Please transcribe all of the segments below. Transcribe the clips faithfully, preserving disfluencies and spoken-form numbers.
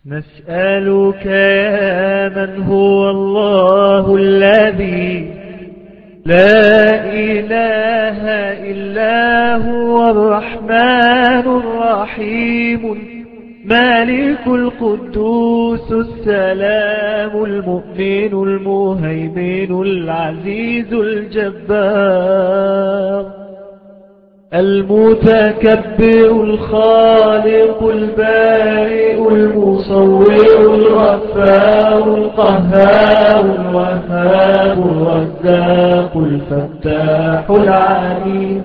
نسألك يا من هو الله الذي لا إله إلا هو الرحمن الرحيم مالك القدوس السلام المؤمن المهيمن العزيز الجبار المتكبر الخالق البارئ المصور الغفار القهار الوهاب الرزاق الفتاح العليم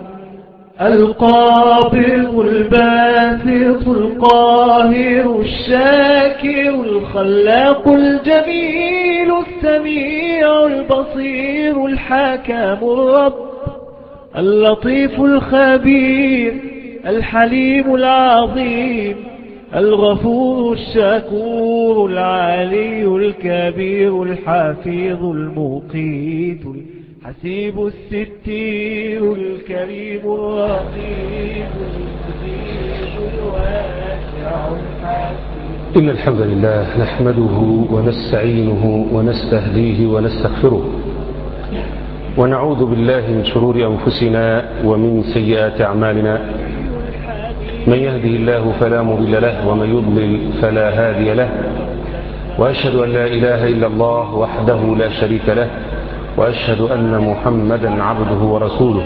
القابض الباسط القاهر الشاكر الخلاق الجميل السميع البصير الحكم الرب اللطيف الخبير الحليم العظيم الغفور الشكور العلي الكبير الحفيظ المقيت الحسيب الستير الكريم الرقيب المجيب الواسع الحكيم. إن الحمد لله نحمده ونستعينه ونستهديه ونستغفره ونعوذ بالله من شرور أنفسنا ومن سيئات أعمالنا من يهده الله فلا مضل له ومن يضلل فلا هادي له وأشهد أن لا إله إلا الله وحده لا شريك له وأشهد أن محمدا عبده ورسوله.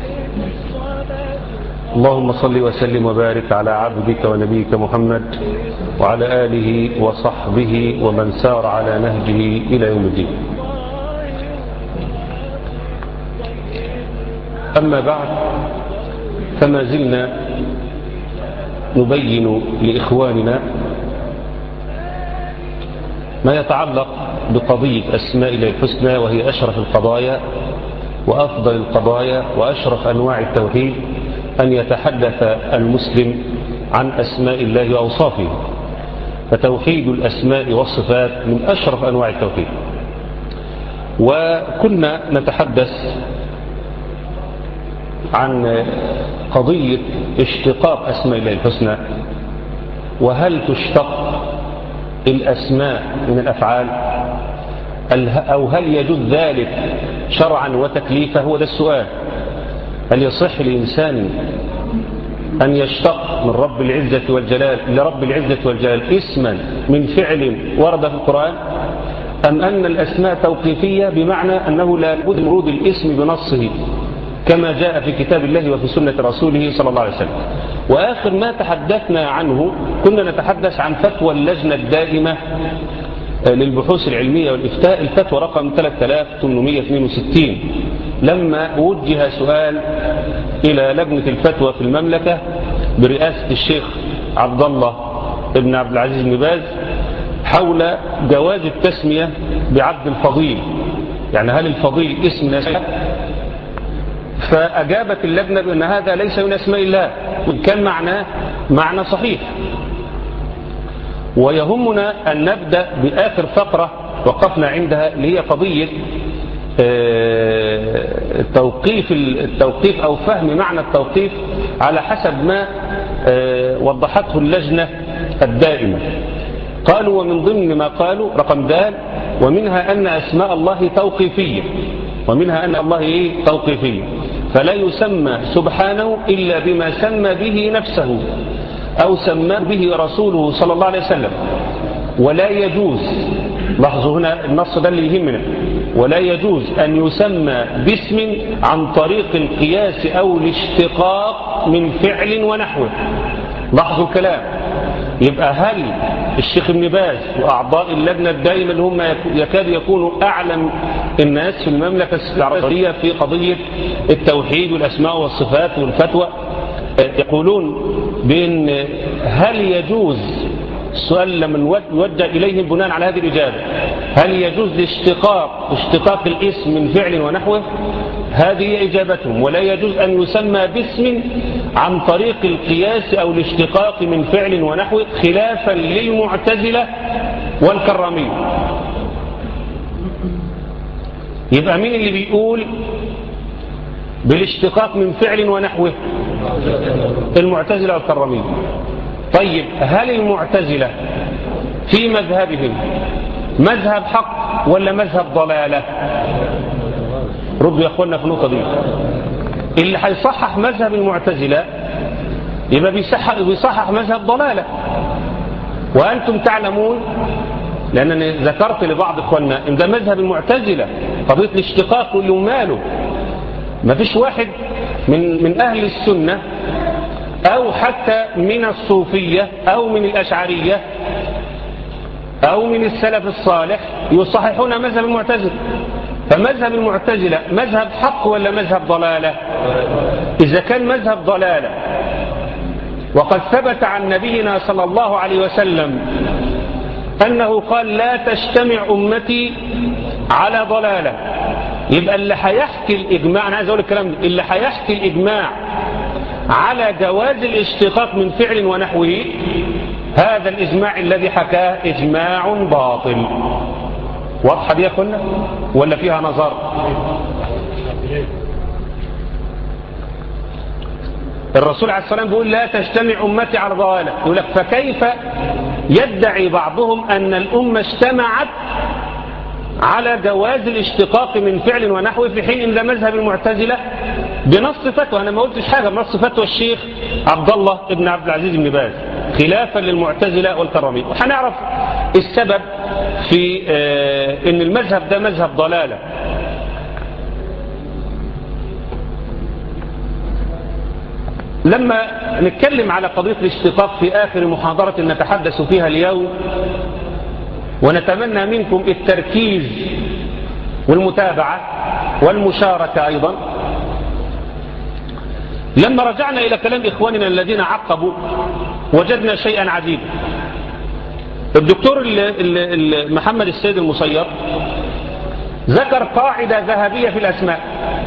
اللهم صل وسلم وبارك على عبدك ونبيك محمد وعلى آله وصحبه ومن سار على نهجه إلى يوم الدين. أما بعد، فما زلنا نبين لإخواننا ما يتعلق بقضية أسماء الله الحسنى، وهي أشرف القضايا وأفضل القضايا وأشرف أنواع التوحيد، أن يتحدث المسلم عن أسماء الله وأوصافه. فتوحيد الأسماء والصفات من أشرف أنواع التوحيد. وكنا نتحدث عن قضية اشتقاق أسماء الله الحسنى، وهل تشتق الأسماء من الأفعال أو هل يجوز ذلك شرعا وتكليفا؟ هو ده السؤال. هل يصح لإنسان أن يشتق من رب العزة والجلال لرب العزة والجلال اسما من فعل ورد في القرآن، أم أن الأسماء توقيفية بمعنى أنه لا بد من ورود الاسم بنصه كما جاء في كتاب الله وفي سنة رسوله صلى الله عليه وسلم؟ وآخر ما تحدثنا عنه كنا نتحدث عن فتوى اللجنة الدائمة للبحوث العلمية والإفتاء، الفتوى رقم ثلاثة آلاف وثمانمائة واثنين وستين، لما وجه سؤال إلى لجنة الفتوى في المملكة برئاسة الشيخ عبد الله بن عبد العزيز بن باز حول جواز التسمية بعبد الفضيل، يعني هل الفضيل اسم نسب؟ فأجابت اللجنة بأن هذا ليس من أسماء الله، وكان معناه معنى صحيح. ويهمنا أن نبدأ بآخر فقرة وقفنا عندها، اللي هي قضية التوقيف التوقيف أو فهم معنى التوقيف على حسب ما وضحته اللجنة الدائمة. قالوا ومن ضمن ما قالوا رقم دال، ومنها أن أسماء الله توقيفية، ومنها أن الله إيه توقيفية، فلا يسمى سبحانه إلا بما سمى به نفسه أو سمى به رسوله صلى الله عليه وسلم. ولا يجوز، لاحظوا هنا النص ده اللي يهمنا، ولا يجوز أن يسمى باسم عن طريق القياس أو الاشتقاق من فعل ونحوه. لاحظوا الكلام. يبقى هل الشيخ ابن باز وأعضاء اللجنة الدائمة اللي هم يكاد يكونوا أعلم الناس في المملكة العربية في قضية التوحيد والأسماء والصفات والفتوى يقولون بأن هل يجوز، السؤال لما يوجه إليهم بناء على هذه الإجابة، هل يجوز الاشتقاق اشتقاق الاسم من فعل ونحوه؟ هذه إجابتهم. ولا يجوز أن يسمى باسم عن طريق القياس أو الاشتقاق من فعل ونحوه، خلافا للمعتزلة والكرامية. يبقى مين اللي بيقول بالاشتقاق من فعل ونحوه؟ المعتزلة والكرامية. طيب هل المعتزلة في مذهبهم مذهب حق ولا مذهب ضلالة؟ ردوا يا اخوانا في النقطة دي. اللي هيصحح مذهب المعتزلة يبقى بيصحح, بيصحح مذهب ضلالة. وأنتم تعلمون لأنني ذكرت لبعض اخواننا ان ده مذهب المعتزلة قضية الاشتقاق واللي ماله. ما فيش واحد من, من أهل السنة أو حتى من الصوفية أو من الأشعرية أو من السلف الصالح يصححون مذهب المعتزلة. فمذهب المعتزلة مذهب حق ولا مذهب ضلالة؟ إذا كان مذهب ضلالة وقد ثبت عن نبينا صلى الله عليه وسلم أنه قال لا تجتمع أمتي على ضلالة، يبقى اللي هيحكي الإجماع، أنا عايز أقول الكلام ده، اللي هيحكي الإجماع على جواز الاشتقاق من فعل ونحوه هذا الإجماع الذي حكاه إجماع باطل. واضحة دي يا أخوانا ولا فيها نظر؟ الرسول عليه الصلاة والسلام بيقول لا تجتمع أمتي على ضلالة، يقول لك فكيف يدعي بعضهم أن الأمة اجتمعت على جواز الاشتقاق من فعل ونحوه في حين إن ده مذهب المعتزلة بنص فتوى. أنا ما قلتش حاجة، بنص فتوى الشيخ عبد الله ابن عبد العزيز بن باز خلافا للمعتزلة والكرامية. وهنعرف السبب في آه ان المذهب ده مذهب ضلالة. لما نتكلم على قضية الاشتقاق في آخر محاضرة نتحدث فيها اليوم، ونتمنى منكم التركيز والمتابعة والمشاركة أيضا، لما رجعنا إلى كلام إخواننا الذين عقبوا وجدنا شيئا عجيبا. الدكتور محمد السيد المصير ذكر قاعدة ذهبية في الأسماء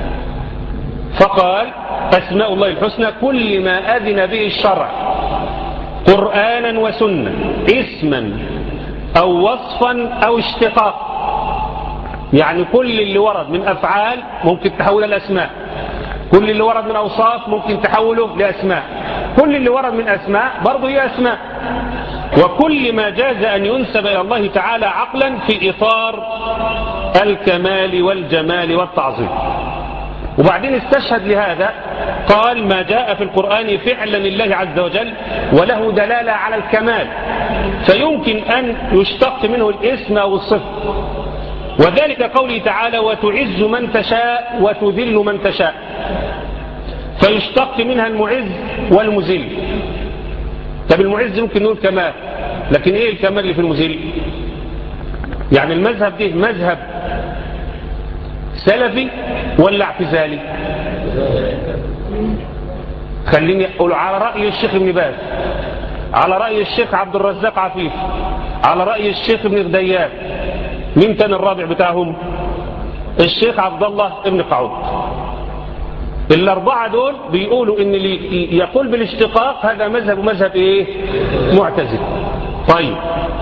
فقال أسماء الله الحسنى كل ما أذن به الشرع قرآنا وسنة اسما أو وصفا أو اشتقاق، يعني كل اللي ورد من أفعال ممكن تحوله لأسماء، كل اللي ورد من أوصاف ممكن تحوله لأسماء، كل اللي ورد من أسماء برضه هي أسماء، وكل ما جاز أن ينسب إلى الله تعالى عقلا في إطار الكمال والجمال والتعظيم. وبعدين استشهد لهذا قال ما جاء في القرآن فعلا لله عز وجل وله دلالة على الكمال فيمكن أن يشتق منه الاسم أو الصفة، وذلك قوله تعالى وتعز من تشاء وتذل من تشاء، فيشتق منها المعز والمذل. طب المعز ممكن نقول كمال، لكن ايه الكمال اللي في المذل؟ يعني المذهب ده مذهب سلفي ولا اعتزالي؟ خليني اقول على رأي الشيخ ابن باز، على رأي الشيخ عبد الرزاق عفيف، على رأي الشيخ ابن غديان. مين كان الرابع بتاعهم؟ الشيخ عبد الله ابن قعود. الاربعه دول بيقولوا ان اللي يقول بالاشتقاق هذا مذهب مذهب ايه؟ معتزل. طيب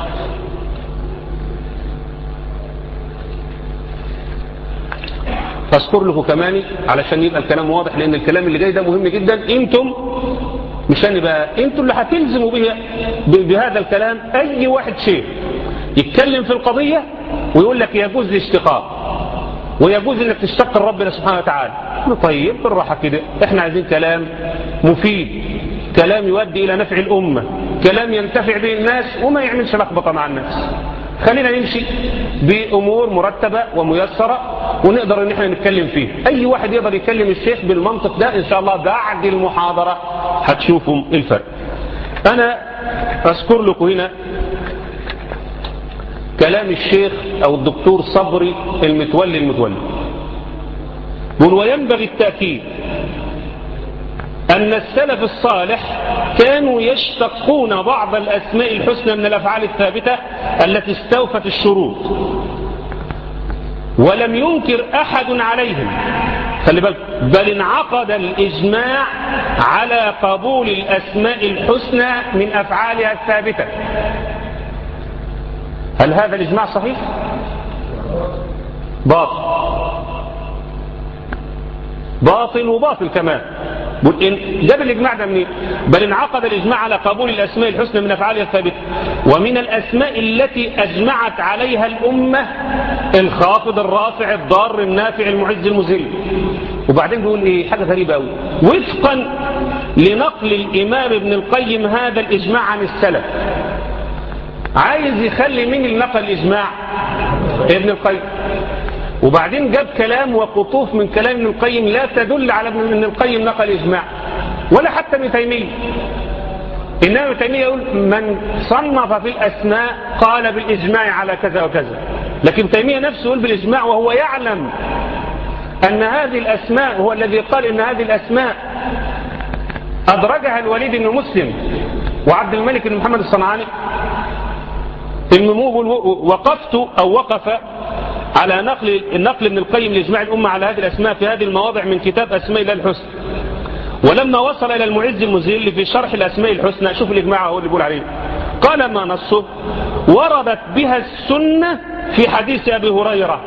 اذكر لكم كمان علشان يبقى الكلام واضح، لان الكلام اللي جاي ده مهم جدا. انتم مش انا بقى، انتم اللي هتلزموا به بهذا الكلام. اي واحد شيء يتكلم في القضيه ويقول لك يجوز الاشتقاق ويجوز انك تشتق ربنا سبحانه وتعالى، طيب بالراحه كده، احنا عايزين كلام مفيد، كلام يؤدي الى نفع الامه، كلام ينتفع به الناس وما يعملش لخبطه مع الناس. خلينا نمشي بامور مرتبه وميسره ونقدر ان احنا نتكلم فيه. اي واحد يقدر يكلم الشيخ بالمنطق ده ان شاء الله بعد المحاضره هتشوفوا الفرق. انا اذكر لكم هنا كلام الشيخ او الدكتور صبري المتولي المتولي يقول وينبغي التأكيد أن السلف الصالح كانوا يشتقون بعض الأسماء الحسنى من الأفعال الثابتة التي استوفت الشروط ولم ينكر أحد عليهم، خلي بالك، بل انعقد الإجماع على قبول الأسماء الحسنى من أفعالها الثابتة. هل هذا الإجماع صحيح؟ باطل. باطل وباطل كمان. جاب الإجماع ده منين؟ بل انعقد الإجماع على قبول الأسماء الحسنى من أفعالها الثابتة، ومن الأسماء التي أجمعت عليها الأمة الخافض الرافع الضار النافع المعز المذل. وبعدين بيقول إيه حاجة غريبة أوي، وفقا لنقل الإمام ابن القيم هذا الإجماع عن السلف. عايز يخلي مين اللي نقل الإجماع؟ ابن القيم. وبعدين جاب كلام وقطوف من كلام ابن القيم لا تدل على ابن القيم نقل إجماع، ولا حتى ابن تيمية. إنما ابن تيمية يقول من صنف في الأسماء قال بالإجماع على كذا وكذا، لكن تيمية نفسه يقول بالإجماع وهو يعلم أن هذه الأسماء، هو الذي قال إن هذه الأسماء أدرجها الوليد بن مسلم وعبد الملك بن محمد الصنعاني. المهم وقفت أو وقف على نقل النقل ابن القيم لإجماع الأمة على هذه الأسماء في هذه المواضع من كتاب أسماء الله الحسنى. ولما وصل إلى المعز المذل في شرح الأسماء الحسنى، شوف الإجماع هو اللي بيقول عليه، قال ما نصه وردت بها السنة في حديث أبي هريرة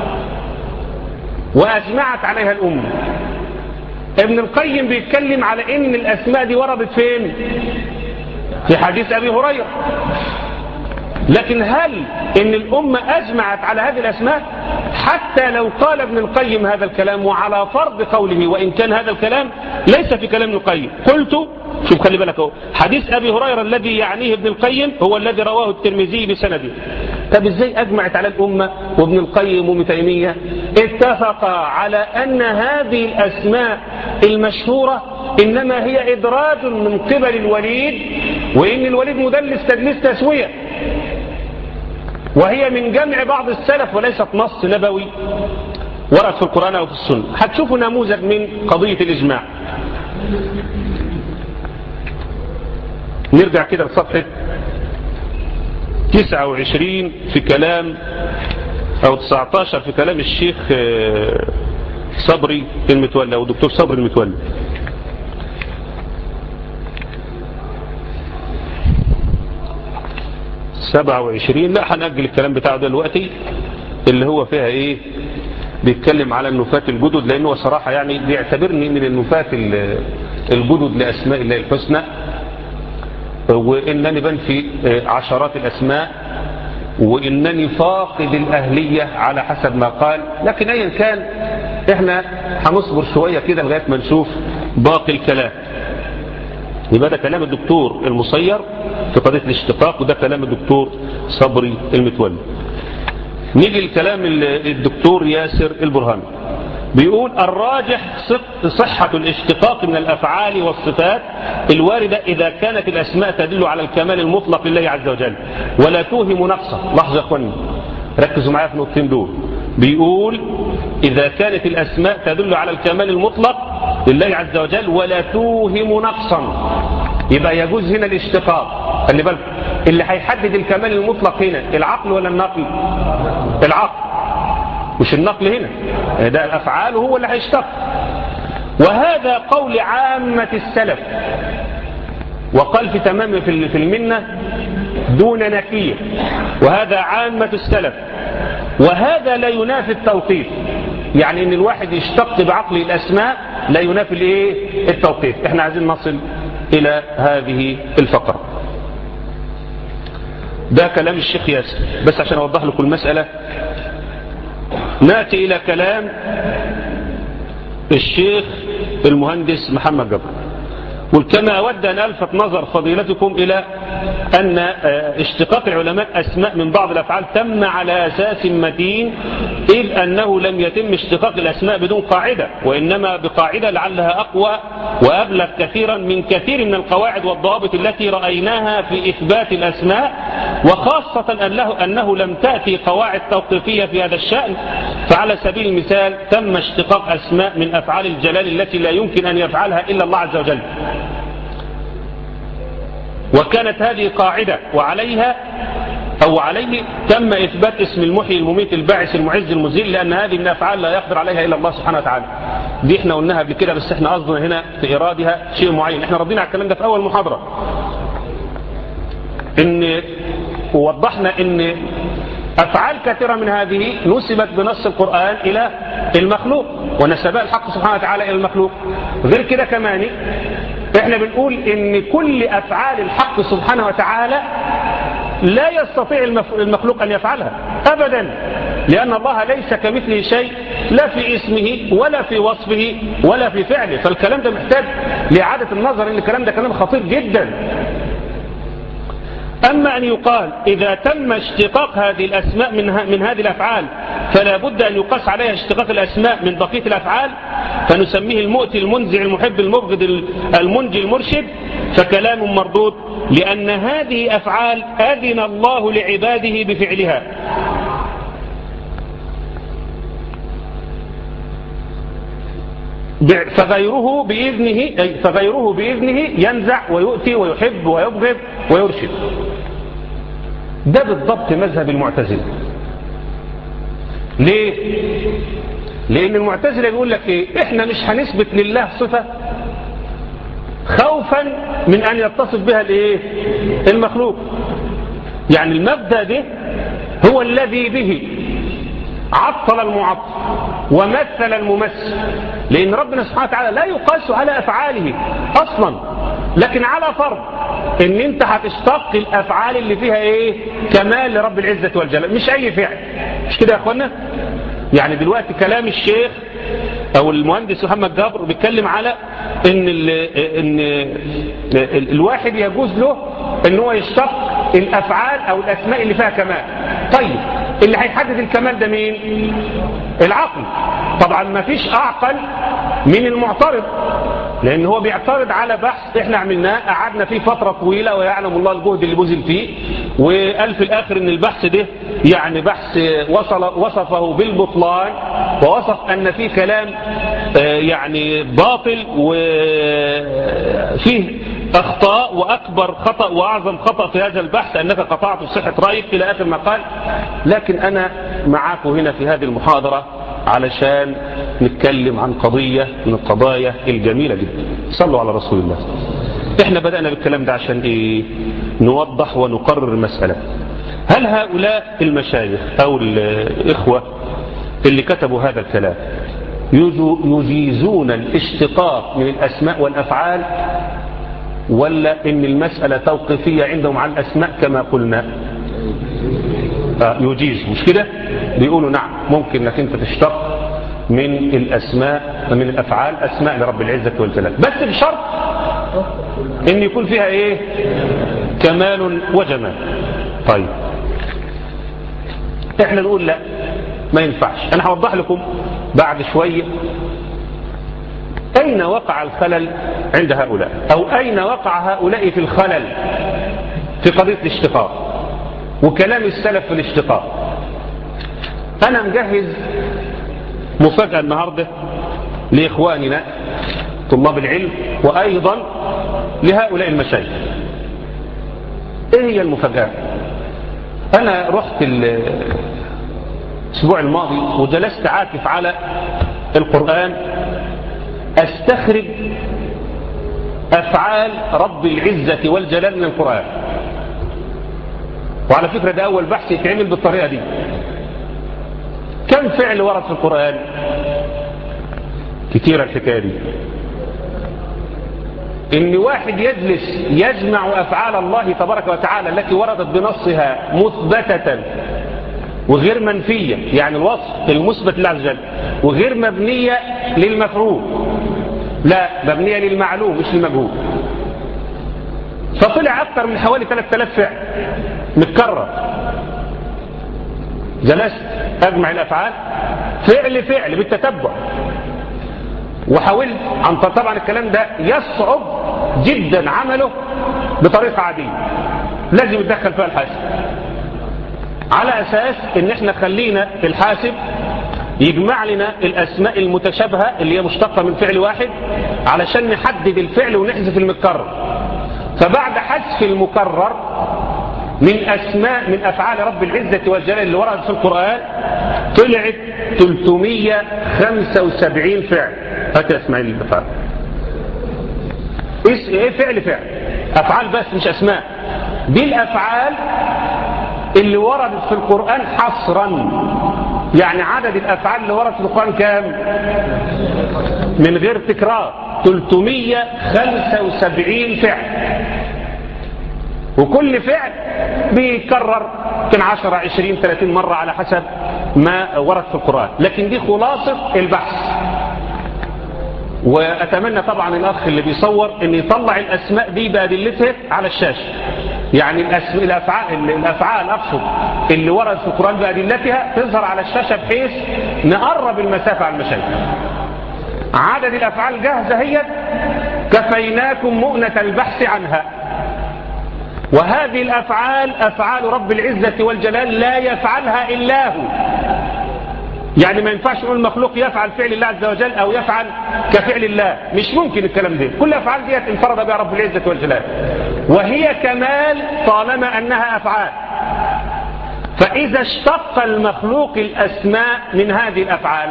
وأجمعت عليها الأمة. ابن القيم بيتكلم على إن الأسماء دي وردت فين؟ في حديث أبي هريرة. لكن هل إن الأمة أجمعت على هذه الأسماء؟ حتى لو قال ابن القيم هذا الكلام وعلى فرض قوله، وإن كان هذا الكلام ليس في كلام ابن القيم، قلت شوف خلي بالك اهو، حديث أبي هريرة الذي يعنيه ابن القيم هو الذي رواه الترمذي بسنده. طب ازاي أجمعت على الأمة وابن القيم وابن تيمية اتفقا على أن هذه الأسماء المشهورة إنما هي إدراج من قبل الوليد، وإن الوليد مدلس تدليس تسوية، وهي من جمع بعض السلف وليست نص نبوي ورد في القرآن أو في السنة. هتشوفوا نموذج من قضية الإجماع. نرجع كده لصفحة تسعة وعشرين في كلام أو تسعة عشر في كلام الشيخ صبري المتولى أو دكتور صبري المتولى. سبعة وعشرين، لا هنأجل الكلام بتاعه دلوقتي اللي هو فيها ايه، بيتكلم على النفاة الجدد، لانه صراحة يعني بيعتبرني من النفاة الجدد لأسماء الله الحسنى، وإنني بنفي عشرات الأسماء، وإنني فاقد الأهلية على حسب ما قال. لكن أيا كان احنا هنصبر شوية كده لغاية ما نشوف باقي الكلام. يبقى ده كلام الدكتور المصير في قضية الاشتقاق، وده كلام الدكتور صبري المتولي. نيجي لكلام الدكتور ياسر البرهاني، بيقول الراجح صحة الاشتقاق من الأفعال والصفات الواردة إذا كانت الأسماء تدل على الكمال المطلق لله عز وجل ولا توهم نقصا. لحظة يا اخواني ركزوا معايا في النقطتين دول. بيقول إذا كانت الأسماء تدل على الكمال المطلق لله عز وجل ولا توهم نقصا، يبقى يجوز هنا الاشتقاق. خلي بالك اللي هيحدد الكمال المطلق هنا العقل ولا النقل؟ العقل مش النقل هنا، ده الأفعال هو اللي هيشتق. وهذا قول عامة السلف، وقال في تمام في المنة دون نكير، وهذا عامة السلف. وهذا لا ينافي التوقيف، يعني ان الواحد يشتق بعقله الأسماء لا ينافي الايه التوقيف. احنا عايزين نصل الى هذه الفقرة. ده كلام الشيخ ياسر، بس عشان اوضح لكم المسألة نأتي إلى كلام الشيخ المهندس محمد جبر. وكما أود أن ألفت نظر فضيلتكم إلى أن اشتقاق العلماء أسماء من بعض الأفعال تم على أساس متين، إذ أنه لم يتم اشتقاق الأسماء بدون قاعدة، وإنما بقاعدة لعلها أقوى وأبلغ كثيرا من كثير من القواعد والضوابط التي رأيناها في إثبات الأسماء، وخاصة أنه, أنه لم تأتي قواعد توقيفية في هذا الشأن. فعلى سبيل المثال تم اشتقاق أسماء من أفعال الجلال التي لا يمكن أن يفعلها إلا الله عز وجل، وكانت هذه قاعدة، وعليها أو عليه تم إثبات اسم المحيي المميت الباعث المعز المذل، لأن هذه من أفعال لا يقدر عليها إلا الله سبحانه وتعالى. دي احنا قلناها قبل كده، بس احنا قصدنا هنا في إرادها شيء معين. احنا ردينا على الكلام ده في أول محاضرة، إن ووضحنا إن أفعال كثيرة من هذه نسبت بنص القرآن إلى المخلوق، ونسبها الحق سبحانه وتعالى إلى المخلوق. غير كده كمان احنا بنقول ان كل أفعال الحق سبحانه وتعالى لا يستطيع المخلوق أن يفعلها أبدا، لأن الله ليس كمثله شيء، لا في اسمه ولا في وصفه ولا في فعله. فالكلام ده محتاج لإعادة النظر، ان الكلام ده كلام خطير جدا. أما أن يقال إذا تم اشتقاق هذه الأسماء من, من هذه الأفعال فلا بد أن يقاس عليها اشتقاق الأسماء من بقية الأفعال، فنسميه المؤتي المنزع المحب المبغض المنجي المرشد، فكلام مردود، لأن هذه أفعال أذن الله لعباده بفعلها. فغيره بإذنه فغيره بإذنه ينزع ويؤتي ويحب ويبغض ويرشد. ده بالضبط مذهب المعتزلة. ليه؟ لأن المعتزلة يقول لك إيه؟ إحنا مش هنثبت لله صفة خوفا من أن يتصف بها الإيه؟ المخلوق. يعني المبدأ ده هو الذي به عطل المعطل ومثل الممثل، لأن ربنا سبحانه وتعالى لا يقاس على أفعاله أصلا، لكن على فرض ان انت هتشتق الافعال اللي فيها ايه؟ كمال لرب العزة والجلال، مش اي فعل. مش كده يا اخوانا؟ يعني دلوقتي كلام الشيخ او المهندس محمد جابر بيتكلم على ان ال ان ال الواحد يجوز له ان هو يشتق الافعال او الاسماء اللي فيها كمال. طيب اللي هيحدد الكمال ده مين؟ العقل. طبعا ما فيش اعقل من المعترض، لان هو بيعترض على بحث احنا عملناه قعدنا فيه فترة طويلة ويعلم الله الجهد اللي بذل فيه، وقال في الاخر ان البحث ده يعني بحث وصل وصفه بالبطلان، ووصف ان فيه كلام يعني باطل وفيه اخطاء، واكبر خطأ واعظم خطأ في هذا البحث انك قطعت صحة رأيك الى اخر ما قال. لكن انا معاكم هنا في هذه المحاضرة علشان نتكلم عن قضية من القضايا الجميلة جدا. صلوا على رسول الله. احنا بدأنا بالكلام ده عشان ايه؟ نوضح ونقرر مسألة. هل هؤلاء المشايخ او الاخوة اللي كتبوا هذا الكلام يجيزون الاشتقاق من الاسماء والافعال، ولا ان المسألة توقيفية عندهم على الاسماء كما قلنا؟ يجيز، مش كده؟ بيقولوا نعم ممكن انك انت تشتق من الاسماء من الافعال اسماء لرب العزة والجلال، بس بشرط ان يكون فيها ايه؟ كمال وجمال. طيب احنا نقول لا ما ينفعش. انا هوضح لكم بعد شوية اين وقع الخلل عند هؤلاء، او اين وقع هؤلاء في الخلل في قضية الاشتقاق وكلام السلف في الاشتقاق. انا مجهز مفاجأة النهاردة لاخواننا طلاب العلم وايضا لهؤلاء المشايخ. ايه هي المفاجأة؟ انا رحت الاسبوع الماضي وجلست عاكف على القرآن استخرج افعال رب العزة والجلال من القرآن. وعلى فكرة ده اول بحث يتعمل بالطريقة دي. كم فعل ورد في القرآن؟ كتير الحكاية دي. ان واحد يجلس يجمع افعال الله تبارك وتعالى التي وردت بنصها مثبتة وغير منفية، يعني الوصف المثبت لله عز وجل، وغير مبنية للمفعول، لا مبنية للمعلوم مش للمجهول. فطلع اكثر من حوالي ثلاثة آلاف فعل متكرر. جلست اجمع الافعال فعل فعل بالتتبع، وحاولت عن طبعا الكلام ده يصعب جدا عمله بطريقة عادية، لازم يتدخل فيها الحاسب، على اساس ان احنا خلينا الحاسب يجمع لنا الاسماء المتشابهة اللي هي مشتقة من فعل واحد علشان نحدد الفعل ونحذف المكرر. فبعد حذف المكرر من أسماء من أفعال رب العزة والجلال اللي وردت في القرآن طلعت ثلاثمائة وخمسة وسبعين فعل. هات اسماء الأفعال. ايه فعل فعل؟ أفعال بس مش أسماء. دي الأفعال اللي وردت في القرآن حصرا. يعني عدد الأفعال اللي وردت في القرآن كام؟ من غير تكرار ثلاثمائة وخمسة وسبعين فعل، وكل فعل بيكرر يمكن عشرة عشرين ثلاثين مرة على حسب ما ورد في القرآن. لكن دي خلاصة البحث. وأتمنى طبعا الأخ اللي بيصور أن يطلع الأسماء دي بأدلتها على الشاشة. يعني الأسماء الأفعال, الأفعال أقصد اللي ورد في القرآن بأدلتها تظهر على الشاشة بحيث نقرب المسافة على المشايخ. عدد الأفعال جاهزة هي، كفيناكم مؤنة البحث عنها. وهذه الأفعال أفعال رب العزة والجلال لا يفعلها إلا هو. يعني ما ينفعش نقول المخلوق يفعل فعل الله عز وجل أو يفعل كفعل الله، مش ممكن الكلام ده. كل أفعال دي انفرد بها رب العزة والجلال، وهي كمال طالما أنها أفعال. فإذا اشتق المخلوق الأسماء من هذه الأفعال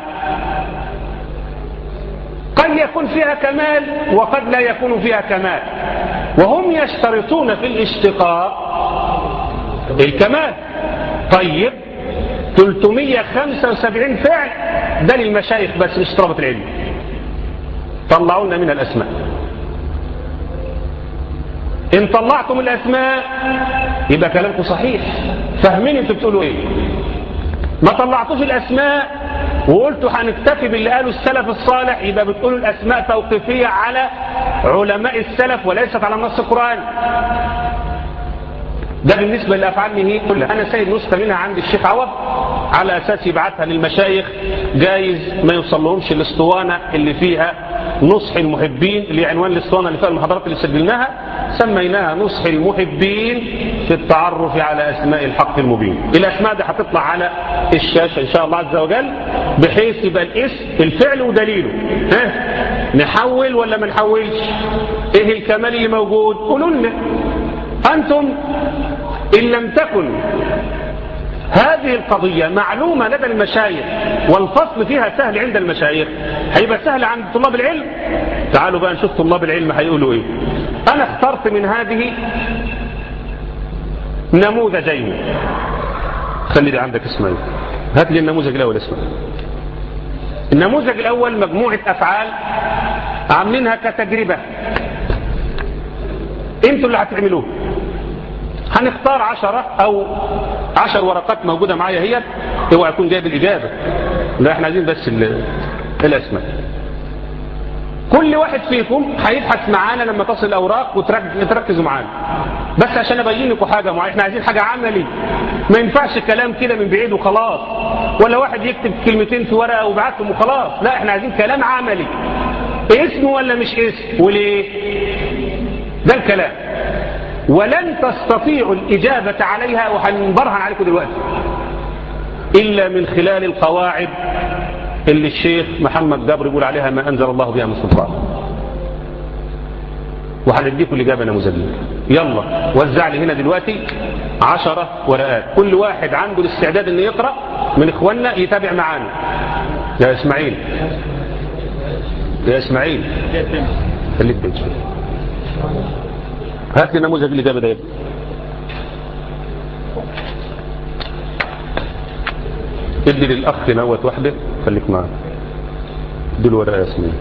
قد يكون فيها كمال وقد لا يكون فيها كمال، وهم يشترطون في الاشتقاق الكمال. طيب ثلاثمائة وخمسة وسبعين فعل ده للمشايخ بس مش طلبة العلم، طلعوا لنا من الأسماء. إن طلعتم الأسماء يبقى كلامكم صحيح، فاهمين انتوا بتقولوا ايه. ما طلعتوش الأسماء وقلتوا هنكتفي باللي قالوا السلف الصالح، يبقى بتقولوا الأسماء توقيفية على علماء السلف وليست على النص القرآني. ده بالنسبة للأفعال هي كلها. أنا سيد نسخة منها عند الشيخ عوض على أساس يبعتها للمشايخ، جايز ما يوصل لهمش الاسطوانة اللي فيها نصح المحبين، اللي عنوان الاسطوانة اللي فيها المحاضرات اللي سجلناها سميناها نصح المحبين في التعرف على أسماء الحق المبين. الأسماء دي هتطلع على الشاشة إن شاء الله عز وجل، بحيث يبقى الاسم الفعل ودليله. ها نحول ولا ما نحولش؟ إيه الكمال اللي موجود؟ قولوا لنا أنتم. إن لم تكن هذه القضية معلومة لدى المشايخ والفصل فيها سهل عند المشايخ، هيبقى سهل عند طلاب العلم. تعالوا بقى نشوف طلاب العلم هيقولوا ايه. أنا اخترت من هذه نموذجين. خلي دي عندك اسمعي، هات لي النموذج الأول اسمع. النموذج الأول مجموعة أفعال عاملينها كتجربة، انتوا اللي هتعملوه. هنختار عشرة او عشر ورقات موجودة معايا هي، اوعى يكون جايب الإجابة، لا احنا عايزين بس الاسماء. كل واحد فيكم هيبحث معانا لما تصل الأوراق وتركزوا معانا، بس عشان ابين لكم حاجة معينة. احنا عايزين حاجة عملي، ما ينفعش كلام كده من بعيد وخلاص، ولا واحد يكتب كلمتين في ورقة وبعتهم وخلاص. لا احنا عايزين كلام عملي، اسم ولا مش اسم وليه، ده الكلام. ولن تستطيعوا الإجابة عليها، وهنبرهن عليكم دلوقتي، إلا من خلال القواعد اللي الشيخ محمد جابر يقول عليها ما أنزل الله بها من سلطان. وهنديكم الإجابة نموذجية. يلا وزع لي هنا دلوقتي عشرة ورقات، كل واحد عنده الاستعداد إنه يقرأ من إخواننا يتابع معانا. يا إسماعيل يا إسماعيل خليك بيت، هات لي نموذج الإجابة ده. ادي للأخ نوت واحدة، خليك معاه. ادي الورقة يا اسمين.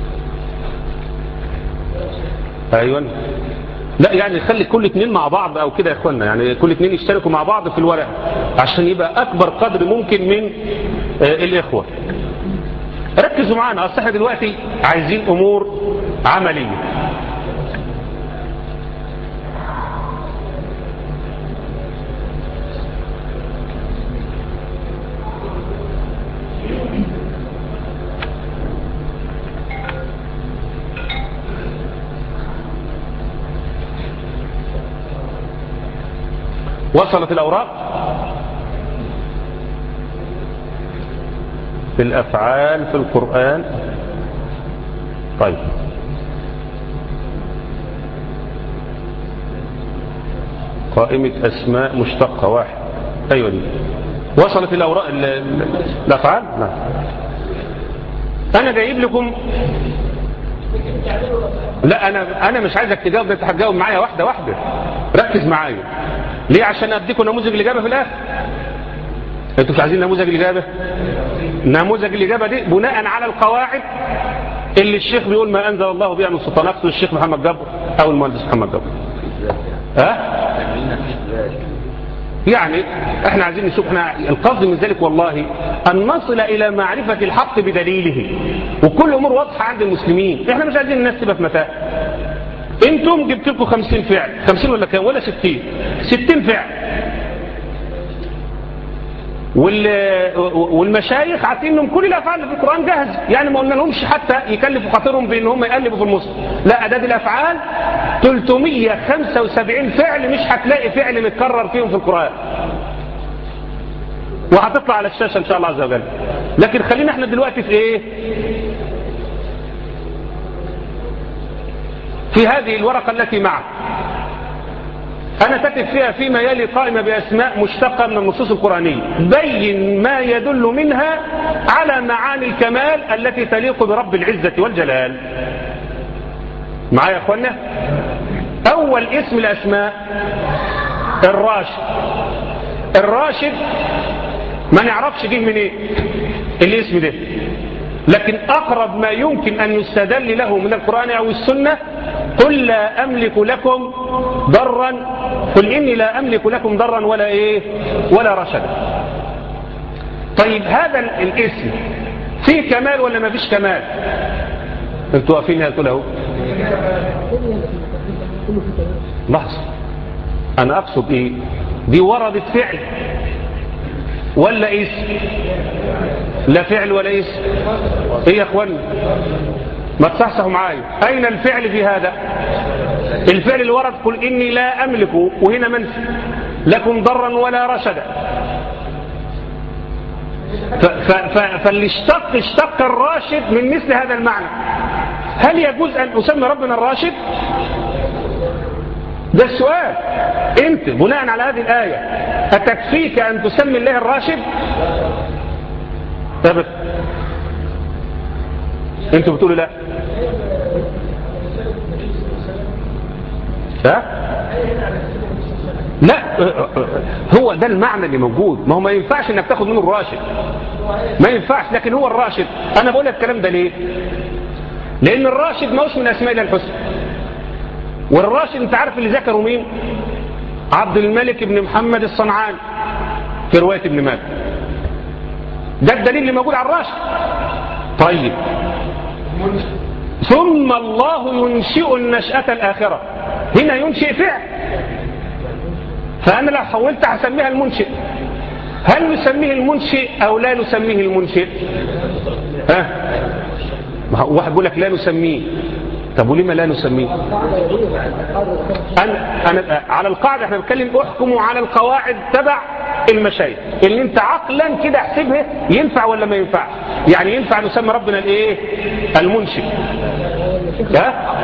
أيوة، لا يعني خلي كل اتنين مع بعض أو كده يا إخوانا، يعني كل اتنين يشتركوا مع بعض في الورقة عشان يبقى أكبر قدر ممكن من آه الإخوة. ركزوا معانا، أصل احنا دلوقتي عايزين أمور عملية. وصلت الأوراق في الأفعال في القرآن. طيب قائمة أسماء مشتقة واحد. أيوة دي وصلت الأوراق الأفعال. نعم أنا جايب لكم، لا أنا أنا مش عايزك تجاوب، أنت هتجاوب معايا واحدة واحدة، ركز معايا. ليه؟ عشان اديكم نموذج الاجابه في الاخر. انتوا مش عايزين نموذج الاجابه؟ نموذج الاجابه دي بناء على القواعد اللي الشيخ بيقول ما انزل الله بها من سلطان، اقصد الشيخ محمد جبر او المهندس محمد جبر. ها؟ يعني احنا عايزين نشوف، احنا القصد من ذلك والله ان نصل الى معرفه الحق بدليله، وكل امور واضحه عند المسلمين. احنا مش عايزين الناس تبقى في متاهه. انتم جبت لكم خمسين فعل، خمسين ولا كام ولا ستين، ستين فعل، والمشايخ عارفين انهم كل الافعال اللي في القران جاهزه، يعني ما قلنا لهمش حتى يكلفوا خاطرهم بان هم يقلبوا في المصحف. لا، اعداد الافعال ثلاثمائة وخمسة وسبعين فعل، مش هتلاقي فعل متكرر فيهم في القران، وهتطلع على الشاشه ان شاء الله عز وجل. لكن خلينا احنا دلوقتي في ايه؟ في هذه الورقه التي معك أنا كاتب فيها فيما يلي قائمة بأسماء مشتقة من النصوص القرآنية، بين ما يدل منها على معاني الكمال التي تليق برب العزة والجلال. معايا يا أخوانا؟ أول اسم الأسماء الراشد. الراشد ما نعرفش جه من ايه الاسم ده، لكن أقرب ما يمكن أن يستدل له من القرآن أو السنة قل لا أملك لكم ضرا، قل إني لا أملك لكم ضرا ولا إيه ولا رشدا. طيب هذا الاسم فيه كمال ولا ما فيش كمال؟ انتوا واقفين يا تقول اهو. لحظة، أنا أقصد إيه؟ دي وردت فعل ولا اسم؟ لا فعل ولا اسم. ايه يا اخوان؟ ما تصحصحوا معايا، اين الفعل في هذا؟ الفعل اللي ورد قل اني لا املك، وهنا منفي، لكم ضرا ولا رشدا. فاللي اشتق اشتق الراشد من مثل هذا المعنى. هل يجوز ان اسمي ربنا الراشد؟ ده السؤال. انت بناء على هذه الآية أتكفيك أن تسمي الله الراشد؟ طيب انتوا بتقولوا لا. ها؟ لا، هو ده المعنى اللي موجود. ما هو ما ينفعش انك تاخد منه الراشد، ما ينفعش، لكن هو الراشد. انا بقول لك الكلام ده ليه؟ لان الراشد ما هوش من اسماء الله الحسنى. والراشد انت عارف اللي ذكروا مين؟ عبد الملك بن محمد الصنعاني في رواية ابن ماجه. ده الدليل اللي موجود على الراشد. طيب ثم الله ينشئ النشأة الآخرة، هنا ينشئ فعل، فأنا لو حولت هسميها المنشئ. هل نسميه المنشئ أو لا نسميه المنشئ؟ ها؟ واحد بيقول لك لا نسميه. طب ولما لا نسميه؟ أنا, أنا على القاعدة احنا بنتكلم احكموا على القواعد تبع المشايخ اللي انت عقلا كده احسبها ينفع ولا ما ينفع. يعني ينفع نسمي ربنا الايه؟ المنشئ. ها؟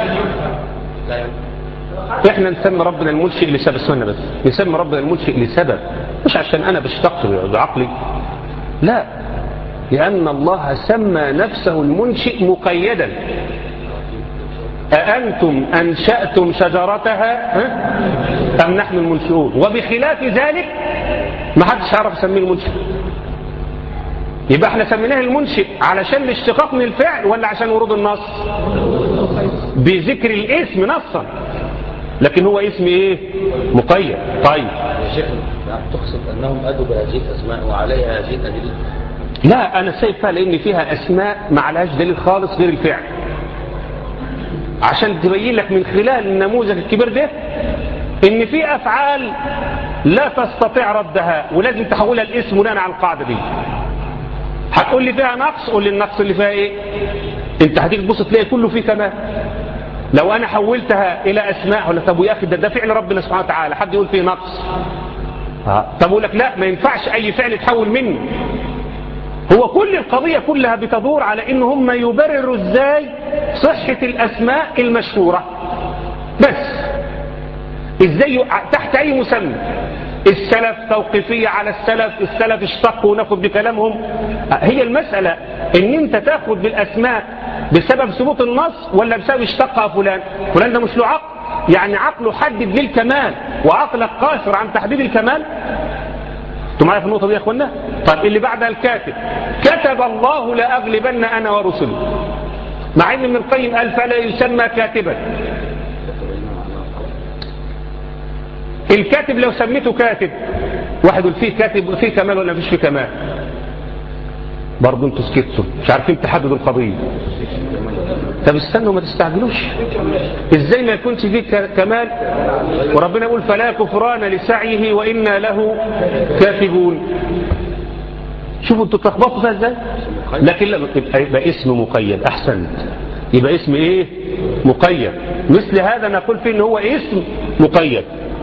احنا نسمي ربنا المنشئ لسبب، اسمنا بس نسمي ربنا المنشئ لسبب، مش عشان انا بشتق بعقلي، لا، لأن الله سمى نفسه المنشئ مقيدا. أأنتم أنشأتم شجرتها أم نحن المنشئون؟ وبخلاف ذلك ما حدش يعرف يسميه المنشئ. يبقى احنا سميناه المنشئ علشان الاشتقاق من الفعل ولا عشان ورود النص؟ بذكر الاسم نصا، لكن هو اسم ايه؟ مقيد. طيب شيخ تقصد انهم ادوا بهذه الاسماء وعليها هذه الادله؟ لا، انا سايبها لان فيها اسماء ما عليهاش دليل خالص غير الفعل، عشان تبين لك من خلال النموذج الكبير ده ان في افعال لا تستطيع ردها ولازم تحولها الاسم بناء على القاعده دي. هتقول لي فيها نقص، قول لي النقص اللي فيها ايه؟ انت هتيجي تبص تلاقي كله فيه كمال. لو انا حولتها الى اسماء ولا طب يا اخي ده, ده فعل ربنا سبحانه وتعالى، حد يقول فيه نقص؟ طب اقول لك لا، ما ينفعش اي فعل يتحول منه. هو كل القضية كلها بتدور على ان هم يبرروا ازاي صحة الاسماء المشهورة بس. ازاي تحت اي مسمى. السلف توقيفية على السلف، السلف اشتقوا وناخد بكلامهم. هي المسألة ان انت تاخد بالاسماء بسبب ثبوت النص ولا بسبب اشتقها فلان. فلان ده مش له عقل، يعني عقله حدد للكمال وعقلك قاصر عن تحديد الكمال. انتوا معايا في النقطة دي يا اخوانا؟ طيب اللي بعدها الكاتب، كتب الله لأغلبن أنا ورسلي، مع ان ابن القيم قال فلا يسمى كاتبا. الكاتب لو سميته كاتب، واحد يقول فيه كاتب فيه كمال ولا مفيش فيه كمال؟ برضه انتوا سكتوا مش عارفين تحددوا القضية. طب استنوا ما تستعجلوش. ازاي ما يكونش فيه كمال وربنا يقول فلا كفران لسعيه وإنا له كاتبون؟ شوفوا انتوا تخبطوا فيها ازاي. لكن لا، يبقى اسم مقيد. احسنت، يبقى اسم ايه؟ مقيد. مثل هذا نقول فيه ان هو اسم مقيد.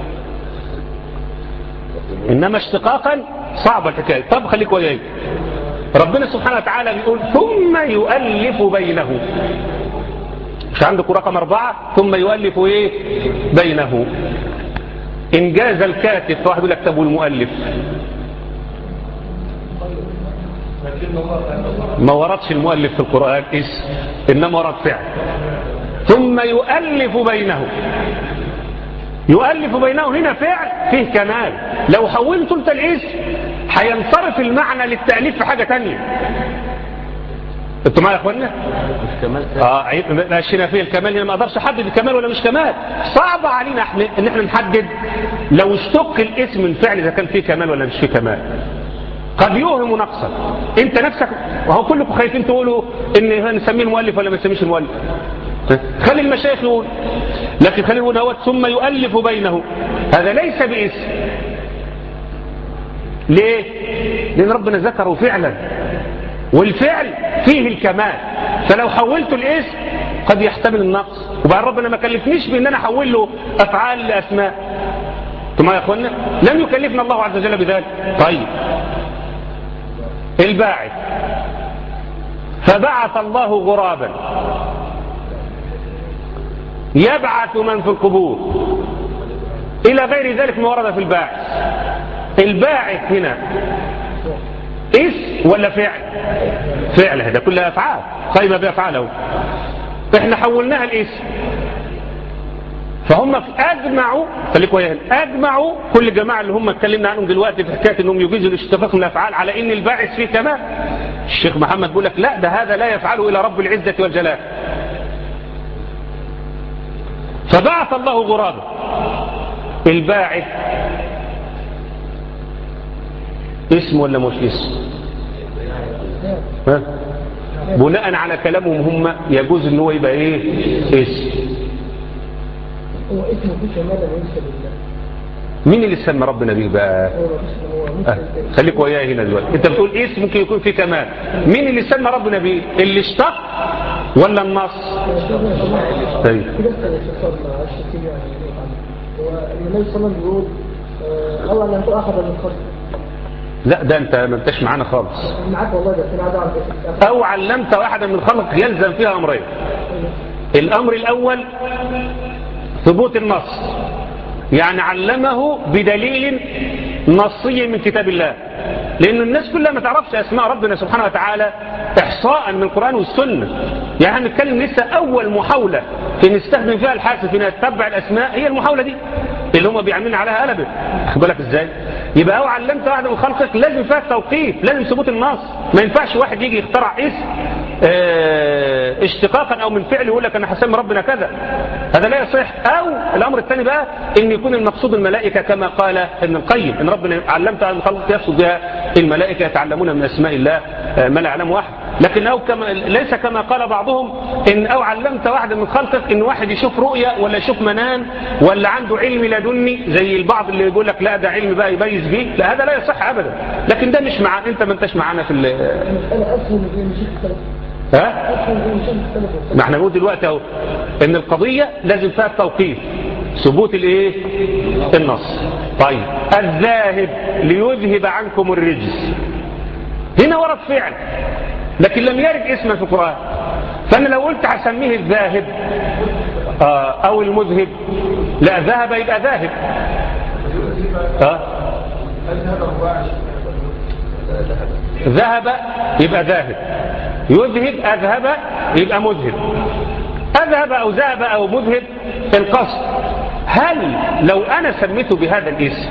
انما اشتقاقا صعب الحكايه. طب خليك وياي، ربنا سبحانه وتعالى بيقول ثم يؤلف بينه. مش عندكم رقم أربعة؟ ثم يؤلف ايه؟ بينه. إنجاز الكاتب، واحد يقول لك طب والمؤلف؟ ما وردش المؤلف في القرآن اسم، إنما ورد فعل. ثم يؤلف بينه. يؤلف بينه هنا فعل فيه كمال. لو حولت انت الاسم هينصرف المعنى للتأليف في حاجة تانية. انتوا معايا يا اخوانا؟ اه ماشينا فيه الكمال هنا. ما اقدرش احدد الكمال ولا مش كمال. صعب علينا احنا ان احنا نحدد لو اشتق الاسم الفعل اذا كان فيه كمال ولا مش فيه كمال. قد يوهم نقصا. انت نفسك وهو كلكم خايفين تقولوا ان نسميه المؤلف ولا ما نسميش المؤلف. خلي المشايخ يقول، لكن خلي يقول هو ثم يؤلف بينه. هذا ليس باسم. ليه؟ لأن ربنا ذكره فعلا، والفعل فيه الكمال. فلو حولت الاسم قد يحتمل النقص. وبعد ربنا ما كلفنيش بأن أنا أحول له أفعال لأسماء. ثم يا أخوانا لم يكلفنا الله عز وجل بذلك. طيب الباعث، فبعث الله غرابا يبعث من في القبور إلى غير ذلك ما ورد في الباعث. الباعث هنا اسم ولا فعل؟ فعل. هذا كلها أفعال قائمة بأفعاله. احنا حولناها الاسم. فهم أجمعوا، خليكوا وياهم، أجمعوا كل الجماعة اللي هم اتكلمنا عنهم دلوقتي في حكاية انهم يجيزوا الاشتقاق من الأفعال على ان الباعث فيه كمال. الشيخ محمد بيقول لك لا، ده هذا لا يفعله إلى رب العزة والجلال. فبعث الله غرابا. الباعث اسم ولا مش اسم؟ ها؟ بناء على كلامهم هم يجوز ان هو يبقى ايه؟ اسم. هو اسم في كمال ليس بالله. مين اللي سمى ربنا به بقى؟ أه. خليك وياه هنا دلوقتي. انت بتقول اسم ممكن يكون فيه كمال. مين اللي سمى ربنا به؟ اللي اشتق ولا النص؟ طيب والنبي صلى الله عليه وسلم بيقول الله لا تؤاخذ من خلق. لا ده انت ما انتش معانا خالص. معاك والله. ده انا عايز او علمت واحدا من الخلق يلزم فيها امرين. الامر الاول ثبوت النص، يعني علمه بدليل نصي من كتاب الله. لأن الناس كلها ما تعرفش أسماء ربنا سبحانه وتعالى إحصاء من القرآن والسنة. يعني هنتكلم لسه أول محاولة في نستخدم فيها الحاسب في نتبع الأسماء هي المحاولة دي اللي هم بيعملين عليها قلبة. خد بالك إزاي؟ يبقى أو علمت واحد من خلقك لازم فيها التوقيف، لازم ثبوت النص. ما ينفعش واحد يجي يخترع اسم اه اشتقاقا أو من فعل يقول لك أنا هسمي ربنا كذا. هذا لا يصح. أو الأمر الثاني بقى إن يكون المقصود الملائكة كما قال ابن القيم إن ربنا علمت عن خلق يقصد بها الملائكة يتعلمون من أسماء الله ما لا يعلم واحد. لكن أو كما ليس كما قال بعضهم إن أو علمت واحدا من خلقك إن واحد يشوف رؤية ولا يشوف منام ولا عنده علم لدني زي البعض اللي يقول لك لا ده علم بقى يميز به. لا هذا لا يصح أبدا. لكن ده مش مع أنت ما انتش معانا في ال ها؟ ما احنا نقول دلوقتي اهو ان القضية لازم فيها التوقيف ثبوت الايه؟ النص. طيب الذاهب ليذهب عنكم الرجس هنا ورد فعل لكن لم يرد اسما في القرآن. فانا لو قلت هسميه الذاهب آه او المذهب لا ذهب يبقى ذاهب آه. ذهب يبقى ذاهب يذهب أذهب يبقى مذهب. أذهب أو ذهب أو مذهب القصد هل لو أنا سميته بهذا الاسم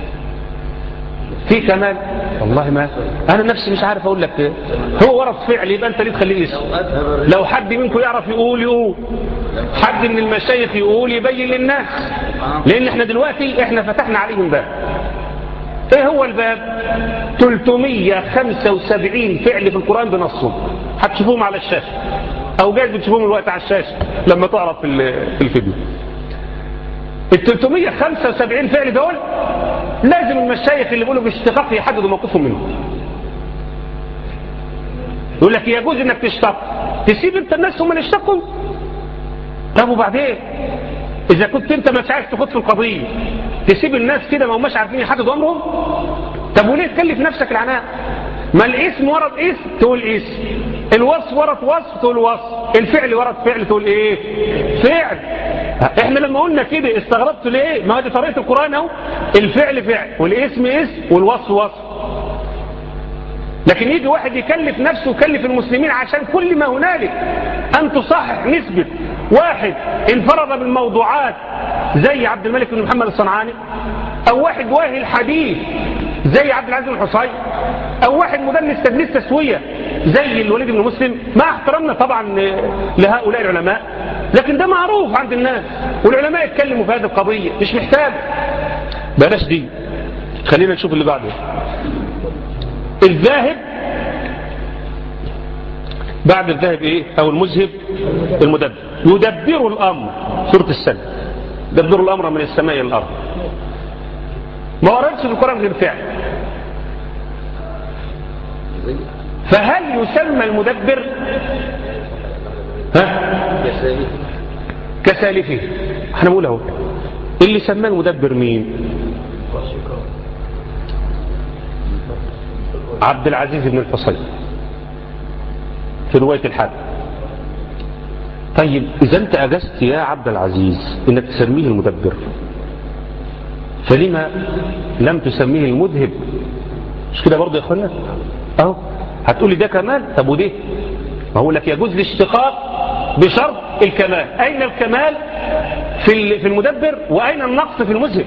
في كمال؟ والله ما أنا نفسي مش عارف أقول لك. هو ورد فعل، يبقى أنت ليه تخليه اسم؟ لو حد منكم يعرف يقول يقول، حد من المشايخ يقول يبين للناس، لأن احنا دلوقتي احنا فتحنا عليهم باب. ايه هو الباب؟ ثلاثمية وخمسة وسبعين فعل في القرآن بنصهم، هتشوفوهم على الشاشة او جايز بتشوفوهم الوقت على الشاشة لما تعرف في الفيديو. ال ثلاثمية وخمسة وسبعين فعل دول لازم المشايخ اللي بيقولوا باشتقاق يحددوا موقفهم منه. يقول لك يجوز انك تشتق، تسيب انت الناس هم اللي يشتقوا. طب وبعدين اذا كنت انت مش عايز تخوض في القضية تسيب الناس كده ما هماش عارفين يحددوا امرهم؟ طب وليه تكلف نفسك العناء؟ ما الاسم ورد اسم تقول اسم، الوصف ورد وصف تقول وصف، الفعل ورد فعل تقول ايه؟ فعل. احنا لما قلنا كده استغربتوا ليه؟ ما هذه طريقة القرآن اهو، الفعل فعل والاسم اسم والوصف وصف. لكن يجي واحد يكلف نفسه ويكلف المسلمين عشان كل ما هنالك أن تصحح نسبة واحد انفرد بالموضوعات زي عبد الملك بن محمد الصنعاني، أو واحد واهي الحديث زي عبد العزيز الحصين، أو واحد مدنس تدليس تسوية زي الوليد بن مسلم، مع احترامنا طبعا لهؤلاء العلماء، لكن ده معروف عند الناس والعلماء يتكلموا في هذه القضية، مش محتاج. بلاش دي، خلينا نشوف اللي بعده. الذاهب بعد الذاهب ايه؟ او المذهب المدبر. يدبر الامر، سورة السجد، يدبر الامر من السماء الى الارض. ما وردش في القرآن غير فعل. فهل يسمى المدبر ها كسالفه؟ احنا بنقول اهو اللي سماه المدبر مين؟ عبد العزيز بن الحصين في رواية الحاكم. طيب إذا أنت أجزت يا عبد العزيز إنك تسميه المدبر، فلما لم تسميه المذهب؟ مش كده برضه يا أخوانا؟ أهو هتقولي ده كمال. طب وديه؟ ما هو لك يجوز الاشتقاق بشرط الكمال. أين الكمال في في المدبر وأين النقص في المذهب؟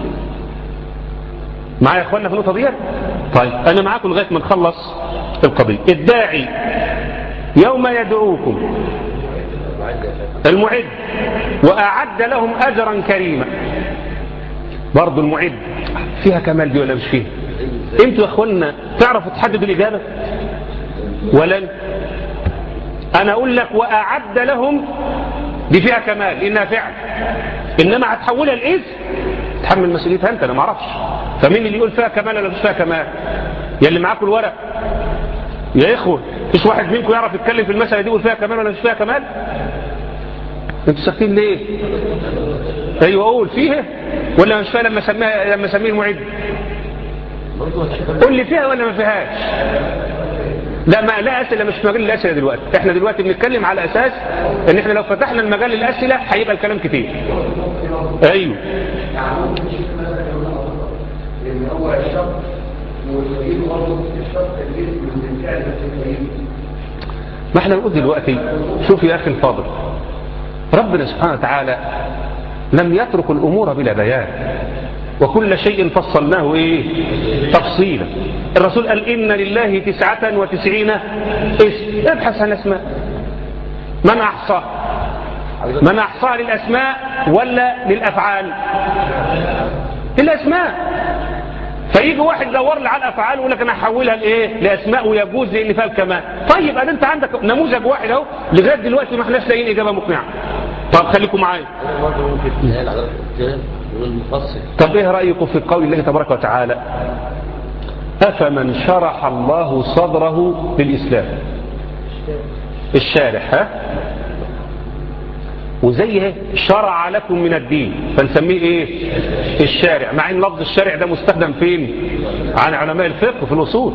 معايا يا أخوانا في النقطة دي؟ طيب أنا معاكم لغاية ما نخلص القضية. الداعي يوم يدعوكم المعد وأعد لهم أجرا كريما. برضو المعد فيها كمال دي ولا مش فيها؟ انتوا يا أخوانا تعرفوا تحددوا الإجابة ولا؟ أنا أقول لك وأعد لهم دي فيها كمال إنها فعل، إنما هتحولها الاسم تحمل مسؤوليتها أنت، أنا ما اعرفش. فمين اللي يقول فيها كمال ولا مش فيها كمال؟ يا اللي معاكم الورق يا إخوة، مش واحد منكم يعرف يتكلم في المسألة دي يقول فيها كمال ولا مش فيها كمال؟ انتوا ساكتين ليه؟ ايوه اقول فيها ولا مش فيها لما سميها لما سميه المعد؟ قول لي فيها ولا ما فيهاش؟ لا ما لا أسئلة، مش مجال الأسئلة دلوقتي. احنا دلوقتي بنتكلم على أساس ان احنا لو فتحنا المجال للأسئلة هيبقى الكلام كتير. ايوه هو الشرط والدليل برضه الشرط الجسم من الفعل ما احنا نقول دلوقتي. شوف يا اخي الفاضل، ربنا سبحانه وتعالى لم يترك الامور بلا بيان، وكل شيء فصلناه ايه؟ تفصيلا. الرسول قال ان لله تسعة وتسعين اسم، ابحث عن اسماء. من احصى من احصى للاسماء ولا للافعال؟ الاسماء. فيجي واحد دور لي على الافعال ويقول لك انا هحولها لايه؟ لاسماء ويجوز لان فيها الكمال. طيب انت عندك نموذج واحد اهو لغايه دلوقتي ما احناش لاقيين اجابه مقنعه. طب خليكم معايا. طب ايه رايكم في قول الله تبارك وتعالى افمن شرح الله صدره للاسلام؟ الشارح ها؟ وزي شرع لكم من الدين فنسميه ايه؟ الشارع، مع ان لفظ الشارع ده مستخدم فين؟ عن علماء الفقه في الاصول.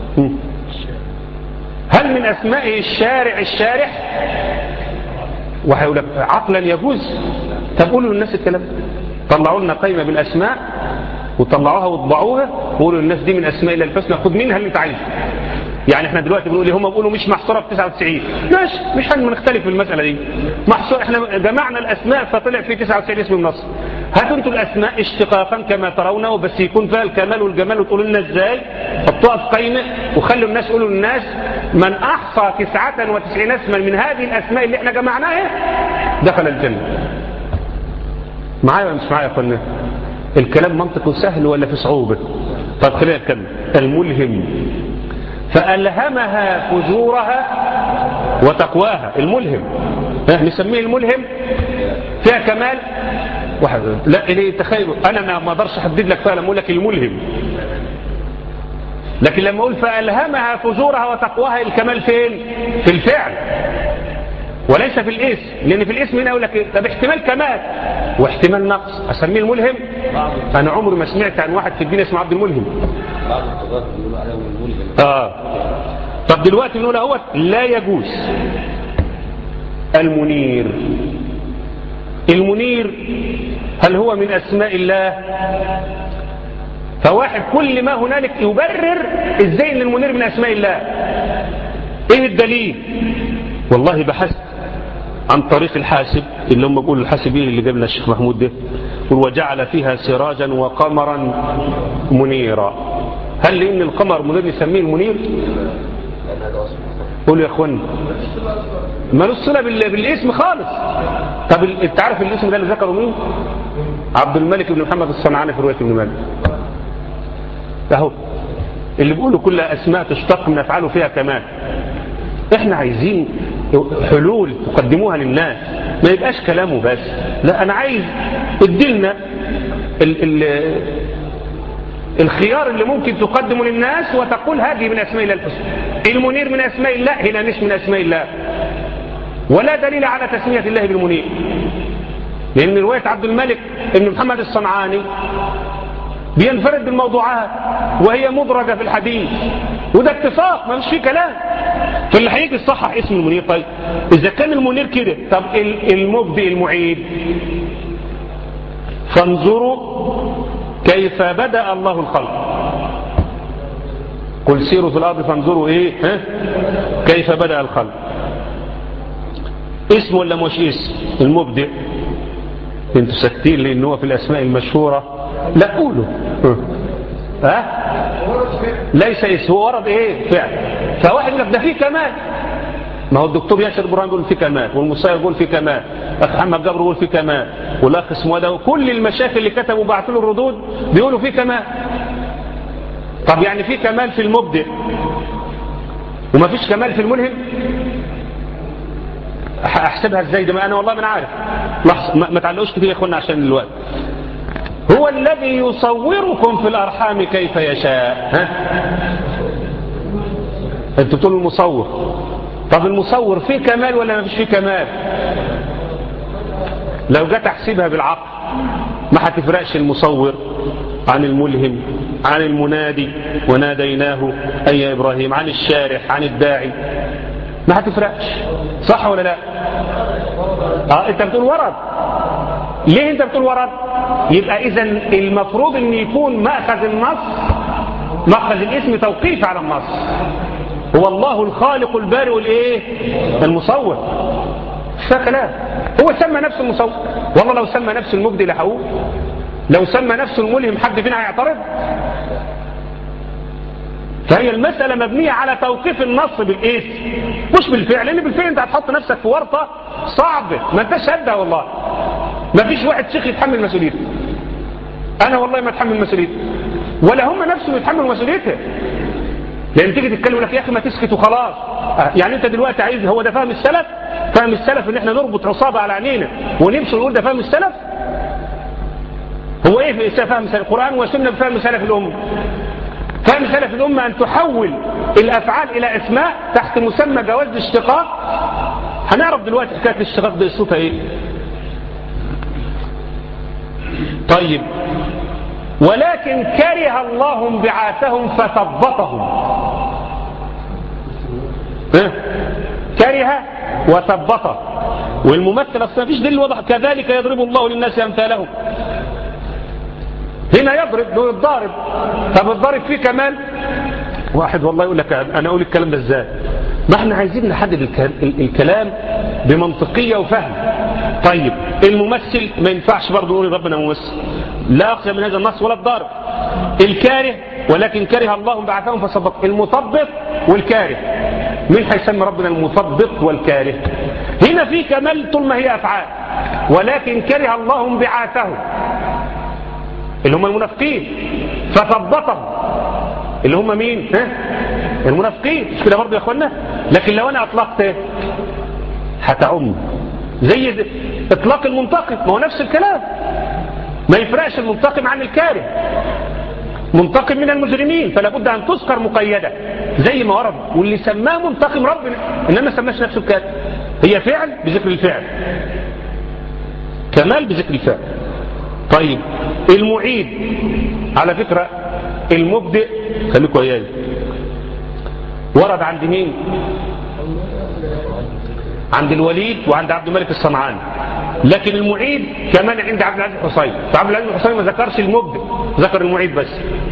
هل من اسماء الشارع الشارح؟ وهيقول لك عقلا يجوز. طب قولوا للناس الكلام، طلعوا لنا قائمه بالاسماء وطلعوها وطبعوها وقولوا للناس دي من اسماء الله الحسنى، خد منها اللي انت عايزه. يعني احنا دلوقتي بنقول هم بيقولوا مش محصوره ب تسعة وتسعين، ماشي مش هنختلف في المساله دي. محصور، احنا جمعنا الاسماء فطلع في تسعة وتسعين اسم من النص. هاتوا انتوا الاسماء اشتقاقا كما ترونه، بس يكون فيها الكمال والجمال، وتقولوا لنا ازاي، حطوها في قائمه وخلوا الناس يقولوا للناس من احصى تسعة وتسعين اسما من هذه الاسماء اللي احنا جمعناها دخل الجنه. معايا ولا مش معايا يا اخوانا؟ الكلام منطقه سهل ولا في صعوبه؟ طب خلينا نكمل. الملهم فألهمها فجورها وتقواها. الملهم نسميه الملهم فيها كمال واحد. لا إليه تخيلوا، أنا ما أقدرش أحدد لك فعلا، أقول لك الملهم، لكن لما أقول فألهمها فجورها وتقواها الكمال فين؟ في الفعل وليس في الاسم، لأن في الاسم هنا أقول لك طب احتمال كمال واحتمال نقص، أسميه الملهم. أنا عمري ما سمعت عن واحد في الدين اسمه عبد الملهم. آه. طب دلوقتي بنقول اهوت لا يجوز المنير. المنير هل هو من أسماء الله؟ فواحد كل ما هنالك يبرر ازاي ان المنير من أسماء الله. ايه الدليل؟ والله بحثت عن طريق الحاسب اللي هم بيقولوا الحاسبين اللي جابنا الشيخ محمود ده، وجعل فيها سراجا وقمرا منيرا. هل لان القمر منير يسميه المنير؟ قولوا يا اخوان مالوش صله بالاسم خالص. طب انت عارف الاسم ده اللي ذكره مين؟ عبد الملك بن محمد الصنعاني في روايه ابن ماجه. اهو اللي بيقولوا كل اسماء تشتق من افعاله فيها كمال. احنا عايزين حلول تقدموها للناس، ما يبقاش كلامه بس، لا انا عايز ادلنا ال ال الخيار اللي ممكن تقدمه للناس وتقول هذه من أسماء الله الحسنى. المنير من أسماء الله، هنا مش من أسماء الله، ولا دليل على تسمية الله بالمنير، لأن رواية عبد الملك بن محمد الصنعاني بينفرد بالموضوعات وهي مدرجة في الحديث، وده اتفاق ما مش فيه كلام. فاللي هيجي يصحح اسم المنير، طيب إذا كان المنير كده، طب المبدئ المعيد فانظروا كيف بدأ الله الخلق. قل سيروا في الأرض فانظروا إيه ها؟ كيف بدأ الخلق. اسم ولا مش اسم المبدئ؟ انتوا ساكتين لأن هو في الأسماء المشهورة. لا قولوا ها؟ ليس اسم، هو ورد إيه فعل. فواحد يقول لك ده فيه كمال، ما هو الدكتور ياسر إبراهيم يقول فيه كمال، والمصير يقول فيه كمال، أخ محمد جابر يقول فيه كمال، والأخ اسمه ده، وكل المشايخ اللي كتبوا وبعثوا له الردود بيقولوا فيه كمال. طب يعني فيه كمال في المبدئ وما فيش كمال في الملهم؟ احسبها ازاي ده؟ ما انا والله ما انا عارف. لحظه ما تعلقوش كتير يا اخوانا عشان الوقت. هو الذي يصوركم في الارحام كيف يشاء. ها انتوا بتقولوا المصور، طب المصور فيه كمال ولا ما فيش فيه كمال؟ لو جت احسبها بالعقل ما هتفرقش المصور عن الملهم، عن المنادي وناديناه اي يا ابراهيم، عن الشارح، عن الداعي، ما هتفرقش. صح ولا لا؟ اه انت بتقول ورد. ليه انت بتقول ورد؟ يبقى اذا المفروض ان يكون مأخذ النص، مأخذ الاسم توقيف على النص. هو الله الخالق البارئ الايه؟ المصور. ده كلام. هو سمى نفسه المصور، والله لو سمى نفسه المبدئ لحقوق، لو سمى نفسه الملهم حد فينا هيعترض؟ فهي المسألة مبنية على توقيف النص بالاسم مش بالفعل، لان بالفعل انت هتحط نفسك في ورطة صعبة ما انتش قدها. والله ما فيش واحد شيخ يتحمل مسؤوليته، انا والله ما اتحمل مسؤوليته، ولا هم نفسهم يتحملوا مسؤوليتها. لان تيجي تتكلم لك يا اخي ما تسكت وخلاص. يعني انت دلوقتي عايز، هو ده فهم السلف؟ فهم السلف ان احنا نربط عصابة على عينينا ونمشي ونقول ده فهم السلف؟ هو ايه في فهم السلف؟ القرآن والسنة بفهم سلف الامة. فهم سلف الامة ان تحول الافعال الى اسماء تحت مسمى جواز الاشتقاق. هنعرف دلوقتي حكاية الاشتقاق دي صوتها ايه. طيب ولكن كره الله انبعاثهم فثبطهم. اه؟ كره وثبط، والممثل اصلا مفيش دليل واضح. كذلك يضرب الله للناس امثالهم. هنا يضرب دون الضارب. طب الضارب فيه كمال؟ واحد والله يقول لك انا اقول الكلام ده ازاي؟ ما احنا عايزين نحدد الكلام بمنطقية وفهم. طيب الممثل ما ينفعش برضه يقول ربنا ممثل، لا أخشى من هذا النص ولا الضرب. الكاره ولكن كره الله بعثهم فصدق. المطبق والكاره، مين هيسمي ربنا المطبق والكاره؟ هنا في كمال طول ما هي أفعال، ولكن كره الله بعثهم اللي هم المنافقين فثبطهم اللي هم مين؟ ها؟ المنافقين. مش كده برضه يا اخوانا؟ لكن لو انا اطلقت هتعم زي اطلاق المنتقم، ما هو نفس الكلام، ما يفرقش المنتقم عن الكاره. منتقم من المجرمين فلا بد ان تذكر مقيده زي ما ورد، واللي سماه منتقم ربنا انما ما سماش نفسه الكاره. هي فعل بذكر الفعل، كمال بذكر الفعل. طيب المعيد على فكره المبدئ خليكوا وياي ورد عند مين؟ عند الوليد وعند عبد الملك الصنعاني، لكن المعيد كمان عند عبد العزيز الحصين. فعبد العزيز الحصين ما ذكرش المبدئ، ذكر المعيد بس.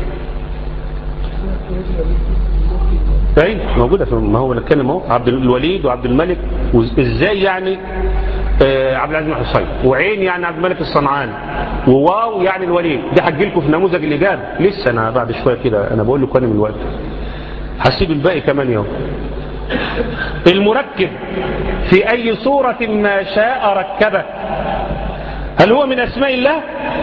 اي موجوده في ما هو نتكلم اهو عبد الوليد وعبد الملك وازاي يعني آه عبد العزيز الحصين، وعين يعني عبد الملك الصنعاني، وواو يعني الوليد. ده هجي لكم في نموذج الاجابه لسه انا بعد شويه كده، انا بقول لكم انا من الوقت هسيب الباقي كمان يوم. المركب في أي صورة ما شاء ركبه، هل هو من أسماء الله؟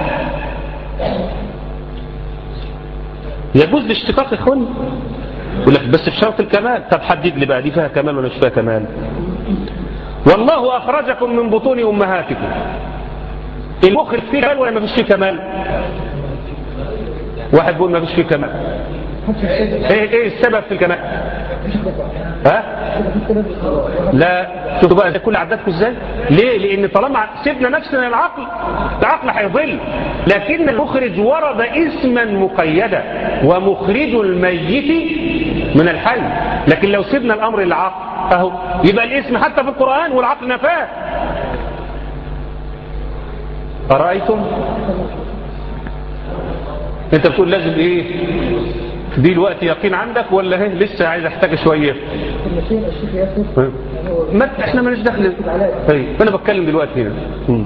يجوز الاشتقاق يا اخواني، يقول لك بس بشرط الكمال. طب حدد لي بقى دي فيها كمال ولا مش فيها كمال؟ والله أخرجكم من بطون أمهاتكم، المخرج فيه كمال ولا ما فيش فيه كمال؟ واحد بيقول ما فيش فيه كمال. ايه ايه السبب في الكمال؟ ها؟ لا شوفوا بقى كل عددكم ازاي؟ ليه؟ لان طالما سيبنا نفسنا للعقل العقل هيضل، لكن المخرج ورد اسما مقيدا، ومخرج الميت من الحي. لكن لو سيبنا الامر للعقل اهو يبقى الاسم حتى في القرآن والعقل نفاه. أرأيتم؟ انت بتقول لازم ايه دي الوقت يقين عندك ولا ايه لسه عايز احتاج شويه؟ ما احنا مالناش دخل. طيب انا بتكلم دلوقتي هنا.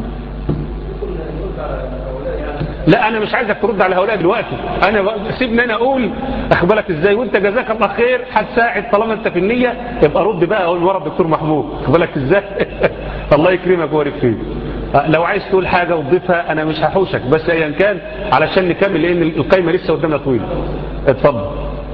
لا انا مش عايزك ترد على هؤلاء دلوقتي، انا سيبني انا اقول اخبرك ازاي، وانت جزاك الله خير هتساعد طالما انت في النيه، يبقى رد بقى اقول ورا الدكتور محمود اخبرك ازاي. الله يكرمك ويبارك فيك. لو عايز تقول حاجه وتضيفها انا مش هحوشك، بس ايا كان علشان نكمل لان القايمه لسه قدامنا طويله. اتفضل.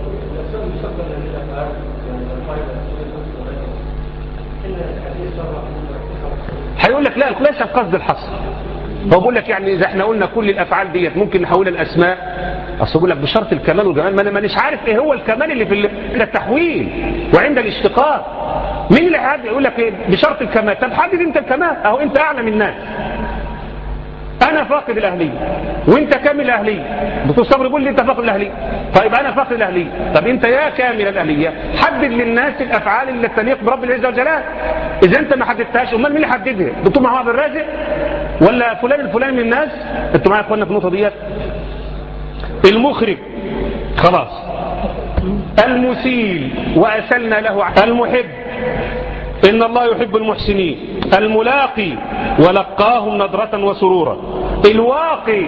هيقول لك لا ليس بقصد الحصر، هو بيقول لك يعني اذا احنا قلنا كل الافعال ديت ممكن نحولها الاسماء، اصل بيقول لك بشرط الكمال والجمال، ما انا مانيش عارف ايه هو الكمال اللي في التحويل وعند الاشتقاق. مين اللي حد يقول لك إيه بشرط الكمال؟ طب حدد انت الكمال، اهو انت اعلم الناس. انا فاقد الاهليه وانت كامل الاهليه، دكتور صبري بيقول لي انت فاقد الاهليه، طيب انا فاقد الاهليه، طب انت يا كامل الاهليه حدد للناس الافعال اللي تليق برب العزه والجلال. اذا انت ما حددتهاش امال مين اللي حددها؟ دكتور محمد الرازق ولا فلان الفلاني من الناس؟ انتوا معايا يا اخوانا في النقطه ديت؟ المخرج خلاص، المسيل واسلنا له، المحب إن الله يحب المحسنين، الملاقي ولقاهم نضرة وسرورا، الواقي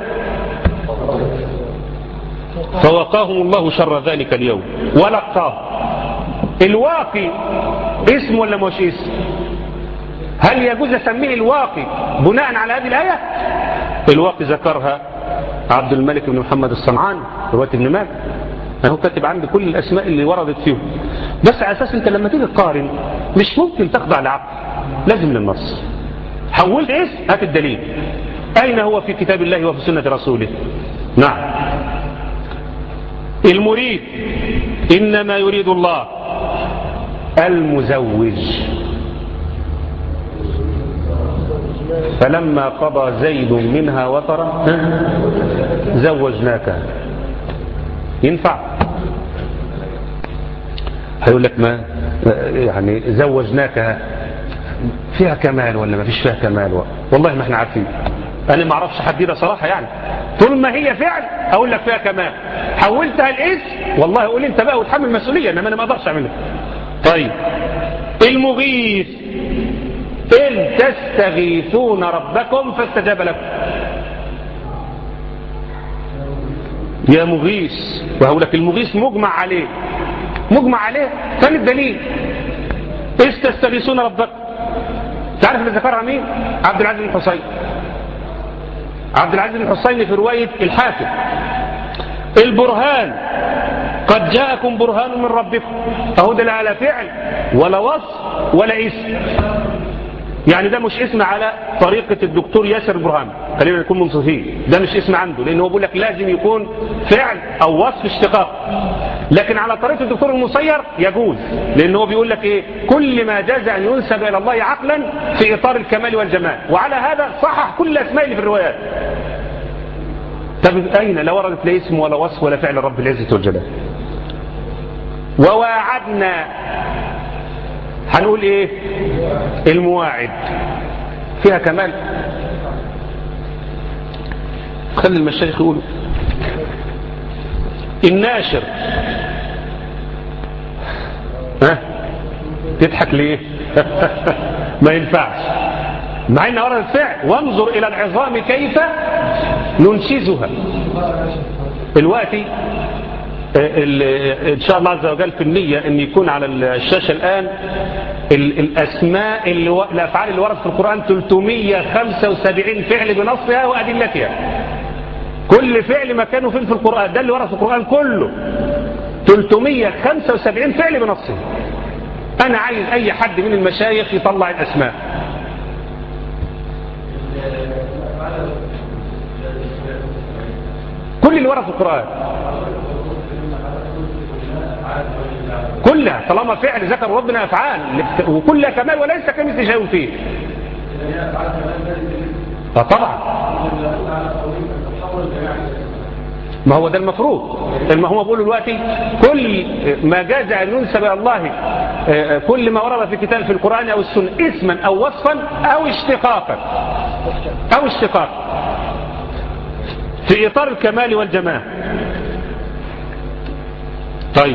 فوقاهم الله شر ذلك اليوم ولقاه. الواقي اسم ولا مش اسم؟ هل يجوز اسميه الواقي بناء على هذه الآية؟ الواقي ذكرها عبد الملك بن محمد الصنعاني رواية ابن ماجه، هو كاتب عندي كل الأسماء اللي وردت فيهم، بس على أساس أنت لما تيجي تقارن مش ممكن تخضع لعقل، لازم للنص. حولت اسم هات الدليل، أين هو في كتاب الله وفي سنة رسوله؟ نعم. المريد إنما يريد الله، المزوج فلما قضى زيد منها وطرا زوجناك. ينفع؟ هيقول لك ما يعني زوجناك فيها كمال ولا ما فيش فيها كمال؟ والله ما احنا عارفين، انا ما اعرفش حديده صراحه يعني. طول ما هي فعل اقول لك فيها كمال، حولتها الاسم والله قول انت بقى وتحمل المسؤوليه، انما انا ما اقدرش اعملها. طيب المغيث ال تستغيثون ربكم فاستجاب لكم. يا مغيث، وهقول لك المغيث مجمع عليه مجمع عليه ثاني الدليل إذ تستغيثون ربكم. تعرف اللي ذكرها مين؟ عبد العزيز بن حسين. عبد العزيز بن حسين في رواية الحاكم البرهان قد جاءكم برهان من ربكم. اهو ده لا على فعل ولا وصف ولا اسم، يعني ده مش اسم على طريقة الدكتور ياسر برهان، خلينا نكون منصفين، ده مش اسم عنده، لأنه بيقول لك لازم يكون فعل أو وصف اشتقاق. لكن على طريقة الدكتور المصير يجوز، لأنه بيقول لك إيه؟ كل ما جاز أن ينسب إلى الله عقلا في إطار الكمال والجمال، وعلى هذا صحح كل الأسماء اللي في الروايات. طب أين لا وردت لا اسم ولا وصف ولا فعل رب العزة والجلال؟ وواعدنا، هنقول ايه؟ المواعد فيها كمال. خلي المشايخ يقولوا. الناشر، ها تضحك ليه؟ ما ينفعش، مع ان ورد الفعل وانظر الى العظام كيف ننشزها. دلوقتي ان شاء الله عز وجل في النية ان يكون على الشاشة الان الاسماء اللي و... الافعال اللي وردت في القرآن ثلاثمائة وخمسة وسبعين فعل بنصها وادلتها. كل فعل مكانه فين في القرآن، ده اللي ورد في القرآن كله ثلاثمائة وخمسة وسبعين فعل بنصه. انا عايز اي حد من المشايخ يطلع الاسماء. كل اللي ورد في القرآن كلها طالما فعل ذكر ربنا افعال وكلها كمال وليس كمثل شيء فيه. طبعا ما هو ده المفروض. ما هو بيقول دلوقتي كل ما جاز ان ينسب الى الله، كل ما ورد في كتاب في القرآن او السنة اسما او وصفا او اشتقاقا او اشتقاقا في اطار الكمال والجمال. طيب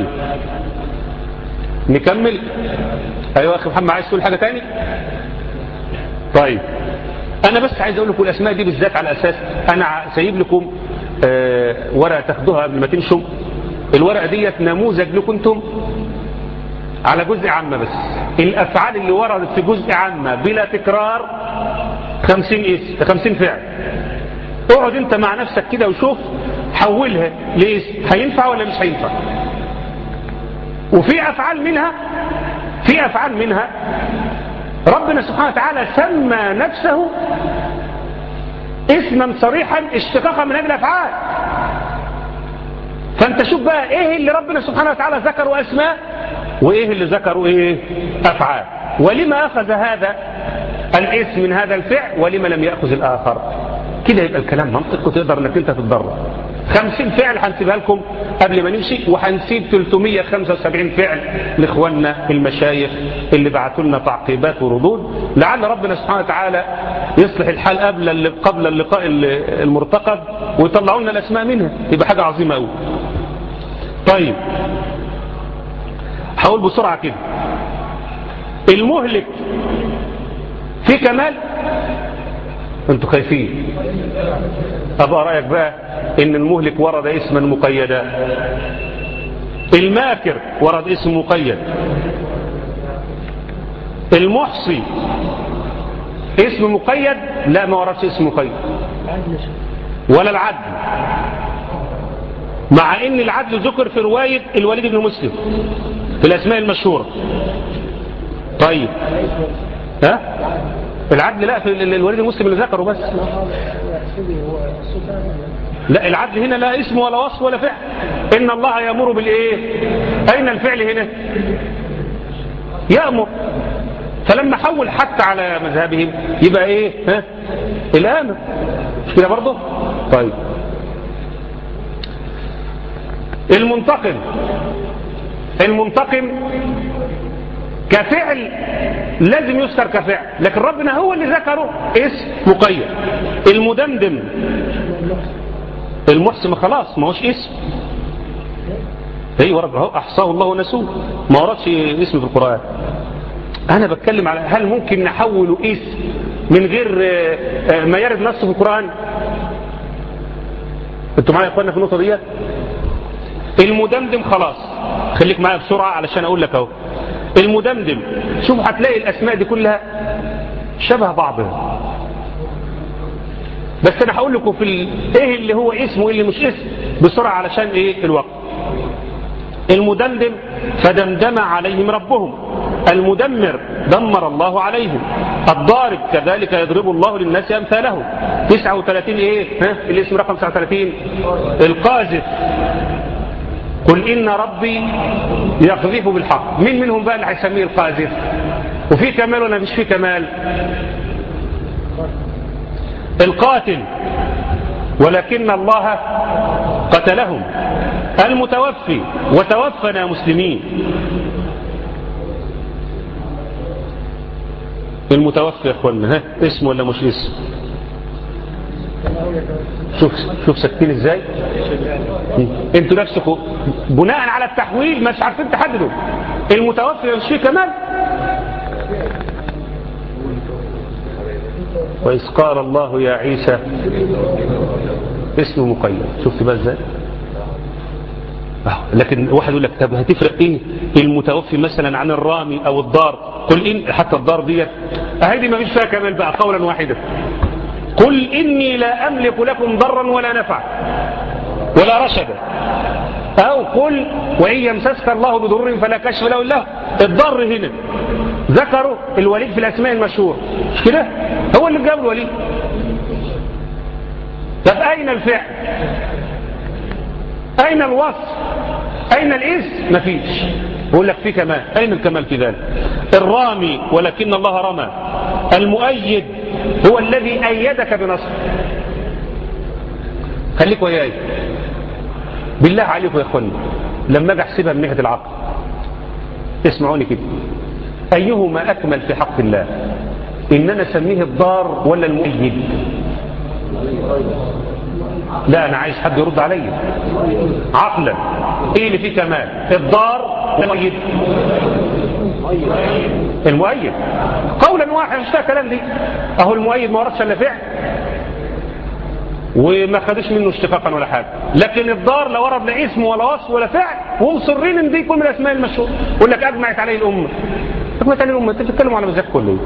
نكمل. ايوه اخي محمد، عايز تقول حاجه تاني؟ طيب انا بس عايز اقول لكم الاسماء دي بالذات على اساس انا سايب لكم آه ورقه تاخدوها قبل ما تمشوا. الورقه ديت نموذج لكم انتم على جزء عامه بس. الافعال اللي وردت في جزء عامه بلا تكرار خمسين اسم خمسين فعل. اقعد انت مع نفسك كده وشوف حولها لاسم هينفع ولا مش هينفع. وفي أفعال منها في أفعال منها ربنا سبحانه وتعالى سمى نفسه اسما صريحا اشتقاقا من هذه الأفعال. فأنت شوف بقى ايه اللي ربنا سبحانه وتعالى ذكروا أسماء وايه اللي ذكروا ايه أفعال، ولما أخذ هذا الاسم من هذا الفعل ولما لم يأخذ الآخر. كده يبقى الكلام منطق وتقدر انك انت تتدرب. خمسين فعل هنسيبها لكم قبل ما نمشي، وهنسيب ثلاثمائة وخمسة وسبعين فعل لاخواننا المشايخ اللي بعثوا لنا تعقيبات وردود. لعل ربنا سبحانه وتعالى يصلح الحال قبل قبل اللقاء المرتقب ويطلعوا لنا الاسماء منها، يبقى حاجه عظيمه قوي. طيب هقول بسرعه كده. المهلك في كمال؟ انتوا خايفين؟ أبقى رأيك بقى إن المهلك ورد اسما مقيدا. الماكر ورد اسم مقيد. المحصي اسم مقيد؟ لا ما وردش اسم مقيد. ولا العدل، مع إن العدل ذكر في رواية الوليد بن مسلم في الأسماء المشهورة. طيب ها؟ العدل لا، في الوليد المسلم اللي ذكره بس. لا العدل هنا لا اسم ولا وصف ولا فعل. إن الله يأمر بالإيه؟ أين الفعل هنا؟ يأمر. فلما حول حتى على مذهبهم يبقى إيه؟ ها؟ الآمر. مش كده برضه؟ طيب المنتقم. المنتقم كفعل لازم يذكر كفعل، لكن ربنا هو اللي ذكره اسم مقيد. المدمدم المحسن خلاص ما هوش اسم. هي ورد احصاه الله ونسوه، ما وردش اسم في القرآن. أنا بتكلم على هل ممكن نحوله اسم من غير ما يرد نصه في القرآن؟ انتوا معايا يا اخوانا في النقطة دي؟ المدمدم خلاص، خليك معايا بسرعة علشان أقول لك اهو. المدمدم شوف هتلاقي الأسماء دي كلها شبه بعضها، بس أنا هقول لكم في ال... إيه اللي هو اسم وإيه اللي مش اسم بسرعة علشان إيه الوقت. المدمدم فدمدم عليهم ربهم، المدمر دمر الله عليهم، الضارب كذلك يضرب الله للناس أمثالهم. تسعة وثلاثين إيه ها؟ الاسم رقم تسعة وثلاثين القاذف، قل إن ربي يقذف بالحق. مين منهم بقى اللي هيسميه القاذف؟ وفي كمال ولا مش في كمال؟ القاتل ولكن الله قتلهم، المتوفي وتوفنا مسلمين. المتوفي يا اخوانا ها اسم ولا مش اسم؟ شوف شوف ساكتين ازاي انتوا نفسكم بناء على التحويل مش عارفين تحددوا. المتوفي مش فيه كمال. وإذ قال الله يا عيسى اسمه مقيد. شفت بقى ازاي؟ لكن واحد يقول لك طب هتفرق ايه المتوفي مثلا عن الرامي او الضار؟ قل ان حتى الضار ديت اهدي ما فيش فيها كمال بقى قولا واحدا. قل اني لا املك لكم ضرا ولا نفعا ولا رشدا، او قل وان يمسسك الله بضر فلا كشف له الا هو. الضر هنا ذكروا الوليد في الاسماء المشهور مش كده؟ هو اللي جاب الوليد. طب اين الفعل؟ اين الوصف؟ اين الاسم؟ مفيش. بقول لك في كمال. اين الكمال في ذلك؟ الرامي ولكن الله رمى، المؤيد هو الذي ايدك بنصر. خليك وياي بالله عليكم يا اخوانا، لما اجي احسبها من ناحيه العقل اسمعوني كده، ايهما اكمل في حق الله؟ ان انا اسميه الضار ولا المؤيد؟ لا انا عايز حد يرد عليا عقلا. ايه اللي فيه كمال؟ الضار المؤيد؟ المؤيد قولا واحد مش كلام دي. اهو المؤيد ما وردش الا فعل وما خدوش منه اشتقاقا ولا حاجه، لكن الضار لا ورد لا اسم ولا وصف ولا فعل، ومصرين ان دي يكون من الاسماء المشهوره. يقول لك اجمعت عليه الامه. اجمعت عليه الامه؟ انت بتتكلموا على مزاج كله.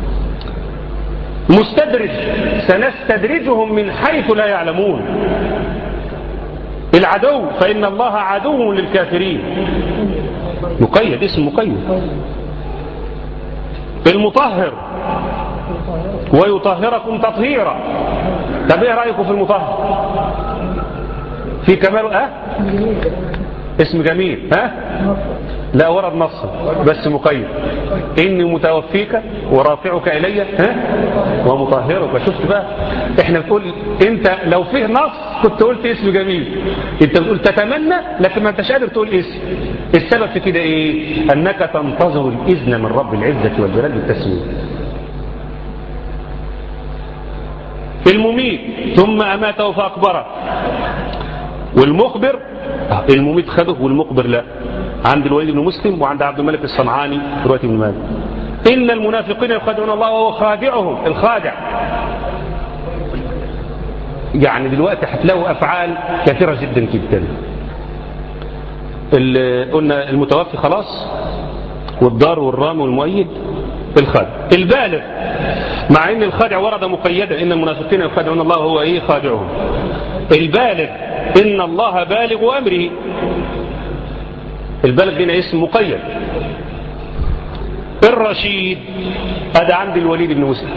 مستدرج سنستدرجهم من حيث لا يعلمون. العدو فإن الله عدو للكافرين. مقيد، اسم مقيد. المطهر ويطهركم تطهيرا. طب ايه رأيكم في المطهر؟ في كمال اه اسم جميل ها؟ لا ورد نص بس مقيد. إني متوفيك ورافعك إلي ها ومطهرك. شفت بقى؟ احنا بتقول انت لو فيه نص كنت قلت اسم جميل، انت بتقول تتمنى لكن ما انتش قادر تقول اسم. السبب في كده ايه؟ انك تنتظر الاذن من رب العزة والجلال بالتسمية. المميت ثم اماته فاقبره. والمخبر المميت خده والمخبر لا، عند الوليد بن مسلم وعند عبد الملك الصنعاني رواية ابن ماجه. إن المنافقين يخادعون الله وهو خادعهم. الخادع يعني دلوقتي هتلاقوا أفعال كثيرة جدا جدا. قلنا المتوفي خلاص، والضار والرام والمؤيد. الخادع البالغ، مع ان الخادع ورد مقيدا ان المنافقين يخادعون الله وهو ايه خادعهم. البالغ ان الله بالغ امره. البالغ هنا اسم مقيد. الرشيد هذا عند الوليد بن مسلم،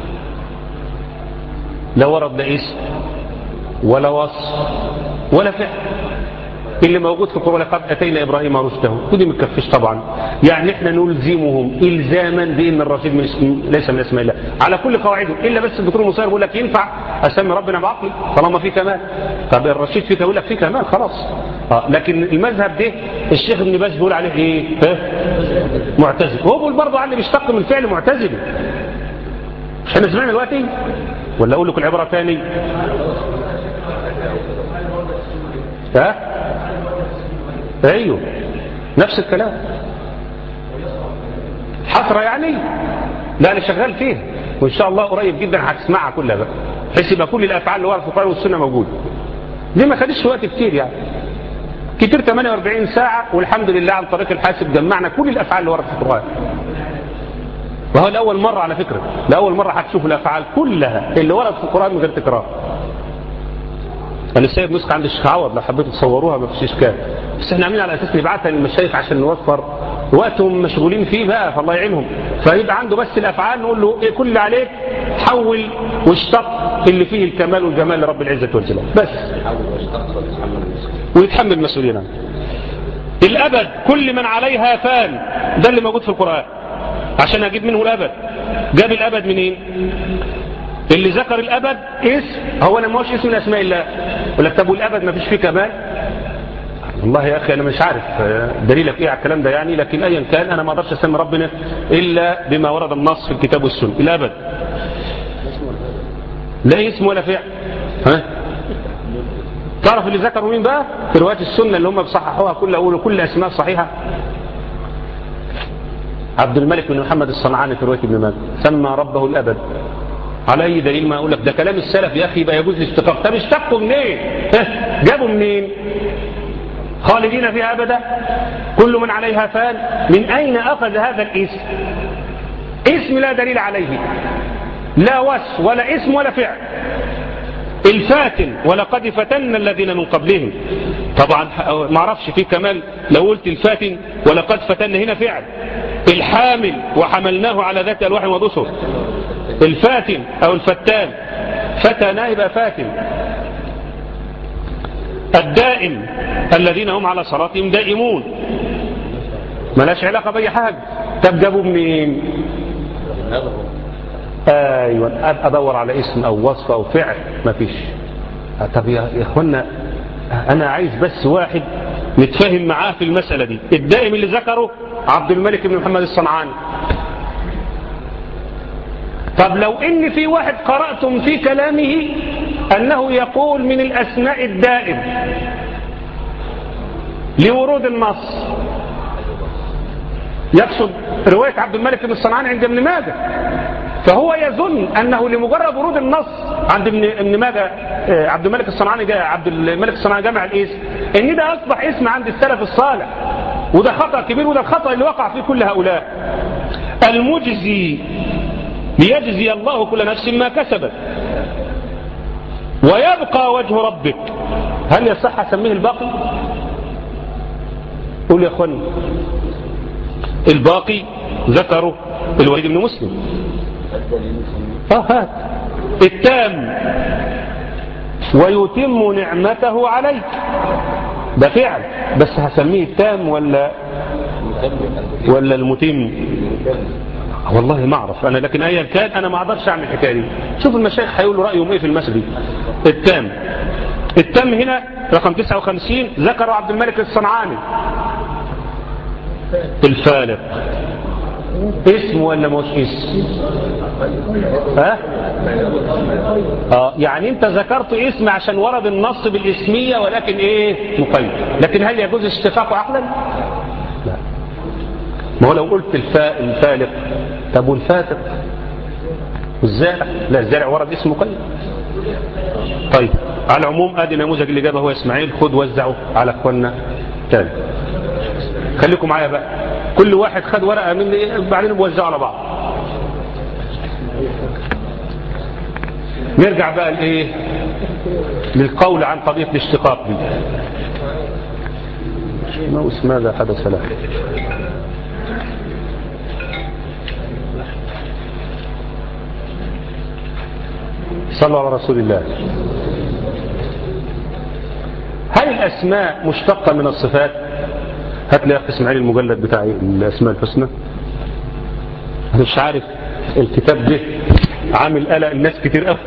لا ورد لا اسم ولا وصف ولا فعل. اللي موجود في القرآن لقد أتينا إبراهيم رشده، ودي متكفش طبعا. يعني احنا نلزمهم إلزاما بأن الرشيد من اسم ليس من اسماء الله على كل قواعده، إلا بس الدكتور المصير بيقول لك ينفع أسمي ربنا بعقلي طالما في كمال. طب الرشيد فيه يقول لك في كمال خلاص. آه. لكن المذهب ده الشيخ ابن باز بيقول عليه ايه؟ معتزل. وهو بيقول برضه على اللي بيشتق من الفعل معتزل. احنا سمعنا دلوقتي ولا اقول لكم العباره ثاني؟ ها؟ ايوه نفس الكلام. حسرة يعني؟ لا أنا شغال فيها وإن شاء الله قريب جدا هتسمعها كلها بقى، بحيث يبقى كل الأفعال اللي ورد في القرآن والسنة موجودة. دي ما خدش وقت كتير يعني، كتير ثمانية وأربعين ساعة، والحمد لله عن طريق الحاسب جمعنا كل الأفعال اللي ورد في القرآن. وهو لأول مرة على فكرة، لأول مرة هتشوف الأفعال كلها اللي ورد في القرآن من غير تكرار. أنا سايب نسخة عند الشيخ عوض لو حبيتوا تصوروها ما فيش إشكال، بس احنا عاملين على أساس نبعتها للمشايخ عشان نوفر وقتهم مشغولين فيه بقى، فالله يعينهم. فيبقى عنده بس الأفعال نقول له إيه كل اللي عليك حول واشتق اللي فيه الكمال والجمال لرب العزة والجلال بس، ويتحمل المسؤولين. الأبد كل من عليها فان، ده اللي موجود في القرآن عشان أجيب منه الأبد. جاب الأبد منين؟ اللي ذكر الأبد اسم، هو أنا ما هوش اسم من أسماء الله، ولا طب والأبد ما فيش فيه كمال؟ والله يا أخي أنا مش عارف دليلك إيه على الكلام ده يعني، لكن أيا كان أنا ما أقدرش أسمي ربنا إلا بما ورد النص في الكتاب والسنة. الأبد لا اسم ولا فعل. ها؟ تعرف اللي ذكروا مين بقى في روايات السنة اللي هم بصححوها كل أول كل أسماء صحيحة؟ عبد الملك بن محمد الصنعاني في رواية ابن ماجه سمى ربه الأبد. على أي دليل؟ ما أقول لك ده كلام السلف يا أخي، يبقى يجوز الاشتقاق. طب اشتقوا منين؟ جابوا منين؟ خالدين فيها أبدا، كل من عليها فان. من أين أخذ هذا الاسم؟ اسم لا دليل عليه، لا وصف ولا اسم ولا فعل. الفاتن ولقد فتن الذين من قبلهم، طبعا ما اعرفش فيه كمال لو قلت الفاتن ولقد فتن هنا فعل. الحامل وحملناه على ذات ألواح ودسر، الفاتن أو الفتان، فتنا يبقى فاتن. الدائم الذين هم على صلاتهم دائمون، ملاش علاقة بأي حاجة. طب جابوا منين؟ ايوه ادور على اسم او وصف او فعل، ما فيش. طب يا اخوانا انا عايز بس واحد نتفاهم معاه في المسألة دي. الدائم اللي ذكره عبد الملك بن محمد الصنعاني. طب لو ان في واحد قرأتم في كلامه انه يقول من الاسماء الدائم لورود النص، يقصد رواية عبد الملك بن الصنعاني عند ابن ماجه، فهو يظن أنه لمجرد ورود النص عند ابن ماجه عبد الملك الصنعاني جاء عبد الملك الصنعاني جمع الاسم، ان ده اصبح اسم عند السلف الصالح. وده خطأ كبير، وده الخطأ اللي وقع فيه كل هؤلاء. المجزي ليجزي الله كل نفس ما كسبت ويبقى وجه ربك، هل يصح اسميه الباقي؟ قول يا اخواني. الباقي ذكره الوليد بن مسلم. اه هات التام ويتم نعمته عليك، ده فعل، بس هسميه التام ولا ولا المتم؟ والله ما اعرف انا، لكن ايا كان انا ما اقدرش اعمل الحكايه دي. شوف المشايخ هيقولوا رايهم ايه في المسألة دي. التام التام هنا رقم تسعة وخمسين ذكره عبد الملك الصنعاني. الفالق اسم ولا مش اسم؟ ها؟ اه يعني انت ذكرت اسم عشان ورد النص بالاسمية، ولكن ايه مقيد. لكن هل يجوز اشتقاقه عقلا؟ لا. ما هو لو قلت الفا... الفالق، طب والفاتق والزارع؟ لا الزارع ورد اسم مقيد. طيب على العموم ادي نموذج اللي جابه هو اسماعيل، خد وزعه على اخواننا تاني. خليكم معايا بقى، كل واحد خد ورقة من بعدين بوزعه على بعض. نرجع بقى لايه؟ للقول عن قضية الاشتقاق دي. ما اسم ماذا حدث له؟ صلوا على رسول الله. هل الأسماء مشتقة من الصفات؟ هات لي يا أخي اسماعيل المجلد بتاع الأسماء الحسنى. أنا مش عارف الكتاب ده عامل قلق الناس كتير قوي.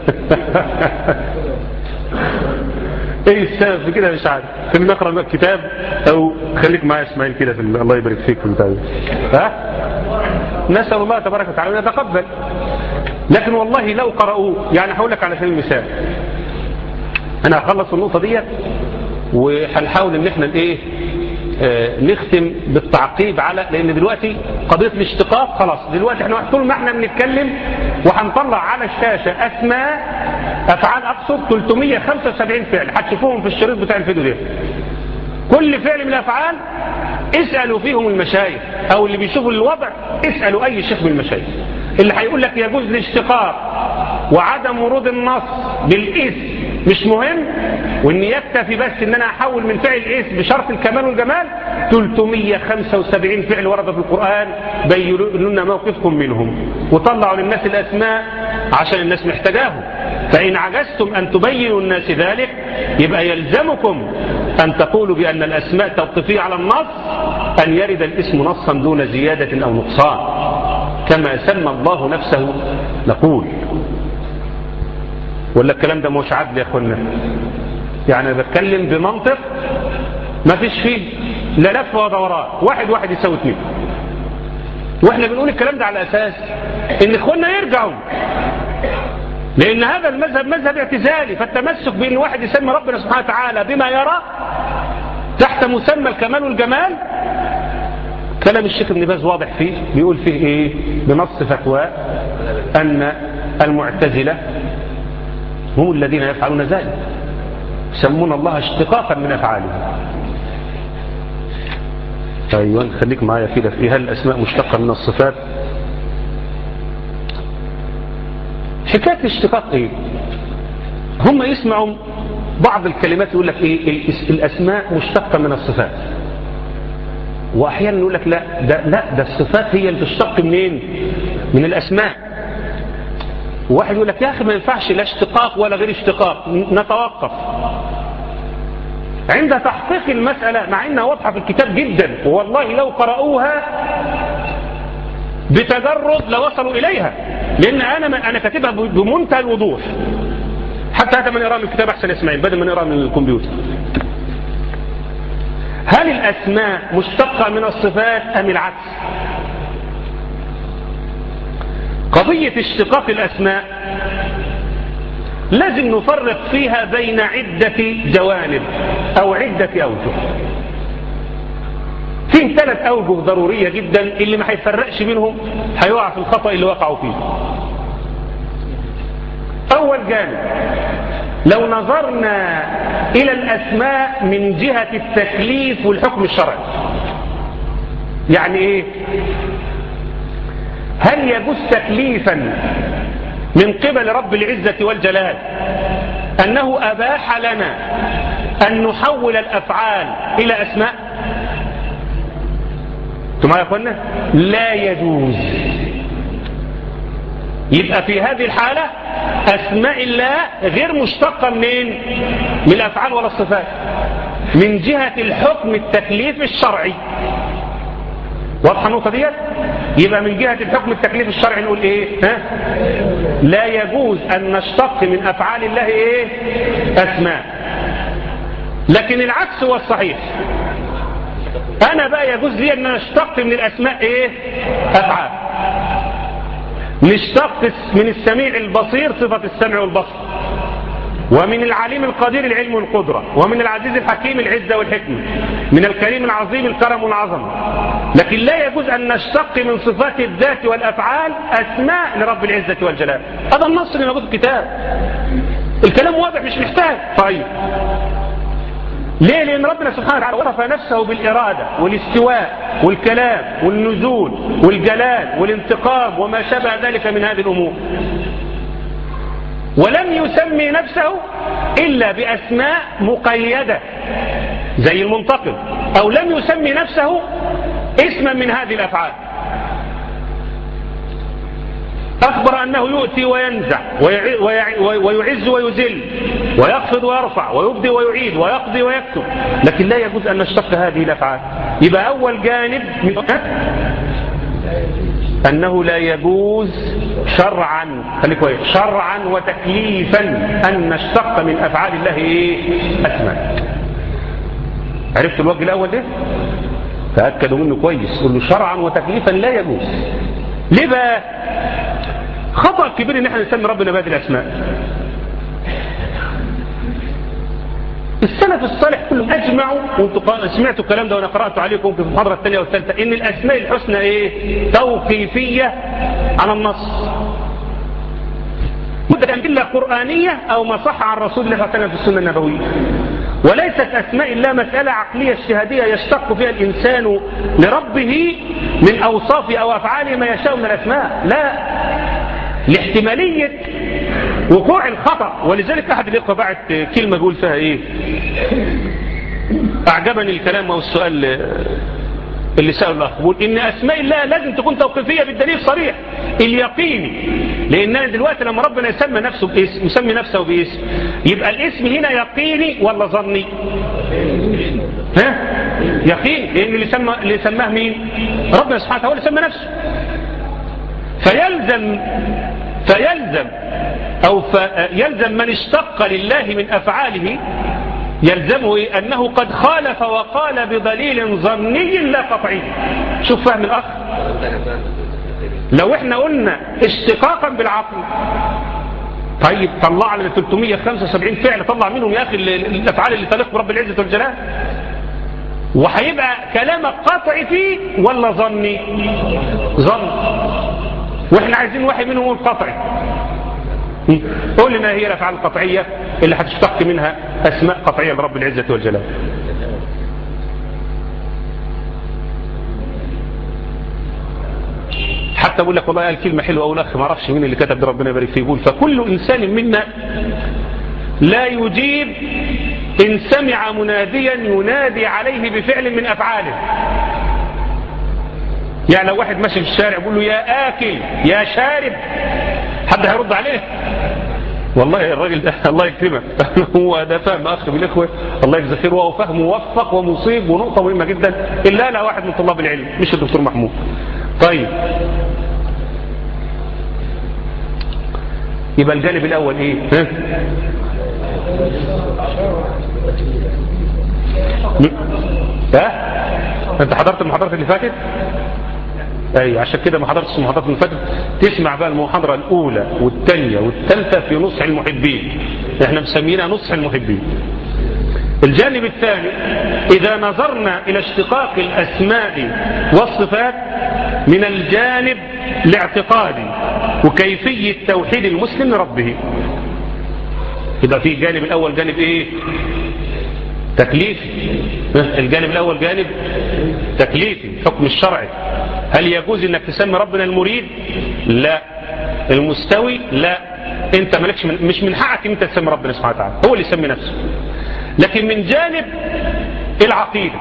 ايه السبب في كده مش عارف. خلينا نقرأ الكتاب او خليك معايا اسماعيل كده في الله يبارك فيك في البتاع. ها؟ نسأل الله تبارك وتعالى ان يتقبل. لكن والله لو قرأوه، يعني هقول لك على سبيل المثال، انا هخلص النقطة دي وهنحاول ان احنا ايه آه نختم بالتعقيب على، لان دلوقتي قضيه الاشتقاق خلاص، دلوقتي احنا طول ما احنا بنتكلم وهنطلع على الشاشه اسماء افعال اقصد ثلاثمية وخمسة وسبعين فعل هتشوفوهم في الشريط بتاع الفيديو ده. كل فعل من الافعال اسالوا فيهم المشايخ، او اللي بيشوفوا الوضع اسالوا اي شيخ من المشايخ اللي هيقول لك يجوز الاشتقاق وعدم ورود النص بالاسم مش مهم، وان يكتفي بس ان انا احول من فعل الاسم بشرط الكمال والجمال. ثلاثمية وخمسة وسبعين فعل ورد في القرآن، بينوا لنا موقفكم منهم وطلعوا للناس الاسماء عشان الناس محتاجاهم. فان عجزتم ان تبينوا الناس ذلك يبقى يلزمكم ان تقولوا بان الاسماء توقيفية على النص، ان يرد الاسم نصا دون زيادة او نقصان كما سمى الله نفسه نقول. ولا الكلام ده مش عدل يا اخوانا؟ يعني بتكلم بمنطق ما فيش فيه لا لف ولا دوران، واحد واحد يساوي اثنين. واحنا بنقول الكلام ده على اساس ان اخوانا يرجعوا، لان هذا المذهب مذهب اعتزالي، فالتمسك بان واحد يسمي ربنا سبحانه وتعالى بما يرى تحت مسمى الكمال والجمال. كلام الشيخ ابن باز واضح فيه، بيقول فيه ايه بنص فتوى ان المعتزلة هم الذين يفعلون ذلك، يسمون الله اشتقاقا من افعاله. ايوه خليك معايا كده في هل الاسماء مشتقه من الصفات. حكايه الاشتقاق ايه؟ هم يسمعوا بعض الكلمات يقول لك ايه الاسماء مشتقه من الصفات، واحيانا يقول لك لا ده لا ده الصفات هي اللي تشتق منين؟ من الاسماء. واحد يقول لك يا اخي ما ينفعش لا اشتقاق ولا غير اشتقاق، نتوقف عند تحقيق المسألة، مع انها واضحة في الكتاب جدا، والله لو قرأوها بتجرد لوصلوا اليها، لان انا انا كاتبها بمنتهى الوضوح. حتى هذا من يقرأ من الكتاب احسن اسماعيل بدل من يقرأ من الكمبيوتر. هل الاسماء مشتقة من الصفات ام العكس؟ قضية اشتقاق الاسماء لازم نفرق فيها بين عدة جوانب او عدة اوجه. فيه ثلاث اوجه ضرورية جدا، اللي ما هيفرقش منهم هيقع في الخطأ اللي وقعوا فيه. اول جانب، لو نظرنا الى الاسماء من جهة التكليف والحكم الشرعي. يعني ايه؟ هل يجوز تكليفا من قبل رب العزة والجلال أنه أباح لنا أن نحول الأفعال إلى أسماء؟ انتم معايا يا أخوانا؟ لا يجوز. يبقى في هذه الحالة أسماء الله غير مشتقة منين؟ من الأفعال ولا الصفات، من جهة الحكم التكليف الشرعي. واضحة النقطة ديت؟ يبقى من جهة الحكم التكليف الشرعي نقول ايه؟ ها؟ لا يجوز ان نشتق من افعال الله ايه؟ اسماء. لكن العكس هو الصحيح. انا بقى يجوز لي ان نشتق من الاسماء ايه؟ افعال. نشتق من السميع البصير صفة السمع والبصر، ومن العليم القدير العلم والقدرة، ومن العزيز الحكيم العزة والحكمة، من الكريم العظيم الكرم والعظمة. لكن لا يجوز أن نشتق من صفات الذات والأفعال أسماء لرب العزة والجلال. هذا النص اللي موجود في الكتاب. الكلام واضح مش محتاج. طيب ليه؟ لأن ربنا سبحانه وتعالى وصف نفسه بالإرادة والاستواء والكلام والنزول والجلال والانتقام وما شابه ذلك من هذه الأمور، ولم يسمي نفسه إلا بأسماء مقيدة زي المنتقم، أو لم يسمي نفسه اسما من هذه الأفعال. أخبر أنه يؤتي وينزع ويعز ويذل ويخفض ويرفع ويبدي ويعيد ويقضي ويكتب، لكن لا يجوز أن نشتق هذه الأفعال. يبقى أول جانب أنه لا يجوز شرعا، خليك كويس، شرعا وتكليفا أن نشتق من أفعال الله إيه؟ أسماء. عرفت الوجه الأول ده؟ تأكدوا منه كويس. قل له شرعا وتكليفا لا يجوز. ليه بقى؟ خطأ كبير ان احنا نسمي ربنا بهذه الاسماء. السلف الصالح كلهم أجمعوا، وانتم سمعتوا الكلام ده وأنا قرأته عليكم في المحاضرة الثانية والثالثة، إن الأسماء الحسنى إيه؟ توقيفية على النص، مدة إلا قرآنية أو ما صح عن رسول الله صلى الله عليه وسلم في السنة النبوية، وليست أسماء الله مسألة عقلية اجتهادية يشتق فيها الإنسان لربه من أوصافه أو أفعاله ما يشاء من الأسماء، لا، لاحتمالية وقوع الخطأ. ولذلك أحد الإخوة بعت كلمة يقول فيها إيه، أعجبني الكلام أو السؤال اللي سأل الأخ، يقول إن أسماء الله لازم تكون توقيفية بالدليل صريح اليقيني، لأننا دلوقتي لما ربنا يسمى نفسه باسم، يسمي نفسه باسم، يبقى الاسم هنا يقيني ولا ظني؟ ها؟ يقين، لأن اللي سمى اللي سماه مين؟ ربنا سبحانه وتعالى سمى نفسه. فيلزم فيلزم أو فيلزم من اشتق لله من أفعاله يلزمه إيه؟ أنه قد خالف وقال بدليل ظني لا قطعي. شوف فهم الأخ، لو احنا قلنا اشتقاقا بالعقل، طيب طلع لنا ثلاثمائة وخمسة وسبعين فعل، طلع منهم يا أخي الأفعال اللي تليق برب العزة والجلال، وهيبقى كلامك قطعي فيه ولا ظني؟ ظن، واحنا عايزين واحد منهم القطعي. قول لنا هي الأفعال القطعية اللي هتشتق منها أسماء قطعية لرب العزة والجلال. حتى أقول لك والله قال كلمة حلوة أو الأخ ما أعرفش مين اللي كتب ده ربنا يبارك فيه، يقول فكل إنسان منا لا يجيب إن سمع مناديا ينادي عليه بفعل من أفعاله. يعني لو واحد ماشي في الشارع يقول له يا آكل يا شارب، حد هيرد عليه؟ والله الراجل ده الله يكرمه هو ده فهم أخ بالإخوة الله يجزاه خير، وهو فهم موفق ومصيب ونقطة مهمة جدا، إلا لا واحد من طلاب العلم مش الدكتور محمود. طيب يبقى الجانب الأول إيه؟ ها؟ ها؟ أنت حضرت المحاضرات اللي فاتت؟ أي عشان كده ما حضرتش المحاضرات اللي فاتت، تسمع بقى المحاضرة الأولى والثانية والثالثة في نصح المحبين، احنا مسمينها نصح المحبين. الجانب الثاني، إذا نظرنا إلى اشتقاق الأسماء والصفات من الجانب الاعتقادي وكيفية توحيد المسلم لربه، يبقى في الجانب الأول جانب إيه؟ تكليفي. الجانب الأول جانب تكليفي، حكم الشرعي. هل يجوز انك تسمي ربنا المريد؟ لا. المستوي؟ لا. انت مالكش من مش من حقك انت تسمي ربنا سبحانه وتعالى، هو اللي يسمي نفسه. لكن من جانب العقيدة،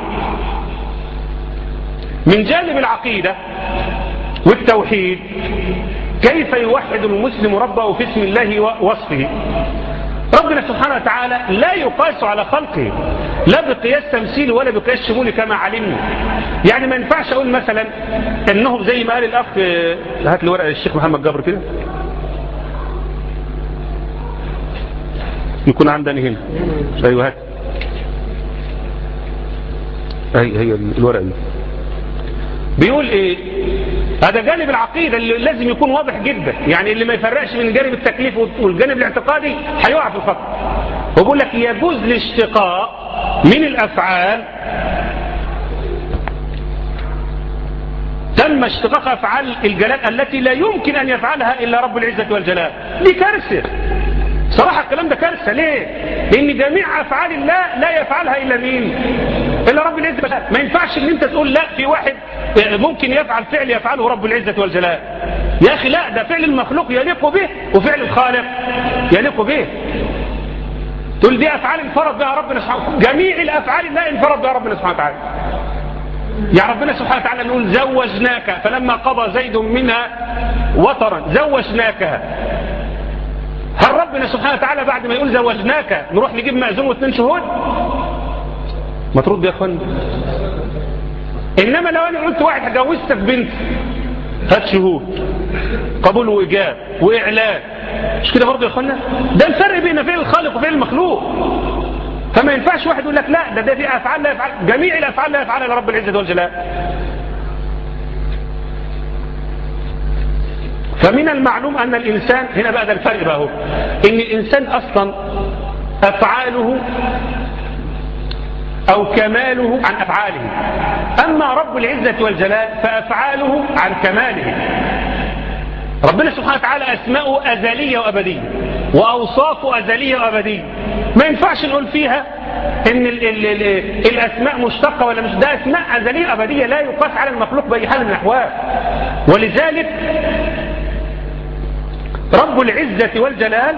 من جانب العقيدة والتوحيد، كيف يوحد المسلم ربه في اسم الله ووصفه؟ ربنا سبحانه وتعالى لا يقاس على خلقه، لا بقياس تمثيلي ولا بقياس شمولي كما علمنا. يعني ما ينفعش اقول مثلا انهم زي ما قال الاخ، هات لي ورقه الشيخ محمد جبر كده يكون عندنا هنا. ايوه هات، هي هي الورقه دي. بيقول ايه؟ هذا جانب العقيدة اللي لازم يكون واضح جدا، يعني اللي ما يفرقش من جانب التكليف والجانب الاعتقادي هيقع في الخطأ. وبقول لك يجوز الاشتقاق من الأفعال، تم اشتقاق أفعال الجلال التي لا يمكن أن يفعلها إلا رب العزة والجلال. دي كارثة صراحة، الكلام ده كارثة. ليه؟ لأن جميع أفعال الله لا يفعلها إلا مين؟ إلا رب العزة والجلال. ما ينفعش إن أنت تقول لا في واحد ممكن يفعل فعل يفعله رب العزة والجلال. يا أخي لا، ده فعل المخلوق يليق به وفعل الخالق يليق به. تقول دي أفعال انفرد بها ربنا سبحانه وتعالى، جميع الأفعال لا انفرد بها ربنا سبحانه وتعالى. يعني ربنا سبحانه وتعالى نقول زوجناك، فلما قضى زيد منها وطرا زوجناكها. هل ربنا سبحانه وتعالى بعد ما يقول زوجناك نروح نجيب مأذون واثنين شهود؟ ما ترد يا اخوان. انما لو انا قلت واحد جوزتك بنت، هات شهود قبول وايجاب واعلان، مش كده برضه يا اخوانا؟ ده الفرق بين فعل الخالق وفعل المخلوق. فما ينفعش واحد يقول لك لا، ده ده في افعال لا يفعل، جميع الافعال لا يفعلها لرب العزة والجلال. فمن المعلوم أن الإنسان، هنا بقى ده الفرق بقى هو، إن الإنسان أصلا أفعاله أو كماله عن أفعاله. أما رب العزة والجلال فأفعاله عن كماله. ربنا سبحانه وتعالى أسماؤه أزلية وأبدية وأوصافه أزلية وأبدية، ما ينفعش نقول فيها إن ال ال ال الأسماء مشتقة ولا مش، ده أسماء أزلية أبدية لا يقاس على المخلوق بأي حال من الأحوال. ولذلك رب العزة والجلال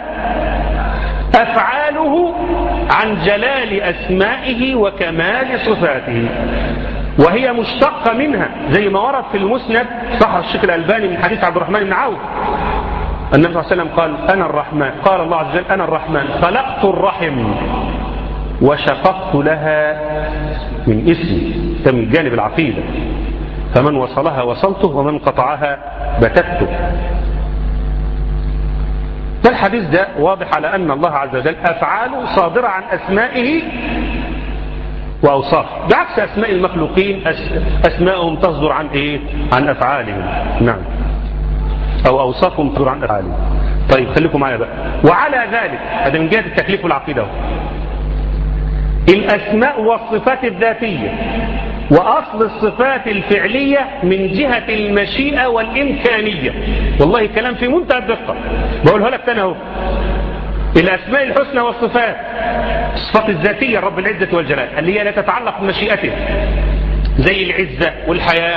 أفعاله عن جلال أسمائه وكمال صفاته، وهي مشتقة منها زي ما ورد في المسند صح الشيخ الألباني من حديث عبد الرحمن بن عوف النبي صلى الله عليه وسلم قال أنا الرحمن، قال الله عز وجل أنا الرحمن خلقت الرحم وشققت لها من اسمي. ده من جانب العقيدة، فمن وصلها وصلته ومن قطعها بتته. ده الحديث ده واضح على أن الله عز وجل أفعاله صادرة عن أسمائه وأوصافه، بعكس أسماء المخلوقين أسماءهم تصدر عن إيه؟ عن أفعالهم. نعم، أو أوصافهم تصدر عن أفعالهم. طيب خليكم معايا بقى. وعلى ذلك هذا من جهة التكليف والعقيدة، الأسماء والصفات الذاتية وأصل الصفات الفعلية من جهة المشيئة والإمكانية. والله كلام في منتهى الدقة، بقولها لك تاني اهو. الأسماء الحسنى والصفات الصفات الذاتية رب العزة والجلال اللي هي لا تتعلق بمشيئته زي العزة والحياة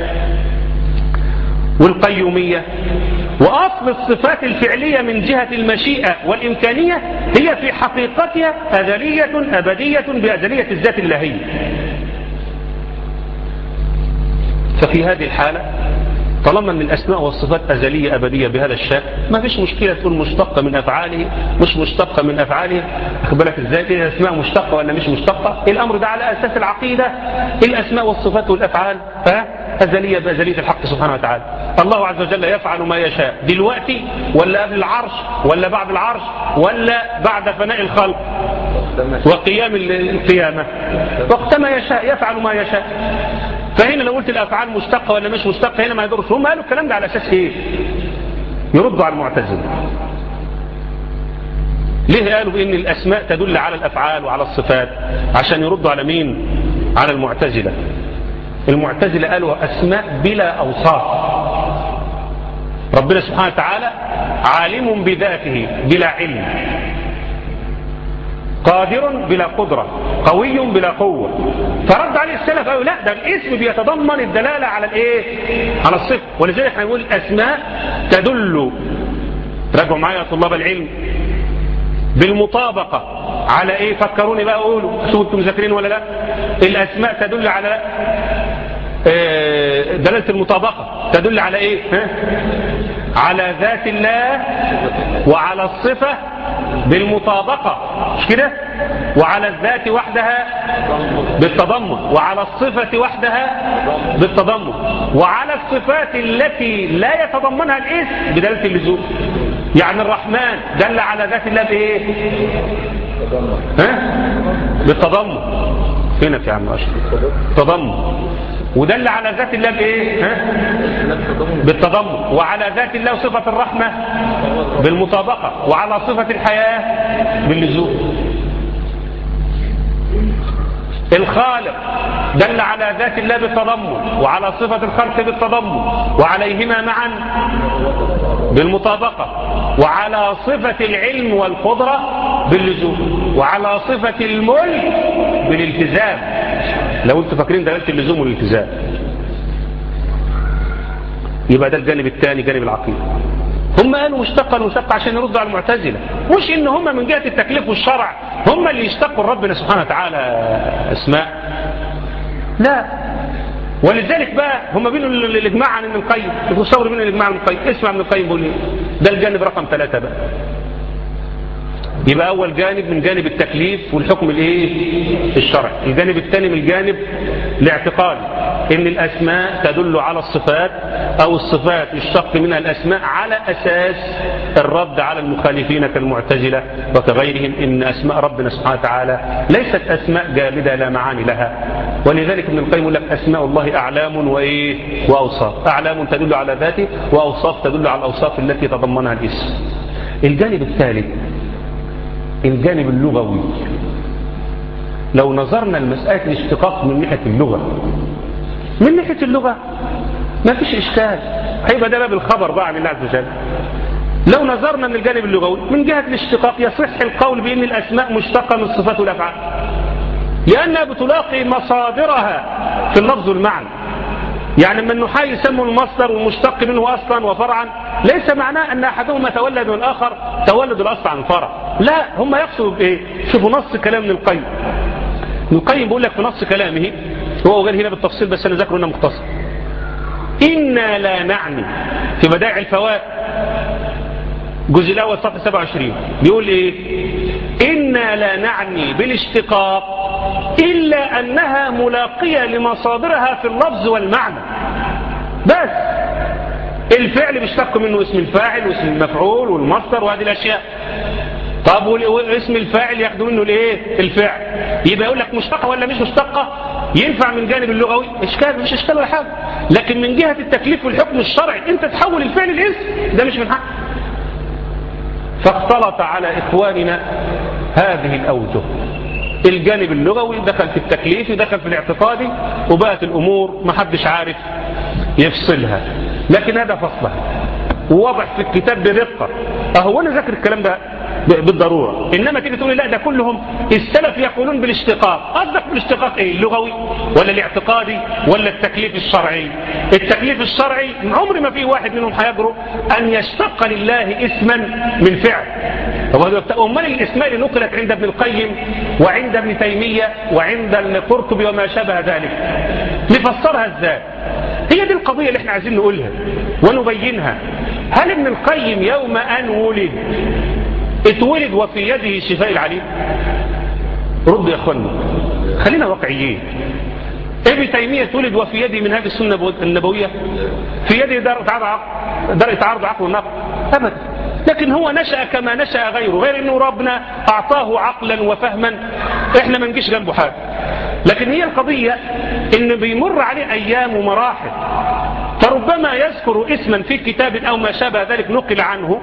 والقيومية، وأصل الصفات الفعلية من جهة المشيئة والإمكانية هي في حقيقتها أزلية أبدية بأزلية الذات اللهية. ففي هذه الحالة طالما ان الاسماء والصفات ازليه ابديه بهذا الشكل ما فيش مشكله تقول مشتقه من افعاله مش مشتقه من افعاله. خد بالك ازاي ايه الاسماء مشتقه ولا مش مشتقه؟ الامر ده على اساس العقيده. الاسماء والصفات والافعال ازليه بازليه الحق سبحانه وتعالى. الله عز وجل يفعل ما يشاء دلوقتي ولا قبل العرش ولا بعد العرش ولا بعد فناء الخلق وقيام القيامه، وقتما يشاء يفعل ما يشاء. فهنا لو قلت الافعال مشتقه ولا مش مشتقه هنا ما يدورش. هم قالوا الكلام ده على اساس ايه؟ يردوا على المعتزله. ليه قالوا بان الاسماء تدل على الافعال وعلى الصفات؟ عشان يردوا على مين؟ على المعتزله. المعتزله قالوا اسماء بلا اوصاف. ربنا سبحانه وتعالى عالم بذاته بلا علم، قادر بلا قدرة، قوي بلا قوة. فرد عليه السلف قالوا لا، ده الاسم بيتضمن الدلالة على الايه؟ على الصفة. ولذلك احنا نقول الاسماء تدل، راجعوا معايا يا طلاب العلم، بالمطابقة على ايه؟ فكروني بقى قولوا شو انتم مذاكرين ولا لا؟ الاسماء تدل على اه دلالة المطابقة، تدل على ايه؟ ها؟ على ذات الله وعلى الصفة بالمطابقة، مش كده؟ وعلى الذات وحدها بالتضمن، وعلى الصفة وحدها بالتضمن، وعلى الصفات التي لا يتضمنها الاسم بدلالة اللزوم. يعني الرحمن دل على ذات الله بايه؟ ها؟ بالتضمن. هنا يا عم اشرف تضمن. ودل على ذات الله بايه؟ ها؟ بالتضمن. وعلى ذات الله صفة الرحمة بالمطابقة، وعلى صفة الحياة باللزوم. الخالق دل على ذات الله بالتضمن، وعلى صفة الخلق بالتضمن، وعليهما معا بالمطابقة، وعلى صفة العلم والقدرة باللزوم، وعلى صفة الملك بالالتزام. لو انتم فاكرين دلالة اللزوم والالتزام، يبقى ده الجانب الثاني جانب العقيدة. هم قالوا مشتقا ومشتقا عشان يردوا على المعتزلة، مش ان هم من جهة التكليف والشرع هم اللي يشتقوا ربنا سبحانه وتعالى اسماء، لا. ولذلك بقى هم بينوا الاجماع عن ابن القيم، تصور من الاجماع عن ابن القيم. اسمع ابن القيم بيقول ايه؟ ده الجانب رقم ثلاثة بقى. يبقى اول جانب من جانب التكليف والحكم الايه؟ الشرعي. الجانب الثاني من الجانب الاعتقادي، ان الاسماء تدل على الصفات او الصفات يشتق منها الاسماء على اساس الرد على المخالفين كالمعتزلة وكغيرهم، ان اسماء ربنا سبحانه وتعالى ليست اسماء جامدة لا معاني لها. ولذلك ابن القيم يقول لك اسماء الله اعلام وايه؟ واوصاف. اعلام تدل على ذاته، واوصاف تدل على الاوصاف التي تضمنها الاسم. الجانب الثالث الجانب اللغوي. لو نظرنا لمسألة الاشتقاق من ناحية اللغة، من ناحية اللغة ما فيش إشكال، هيبقى ده باب الخبر بقى عن الله عز وجل. لو نظرنا من الجانب اللغوي من جهة الاشتقاق يصح القول بأن الأسماء مشتقة من الصفات والأفعال، لأنها بتلاقي مصادرها في اللفظ والمعنى. يعني من النحاة يسموا المصدر والمشتق منه أصلا وفرعا، ليس معناه أن أحدهما تولد من الآخر تولد الأصل عن الفرع، لا، هم يقصدوا بإيه؟ شوفوا نص كلام ابن القيم. ابن القيم بيقول لك في نص كلامه، هو قال هنا بالتفصيل بس أنا ذكره هنا مختصر: إنا لا نعني، في بدائع الفوائد الجزء الأول صفحة سبعة وعشرين بيقول إيه؟ إنا لا نعني بالاشتقاق إلا أنها ملاقية لمصادرها في اللفظ والمعنى بس. الفعل بيشتق منه اسم الفاعل واسم المفعول والمصدر وهذه الأشياء. طب واسم الفاعل ياخدوا منه الايه؟ الفعل. يبقى يقول لك مشتقة ولا مش مشتقة؟ ينفع من جانب اللغوي اشكال، مش اشكال ولا حاجه، لكن من جهة التكليف والحكم الشرعي انت تحول الفعل الاسم، ده مش من حق. فاختلط على اخواننا هذه الاوجه، الجانب اللغوي دخل في التكليف ودخل في الاعتقادي، وبقت الامور ما حدش عارف يفصلها. لكن هذا فصلها وواضح في الكتاب برقه. اهو انا ذاكر الكلام ده بالضرورة، إنما تيجي تقول لا ده كلهم السلف يقولون بالاشتقاق. قصدك بالاشتقاق ايه؟ اللغوي ولا الاعتقادي ولا التكليف الشرعي؟ التكليف الشرعي عمر ما فيه واحد منهم هيجرؤ أن يشتق لله اسما من فعل. أمال الاسماء اللي نقلت عند ابن القيم وعند ابن تيمية وعند القرطبي وما شابه ذلك نفسرها ازاي؟ هي دي القضية اللي احنا عايزين نقولها ونبينها. هل ابن القيم يوم أن ولد اتولد وفي يده شفاء العليم؟ ردوا يا اخوانا، خلينا واقعيين. ابن تيمية اتولد وفي يده من هذه السنة النبوية؟ في يده دار تعارض عقل والنقل؟ ابدا. لكن هو نشأ كما نشأ غيره، غير انه ربنا اعطاه عقلا وفهما احنا ما نجيش جنبه حاجه. لكن هي القضية ان بيمر عليه ايام ومراحل، فربما يذكر اسما في كتاب او ما شابه ذلك نقل عنه،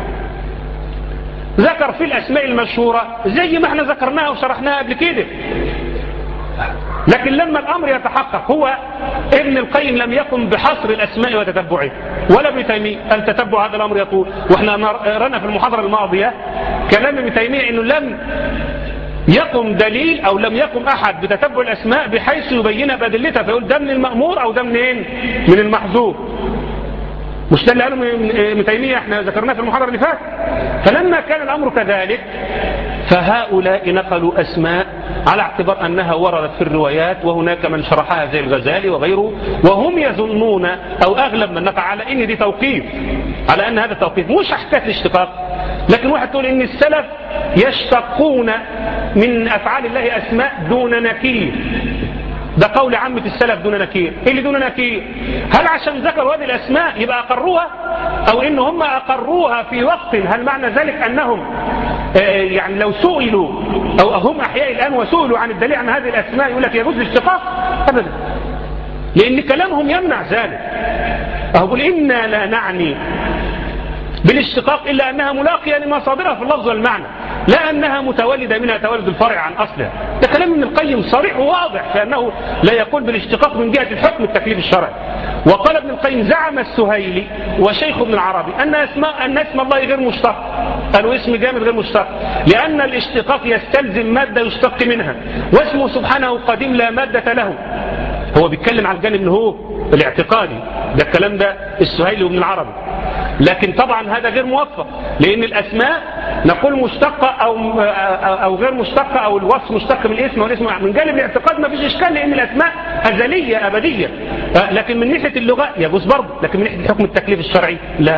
ذكر في الأسماء المشهورة زي ما احنا ذكرناها وشرحناها قبل كده. لكن لما الأمر يتحقق، هو ابن القيم لم يقم بحصر الأسماء وتتبعه، ولا ابن تيمية. التتبع هذا الأمر يطول، واحنا قرأنا في المحاضرة الماضية كلام ابن تيمية انه لم يقم دليل او لم يقم احد بتتبع الأسماء بحيث يبين بأدلتها، فيقول ده من المأمور او ده منين؟ من المحذوف. مش ده اللي قاله ابن تيمية احنا ذكرناه في المحاضرة اللي فاتت. فلما كان الأمر كذلك فهؤلاء نقلوا أسماء على اعتبار أنها وردت في الروايات، وهناك من شرحها زي الغزالي وغيره، وهم يظنون أو أغلب من نقع على إن دي توقيف، على أن هذا توقيف مش حكاية الاشتقاق. لكن واحد تقول إن السلف يشتقون من أفعال الله أسماء دون نكير، ده قول عامة السلف دون نكير. ايه اللي دون نكير؟ هل عشان ذكروا هذه الأسماء يبقى أقروها، أو إن هم أقروها في وقت؟ هل معنى ذلك أنهم يعني لو سئلوا أو هم أحياء الآن وسئلوا عن الدليل عن هذه الأسماء يقول لك يجوز الاشتقاق؟ أبدا، لأن كلامهم يمنع ذلك. أقول إنا لا نعني بالاشتقاق إلا أنها ملاقية لمصادرها في اللفظ والمعنى، لا أنها متولدة منها تولد الفرع عن أصلها. ده كلام ابن القيم صريح وواضح في أنه لا يقول بالاشتقاق من جهة الحكم التكليف الشرعي. وقال ابن القيم زعم السهيلي وشيخ ابن العربي أن اسماء أن اسم الله غير مشتق، قالوا اسم جامد غير مشتق، لأن الاشتقاق يستلزم مادة يشتق منها، واسمه سبحانه قديم لا مادة له. هو بيتكلم عن الجانب اللي هو الاعتقادي، ده الكلام ده السهيلي وابن العربي. لكن طبعا هذا غير موفق، لأن الأسماء نقول مشتقة أو, أو غير مشتقة، أو الوصف مشتق من الاسم والاسم من جانب الاعتقاد ما فيش إشكال، لأن الأسماء أزلية أبدية. لكن من ناحية اللغة يجوز برضه، لكن من ناحية حكم التكليف الشرعي لا.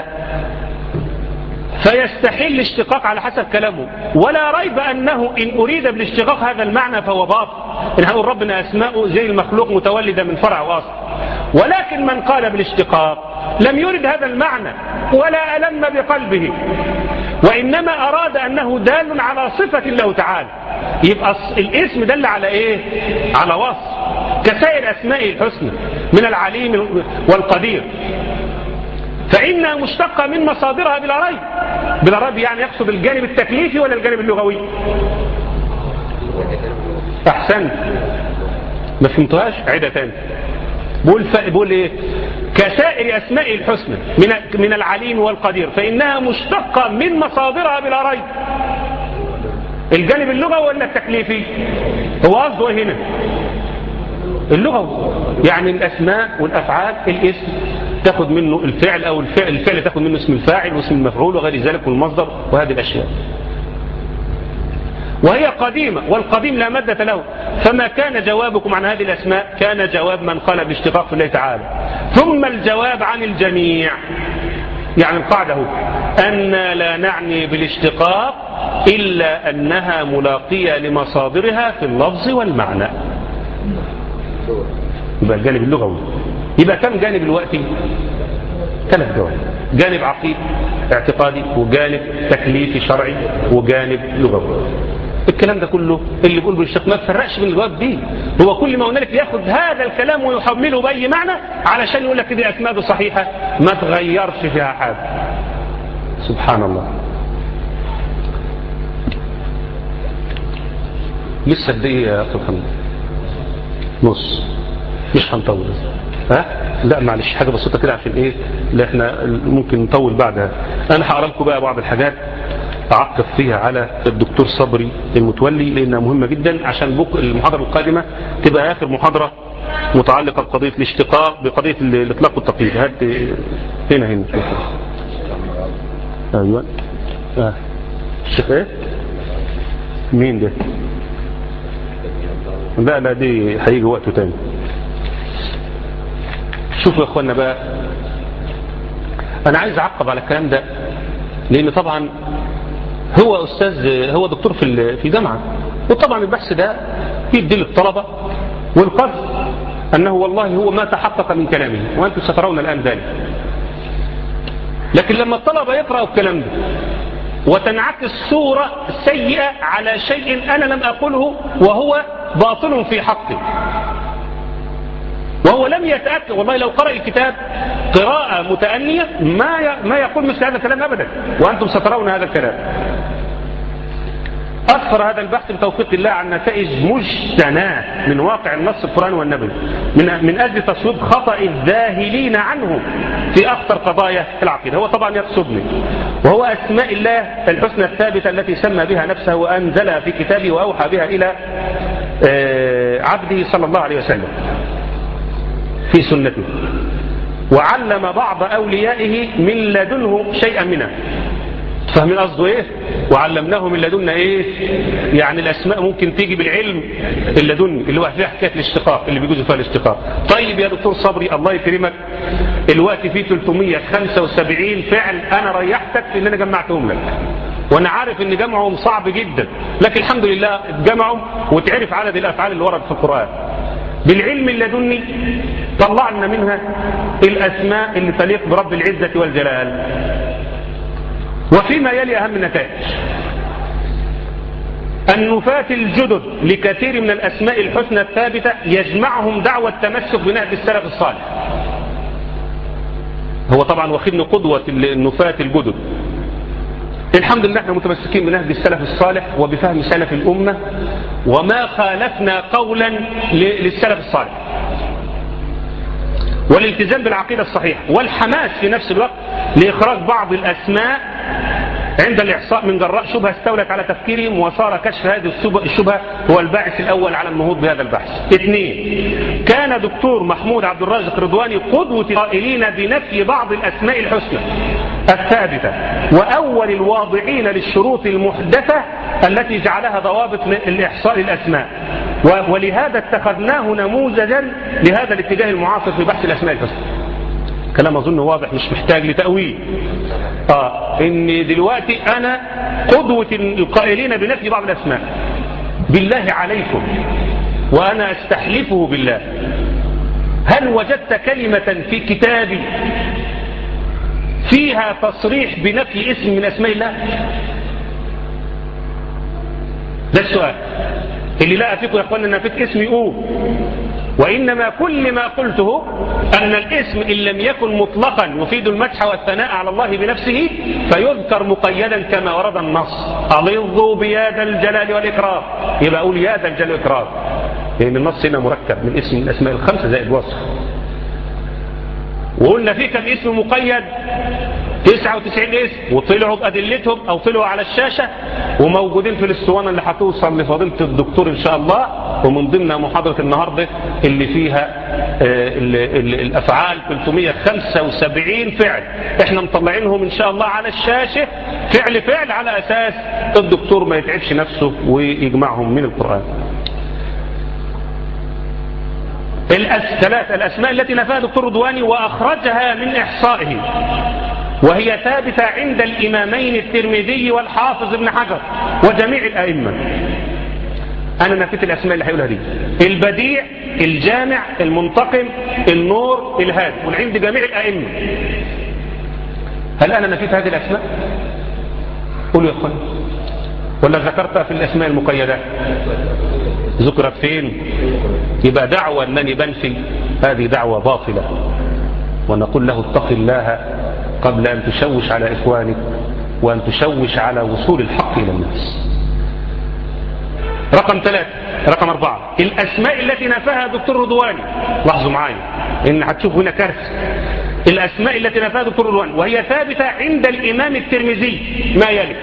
فيستحيل الاشتقاق على حسب كلامه، ولا ريب أنه إن أريد بالاشتقاق هذا المعنى فهو باطل، إن هقول ربنا أسماؤه زي المخلوق متولدة من فرع وأصل. ولكن من قال بالاشتقاق لم يرد هذا المعنى ولا ألم بقلبه، وإنما أراد أنه دال على صفة الله تعالى. يبقى الاسم دل على إيه؟ على وصف كسائر أسمائه الحسنى من العليم والقدير، فإنها مشتقة من مصادرها بلا ريب. بلا ريب يعني يقصد الجانب التكليفي ولا الجانب اللغوي؟ أحسنت، ما فهمتوهاش؟ عيدة تاني. بقول بقول ايه؟ كسائر اسماء الحسنى من من العليم والقدير فانها مشتقه من مصادرها بلا ريب. الجانب اللغوي ولا التكليفي؟ هو قصده ايه هنا؟ اللغوي، يعني الاسماء والافعال الاسم تاخد منه الفعل او الفعل الفعل تاخد منه اسم الفاعل واسم المفعول وغير ذلك والمصدر وهذه الاشياء. وهي قديمة والقديم لا مادة له، فما كان جوابكم عن هذه الأسماء كان جواب من قال بالاشتقاق في الله تعالى. ثم الجواب عن الجميع، يعني القاعدة هو أن لا نعني بالاشتقاق إلا أنها ملاقية لمصادرها في اللفظ والمعنى. يبقى الجانب اللغوي. يبقى كم جانب الوقت؟ ثلاث جوانب، جانب عقيد اعتقادي وجانب تكليفي شرعي وجانب لغوي. الكلام ده كله اللي بيقول بالاشتقاق ما تفرقش بين الجواب دي، هو كل ما هنالك ياخد هذا الكلام ويحمله باي معنى علشان يقول لك دي اسماء صحيحه ما تغيرش فيها حاجه. سبحان الله. لسه قد ايه يا اخي محمد؟ نص، مش هنطول. ها لا معلش حاجه بسيطه كده عشان ايه اللي احنا ممكن نطول بعدها. انا هقرا لكم بقى بعض الحاجات اعقب فيها على الدكتور صبري المتولي لانها مهمه جدا عشان بك المحاضره القادمه تبقى اخر محاضره متعلقه بقضيه الاشتقاق بقضيه الاطلاق والتقييد. هات هنا هنا ايوه اه الشيخ ايه مين ده؟ لا لا دي هيجي وقته تاني. شوفوا يا اخوانا بقى، انا عايز اعقب على الكلام ده لان طبعا هو استاذ هو دكتور في في جامعه، وطبعا البحث ده يدي للطلبه والقصد انه والله هو ما تحقق من كلامه وانتم سترون الان ذلك. لكن لما الطلبه يقراوا الكلام ده وتنعكس صوره سيئه على شيء انا لم اقله وهو باطل في حقي وهو لم يتأكد، والله لو قرأ الكتاب قراءة متأنية ما ما يقول مثل هذا الكلام أبدا وأنتم سترون هذا الكلام. أثر هذا البحث بتوفيق الله عن نتائج مجتناة من واقع النص القرآن والنبي من من أجل تصويب خطأ الذاهلين عنه في أخطر قضايا العقيدة. هو طبعا يقصدني وهو أسماء الله الحسنى الثابتة التي سمى بها نفسه وأنزلها في كتابه وأوحى بها إلى عبده صلى الله عليه وسلم في سنته، وعلم بعض أوليائه من لدنه شيئا منها. فاهمين قصده ايه؟ وعلمناه من لدنا ايه؟ يعني الاسماء ممكن تيجي بالعلم اللدني اللي هو فيها حكايه الاشتقاق اللي بيجوز فيها الاشتقاق. طيب يا دكتور صبري الله يكرمك، الوقت فيه ثلاثمية وخمسة وسبعين فعل انا ريحتك في ان انا جمعتهم لك، وانا عارف ان جمعهم صعب جدا، لكن الحمد لله اتجمعوا وتعرف عدد الافعال اللي وردت في القران. بالعلم اللدني طلعنا منها الاسماء اللي تليق برب العزه والجلال. وفيما يلي أهم النتائج النفاة الجدد لكثير من الأسماء الحسنى الثابتة يجمعهم دعوة التمسك بنهج السلف الصالح. هو طبعا واخدنا قدوة النفاة الجدد. الحمد لله احنا متمسكين بنهج السلف الصالح وبفهم سلف الأمة وما خالفنا قولا للسلف الصالح والالتزام بالعقيدة الصحيحة والحماس في نفس الوقت لإخراج بعض الأسماء عند الإحصاء من جراء شبهة استولت على تفكيرهم وصار كشف هذه الشبهة هو الباعث الأول على النهوض بهذا البحث. اثنين، كان دكتور محمود عبد الرازق رضواني قدوة قائلين بنفي بعض الأسماء الحسنى الثابتة وأول الواضعين للشروط المحدثة التي جعلها ضوابط الإحصاء للأسماء، ولهذا اتخذناه نموذجا لهذا الاتجاه المعاصر في بحث الأسماء الحسنى. كلام أظن واضح مش محتاج لتأويل. آه إن دلوقتي أنا قدوة القائلين بنفي بعض الأسماء. بالله عليكم وأنا أستحلفه بالله، هل وجدت كلمة في كتابي فيها تصريح بنفي اسم من أسماء الله؟ ده السؤال اللي لقى فيكم يا أخوانا نفيت اسمي قول وإنما كل ما قلته أن الاسم إن لم يكن مطلقا يفيد المدح والثناء على الله بنفسه فيذكر مقيدا كما ورد النص. ألظوا بيا ذا الجلال والإكرام، يبقى أقول يا ذا الجلال والإكرام، لأن يعني النص هنا مركب من اسم من الأسماء الخمسة زائد وصف. وقلنا فيه كم اسم مقيد؟ تسعة وتسعين اسم، وطلعوا بأدلتهم أو طلعوا على الشاشة وموجودين في الاسطوانة اللي هتوصل لفضيلة الدكتور إن شاء الله، ومن ضمنها محاضرة النهاردة اللي فيها ال ال الأفعال ثلاثمائة وخمسة وسبعين فعل، احنا مطلعينهم إن شاء الله على الشاشة فعل فعل على أساس الدكتور ما يتعبش نفسه ويجمعهم من القرآن. الثلاث الأسماء التي نفاها دكتور رضواني وأخرجها من إحصائه وهي ثابتة عند الإمامين الترمذي والحافظ ابن حجر وجميع الأئمة. أنا نفيت الأسماء اللي هيقولها دي: البديع، الجامع، المنتقم، النور، الهادي، والعند جميع الأئمة. هل أنا نفيت هذه الأسماء؟ قولوا يا أخوان، ولا ذكرتها في الأسماء المقيدة؟ ذكرت فين؟ يبقى دعوة أنني بنفي، هذه دعوة باطلة، ونقول له اتق الله قبل أن تشوش على إخوانك وأن تشوش على وصول الحق إلى الناس. رقم ثلاثة رقم أربعة الأسماء التي نفاها دكتور رضواني. لاحظوا معايا إن هتشوفوا هنا كارثة. الأسماء التي نفاها دكتور رضواني وهي ثابتة عند الإمام الترمذي ما يلي: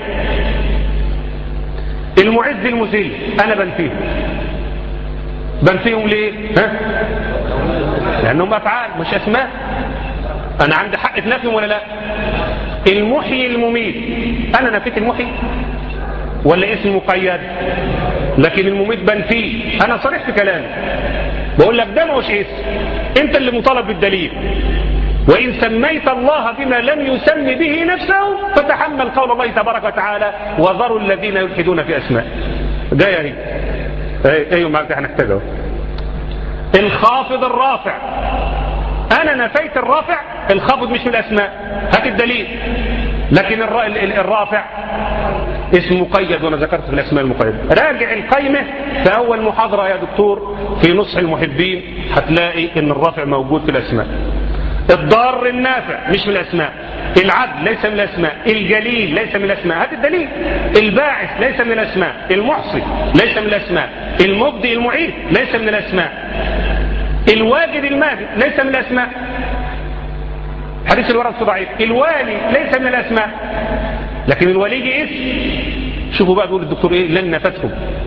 المعز المذل، أنا بنفيهم. بنفيهم ليه؟ ها؟ لأنهم أفعال مش أسماء. أنا عندي حق في نفيهم ولا لا؟ المحيي المميت، أنا نفيت المحيي ولا اسم مقيد؟ لكن المميت بنفيه، أنا صريح في كلامي بقول لك ده مش اسم، أنت اللي مطالب بالدليل. وإن سميت الله بما لم يسم به نفسه فتحمل قول الله تبارك وتعالى: وذروا الذين يلحدون في أسماء. جاية هي ايوه معك هنحتاجه. الخافض الرافع، أنا نفيت الرافع، الخافض مش من الأسماء، هات الدليل. لكن الرافع اسم مقيد وأنا ذكرت في الأسماء المقيدة. راجع القيمة في أول محاضرة يا دكتور في نصح المحبين، هتلاقي إن الرافع موجود في الأسماء. الضار النافع مش من الأسماء. العدل ليس من الأسماء. الجليل ليس من الأسماء، هات الدليل. الباعث ليس من الأسماء. المحصي ليس من الأسماء. المبدئ المعيد ليس من الأسماء. الواجد الماجد ليس من الأسماء. حديث الورد ضعيف. الوالي ليس من الأسماء، لكن الولي اسم. شوفوا بقى بيقول الدكتور ايه: لن نفتهم.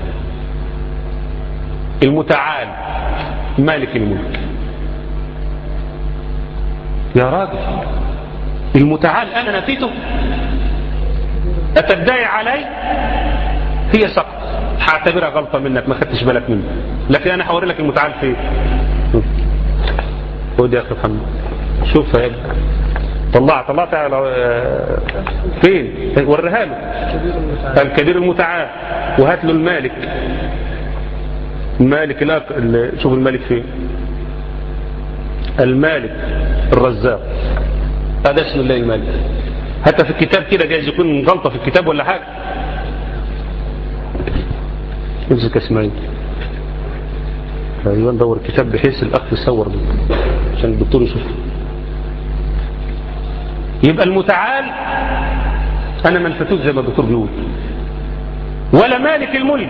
المتعال مالك الملك. يا راجل، المتعال أنا نفيته؟ أتدعي علي؟ هي سقط، هعتبرها غلطة منك ما خدتش بالك منه، لكن أنا هوري لك المتعال فين. خد يا أخي محمد، شوف يا ابني، طلع طلعت على فين؟ وريها له. الكبير المتعال، وهات له المالك. المالك لا، شوف المالك فين. المالك الرزاق، هذا اسم الله المالك. حتى في الكتاب كده جايز يكون غلطة في الكتاب ولا حاجة. امسك اسمعين، ايوه ندور الكتاب بحيث الاخ يصور ده عشان الدكتور يشوف. يبقى المتعال انا ما نفتوش زي ما الدكتور بيقول، ولا مالك الملك،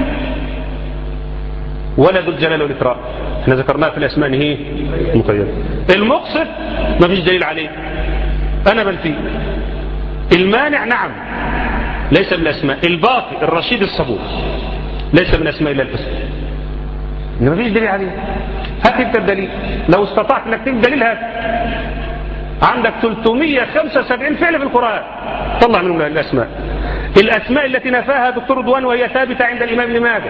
ولا ذو الجلال والإكرام. احنا ذكرناها في الأسماء هي مقيدة. المقصد ما فيش دليل عليه، أنا بنفيه. المانع نعم ليس من الأسماء. الباقي الرشيد الصبور ليس من أسماء الله الحسنى، ما فيش دليل عليه. هات انت الدليل، لو استطعت انك تجيب دليل هات. عندك ثلاثمائة وخمسة وسبعين فعل في القرآن، طلع منهم الأسماء. الأسماء التي نفاها دكتور رضوان وهي ثابتة عند الإمام ابن ماجه: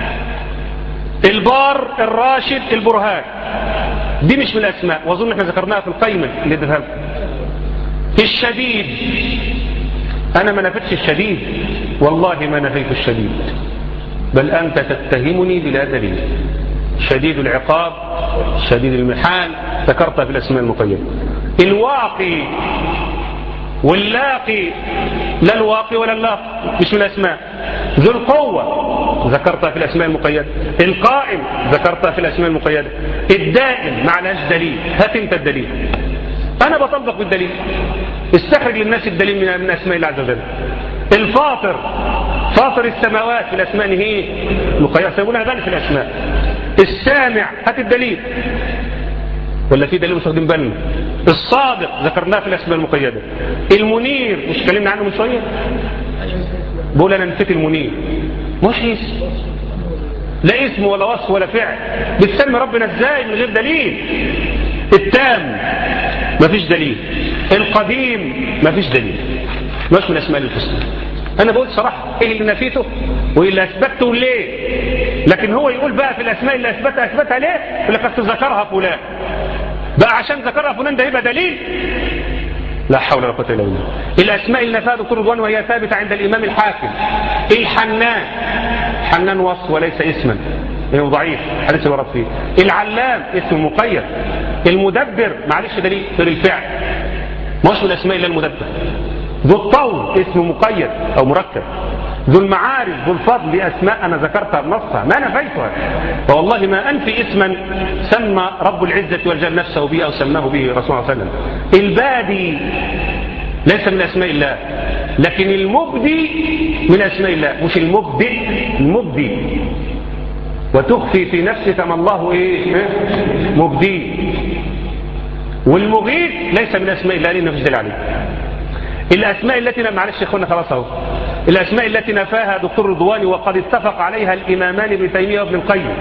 البار، الراشد، البرهان، دي مش من الأسماء، وأظن احنا ذكرناها في القيمة اللي ذهب. الشديد، أنا ما نفيتش الشديد، والله ما نفيت الشديد، بل أنت تتهمني بلا دليل. شديد العقاب، شديد المحال، ذكرتها في الأسماء المقيدة. الواقي واللاقي، لا الواقي ولا اللاقي مش من الأسماء. ذو القوة ذكرتها في الأسماء المقيدة، القائم ذكرتها في الأسماء المقيدة، الدائم معناش دليل، هات انت الدليل. أنا بطبق بالدليل، استخرج للناس الدليل من أسماء الله عز وجل. الفاطر فاطر السماوات في الأسماء هي مقيدة، سيقولها ذلك في الأسماء. السامع هات الدليل، ولا في دليل مش واخدين بالنا؟ الصادق ذكرناه في الأسماء المقيدة. المنير مش اتكلمنا عنه من شوية؟ بقول أنا نسيت المنير، مش اسم، لا اسم ولا وصف ولا فعل، بتسمي ربنا ازاي من غير دليل؟ التام مفيش دليل، القديم مفيش دليل، مش من أسماء الحسنى. أنا بقول صراحة إيه اللي نفيته وإيه اللي أثبته ليه، لكن هو يقول بقى في الأسماء اللي أثبتها أثبتها ليه؟ يقول لك ذكرها فلان، بقى عشان ذكرها فلان ده يبقى دليل؟ لا حول ولا قوة إلا بالله. الأسماء اللي نفاها دكتور رضوان وهي ثابتة عند الإمام الحاكم. الحنان حنان وصف وليس اسما، إنه ضعيف حديث ورد فيه. العلام اسم مقيد. المدبر معلش دليل في الفعل، مش من الأسماء إلا المدبر. ذو الطول اسم مقيد أو مركب. ذو المعارف ذو الفضل دي أسماء أنا ذكرتها بنصها ما نفيتها، فوالله ما أنفي اسما سمى رب العزة والجلال نفسه به أو سماه به رسول الله صلى الله عليه وسلم. البادي ليس من أسماء الله، لكن المبدي من أسماء الله، مش المبدئ، المبدي. وتخفي في نفسك ما الله إيه مبدي. والمغيث ليس من أسماء الله لأنه مفيش دليل عليه. الأسماء التي معلش يا اخوانا خلاص اهو، الأسماء التي نفاها دكتور رضواني وقد اتفق عليها الإمامان ابن تيمية وابن القيم،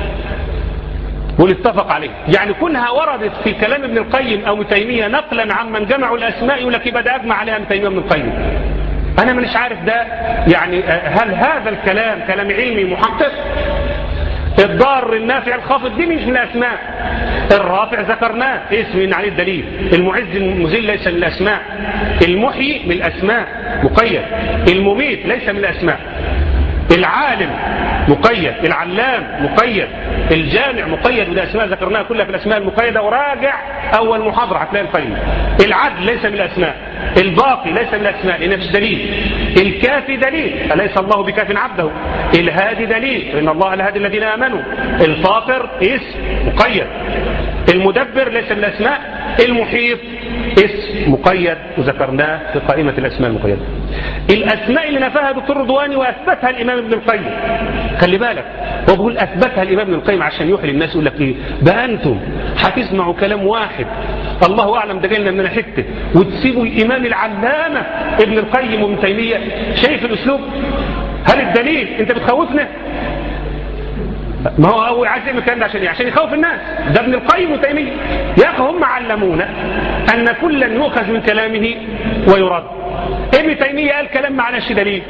والاتفق عليه، يعني كونها وردت في كلام ابن القيم أو ابن تيمية نقلا عمن جمعوا الأسماء يقول لك يبقى ده أجمع عليها ابن تيمية وابن القيم. أنا مش عارف ده يعني هل هذا الكلام كلام علمي محقق؟ الضار النافع الخافض دي مش من الأسماء. الرافع ذكرناه اسم عليه الدليل. المعز المذل ليس من الأسماء. المحيي من الأسماء مقيد. المميت ليس من الأسماء. العالم مقيد. العلام مقيد. الجامع مقيد، وده أسماء ذكرناها كلها في الأسماء المقيدة، وراجع أول محاضرة هتلاقي القيم. العدل ليس من الأسماء. الباقي ليس من الأسماء لأن مفيش دليل. الكافي دليل، أليس الله بكاف عبده. الهادي دليل، إن الله الهادي الذين آمنوا. الفاطر اسم مقيد. المدبر ليس من الأسماء. المحيط اسم مقيد وذكرناه في قائمة الأسماء المقيدة. الأسماء اللي نفاها دكتور رضواني وأثبتها الإمام ابن القيم، خلي بالك هو بيقول أثبتها الإمام ابن القيم عشان يوحي للناس، يقول لك إيه ده أنتم هتسمعوا كلام واحد الله أعلم ده جاينا من حتة وتسيبوا الإمام العلامة ابن القيم وابن تيمية. شايف الأسلوب؟ هل الدليل أنت بتخوفنا؟ ما هو هو عايز يعمل الكلام ده عشان ايه؟ عشان يخوف الناس. ده ابن القيم وتيمية يا اخي هم علمونا ان كلا يؤخذ من كلامه ويرد. ابن تيمية قال كلام معناش دليل،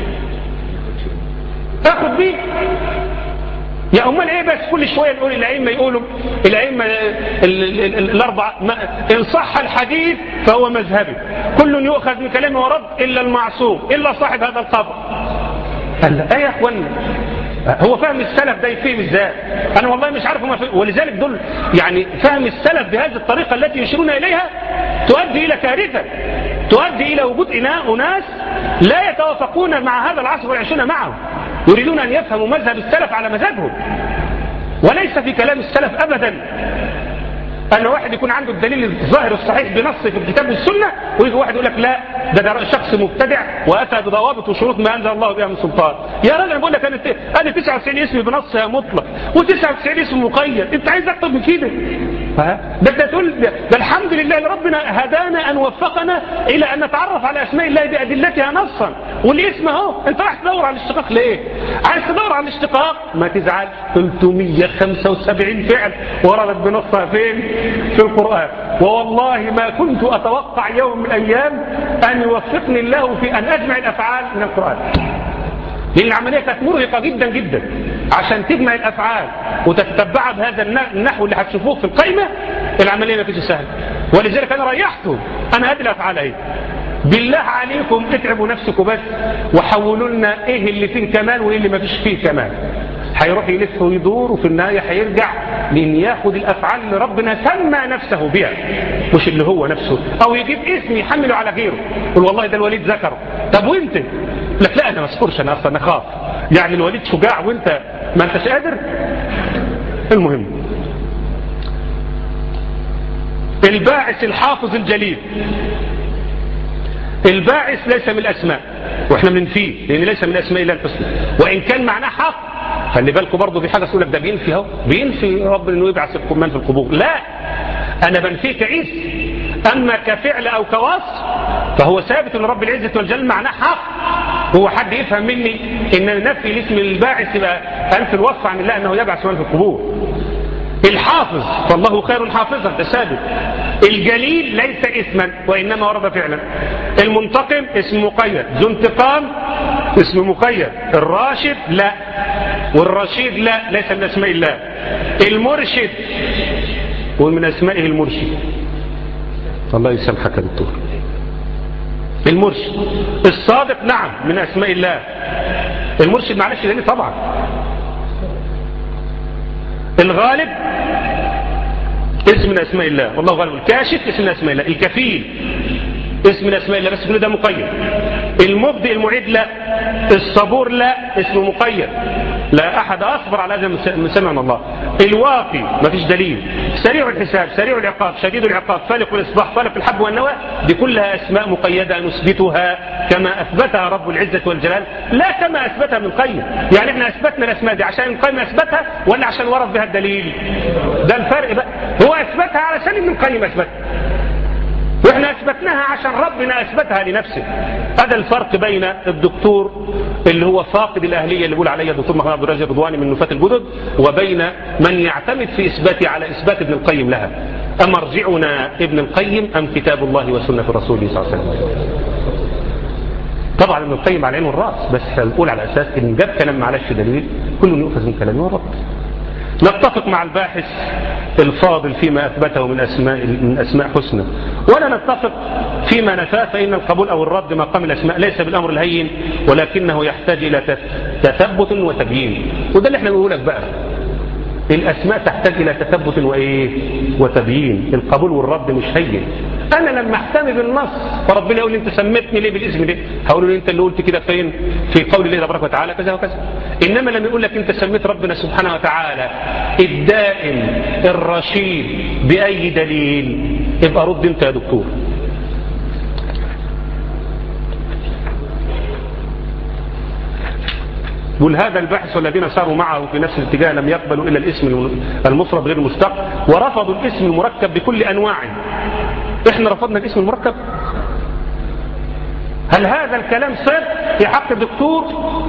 اخذ بيه يا امال ايه؟ بس كل شويه نقول الائمه يقولوا الائمه الاربعه ان صح الحديث فهو مذهبي، كل يؤخذ من كلامه ورد الا المعصوم الا صاحب هذا القبر. قال لا يا اخوانا هو فهم السلف ده يفهم ازاي؟ انا والله مش عارف هم فهم. ولذلك دول يعني فهم السلف بهذه الطريقه التي يشيرون اليها تؤدي الى كارثه، تؤدي الى وجود اناس لا يتوافقون مع هذا العصر ويعيشون معه، يريدون ان يفهموا مذهب السلف على مذهبهم، وليس في كلام السلف ابدا أن واحد يكون عنده الدليل الظاهر الصحيح بنص في الكتاب والسنة، ويجي واحد يقول لك لا ده, ده شخص مبتدع وأتى بضوابط وشروط ما أنزل الله بها من سلطان. يا راجل بقول لك أنا أنا تسعة وتسعين اسم بنصها مطلق وتسعة وتسعين اسم مقيد، أنت عايز أكتر من كده؟ ده أنت تقول ده, ده الحمد لله اللي ربنا هدانا أن وفقنا إلى أن نتعرف على أسماء الله بأدلتها نصا، والاسم أهو. أنت راح تدور على الاشتقاق ليه؟ عايز تدور على الاشتقاق ما تزعل، ثلاثمية وخمسة وسبعين فعل وردت بنصها فين؟ في القرآن. ووالله ما كنت أتوقع يوم من الأيام أن يوفقني الله في أن أجمع الأفعال من القرآن، لأن العملية كانت مرهقة جدا جدا عشان تجمع الأفعال وتتبعها بهذا النحو اللي هتشوفوه في القائمة. العملية ما فيش سهل، ولذلك أنا ريحتهم. أنا هذه الأفعال اهي، بالله عليكم اتعبوا نفسكم بس وحولوا لنا ايه اللي فيه كمال وايه اللي ما فيش فيه كمال. هيروح يلف ويدور وفي النهاية هيرجع لأن ياخد الأفعال اللي ربنا سمى نفسه بها مش اللي هو نفسه، أو يجيب اسم يحمله على غيره يقول والله ده الوليد ذكره. طب وانت لك لا انا ما اذكرش، انا اصلا اخاف. يعني الوليد شجاع وانت ما انتش قادر. المهم الباعث الحافظ الجليل. الباعث ليس من الاسماء واحنا بننفيه لان ليس من اسماء الله الحسنى، وان كان معناه حق. خلي بالكم برضه في حاجه تقول لك ده بينفي اهو، بينفي رب انه يبعث القمان في القبور. لا انا بنفيه كعيس، اما كفعل او كوصف فهو ثابت لرب العزه والجلال معناه حق. هو حد يفهم مني ان نفي الاسم الباعث يبقى انفي الوصف عن الله انه يبعث من في القبور. الحافظ فالله خير حافظا، ده ثابت. الجليل ليس اسما وانما ورد فعلا. المنتقم اسم مقيد، ذو انتقام اسم مقيد. الراشد لا، والرشيد لا، ليس من اسماء الله. المرشد ومن اسمائه المرشد. الله يسامحك يا دكتور. المرشد الصادق نعم من اسماء الله. المرشد معلش ده طبعا. الغالب اسم من اسماء الله، والله غالب. الكاشف اسم من اسماء الله. الكفيل اسم من اسماء الله بس كل ده مقيد. المبدئ المعيد لا. الصبور لا، اسم مقيد. لا احد اصبر على هذا من سمع من الله. الواقي ما فيش دليل. سريع الحساب، سريع العقاب، شديد العقاب، فالق الاصباح، فالق الحب والنوى، دي كلها اسماء مقيده نثبتها كما اثبتها رب العزه والجلال لا كما اثبتها ابن القيم. يعني احنا اثبتنا الاسماء دي عشان ابن القيم اثبتها ولا عشان ورد بها الدليل؟ ده الفرق بقى. هو اثبتها علشان ابن القيم اثبتها، واحنا اثبتناها عشان ربنا اثبتها لنفسه. هذا الفرق بين الدكتور اللي هو فاقد الاهليه اللي بيقول عليها الدكتور محمد عبد الرازق الرضواني من نفاة الجدد، وبين من يعتمد في اثباته على اثبات ابن القيم لها. اما مرجعنا ابن القيم ام كتاب الله وسنه رسوله صلى الله عليه وسلم؟ طبعا ابن القيم على عين والراس، بس هنقول على اساس ان جاب كلام معلش دليل كل يؤخذ من كلامه والرد. نتفق مع الباحث الفاضل فيما أثبته من أسماء, من أسماء حسنى، ولا نتفق فيما نفاه، فإن القبول أو الرد مقام الأسماء ليس بالأمر الهين، ولكنه يحتاج إلى تثبت وتبيين. وده اللي احنا بنقول لك بقى، الأسماء تحتاج إلى تثبت وإيه وتبيين. القبول والرد مش هين. أنا لما احتمي بالنص فربنا يقول لي أنت سميتني ليه بالاسم ده، هقول له أنت اللي قلت كده فين؟ في قول الله تبارك وتعالى كذا وكذا. إنما لما يقول لك أنت سميت ربنا سبحانه وتعالى الدائم الرشيد بأي دليل، يبقى رد أنت يا دكتور. قل هذا الباحث والذين ساروا معه في نفس الاتجاه لم يقبلوا إلا الاسم المفرد غير المشتق، ورفضوا الاسم المركب بكل أنواعه. احنا رفضنا الاسم المركب؟ هل هذا الكلام صدق في حق الدكتور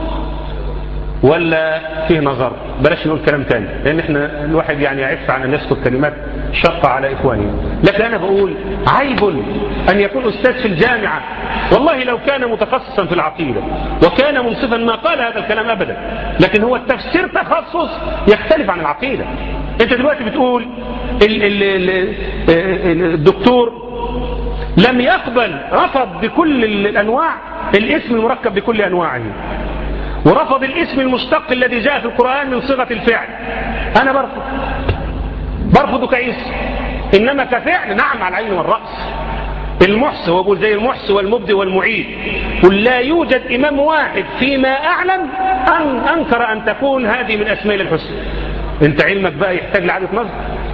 ولا فيه نظر؟ بلاش نقول كلام تاني، لان احنا الواحد يعني يعف عن ان يسقط كلمات شقة على اخوانه. لكن انا بقول عيب ان يكون استاذ في الجامعة، والله لو كان متخصصا في العقيدة وكان منصفا ما قال هذا الكلام ابدا، لكن هو التفسير تخصص يختلف عن العقيدة. انت دلوقتي بتقول ال ال ال الدكتور لم يقبل، رفض بكل الانواع الاسم المركب بكل انواعه، ورفض الاسم المشتق الذي جاء في القرآن من صيغة الفعل. أنا برفض برفضه كاسم، إنما كفعل نعم على العين والرأس. المحصي هو بيقول زي المحصي والمبدئ والمعيد، قل لا يوجد إمام واحد فيما أعلم أن أنكر أن تكون هذه من أسماء الحسنى. أنت علمك بقى يحتاج لعادة نظر.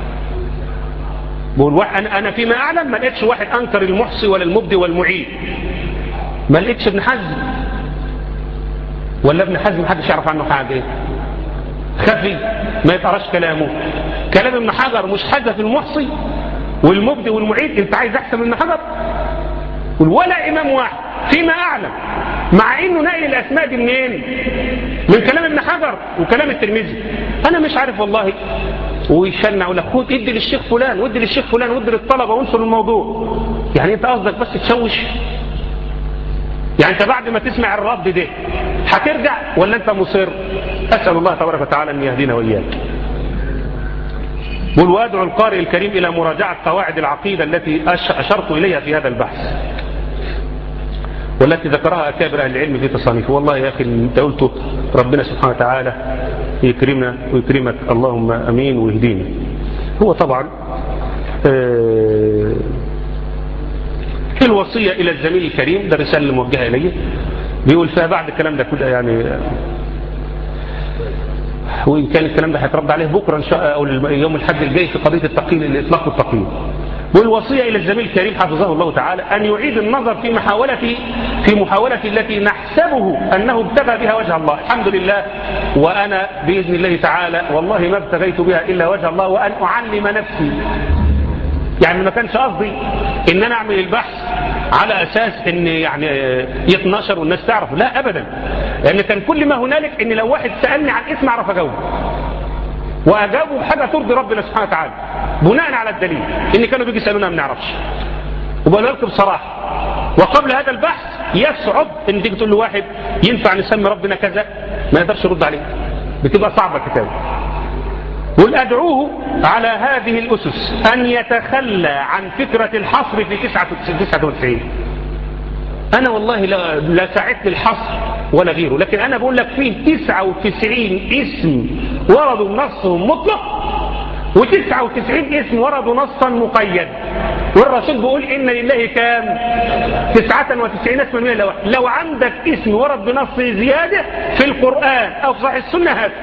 بقول أنا فيما أعلم ما لقيتش واحد أنكر المحصي ولا المبدئ والمعيد. ما لقيتش ابن حزم ولا ابن حزم محدش يعرف عنه حاجة، خفي ما يتقراش كلامه. كلام ابن حجر مش حذف المحصي والمبدئ والمعيد، انت عايز احسن من ابن حجر؟ ولا امام واحد فيما اعلم، مع انه نقل الاسماء دي منين؟ من كلام ابن حجر وكلام الترمذي. انا مش عارف والله. ويشنع ولا خد ادي للشيخ فلان وادي للشيخ فلان وادي للطلبه وانصر الموضوع. يعني انت قصدك بس تشوش؟ يعني انت بعد ما تسمع الرد ده هترجع ولا انت مصر؟ اسال الله تبارك وتعالى ان يهدينا واياك. قل وادعو القارئ الكريم الى مراجعه قواعد العقيده التي اشرت اليها في هذا البحث، والتي ذكرها اكابر اهل العلم في تصانيفه. والله يا اخي انت قلته ربنا سبحانه وتعالى يكرمنا ويكرمك، اللهم امين ويهدينا. هو طبعا آه الوصية إلى الزميل الكريم، ده رسالة موجهة إليه، بيقول فيها بعد الكلام ده كده يعني، وإن كان الكلام ده هيترد عليه بكرة إن شاء أو يوم الحد الجاي في قضية التقييد الإطلاق والتقييد. والوصية إلى الزميل الكريم حفظه الله تعالى أن يعيد النظر في محاولته في محاولته التي نحسبه أنه ابتغى بها وجه الله. الحمد لله، وأنا بإذن الله تعالى والله ما ابتغيت بها إلا وجه الله، وأن أعلم نفسي. يعني ما كانش قصدي إن أنا أعمل البحث على أساس إن يعني يتنشر والناس تعرف، لا أبدا، لأن كان كل ما هنالك إن لو واحد سألني عن اسم أعرف أجاوبه، وأجاوبه بحاجة ترضي ربنا سبحانه وتعالى بناء على الدليل. إن كانوا بيجي يسألونا ما بنعرفش، وبقول لكم بصراحة. وقبل هذا البحث يصعب إن تيجي تقول له واحد ينفع نسمي ربنا كذا ما يقدرش يرد عليه، بتبقى صعبة الكتابة. والأدعوه على هذه الأسس أن يتخلى عن فكرة الحصر في تسعة وتسعين. أنا والله لا, لا ساعدت الحصر ولا غيره، لكن أنا بقول لك فيه تسعة وتسعين اسم وردوا نصهم مطلق، وتسعة وتسعين اسم وردوا نصا مقيد. والرسول بيقول إن لله كام؟ تسعة وتسعين اسما من الله. لو عندك اسم ورد بنص زيادة في القرآن أو في صحيح السنة هذا،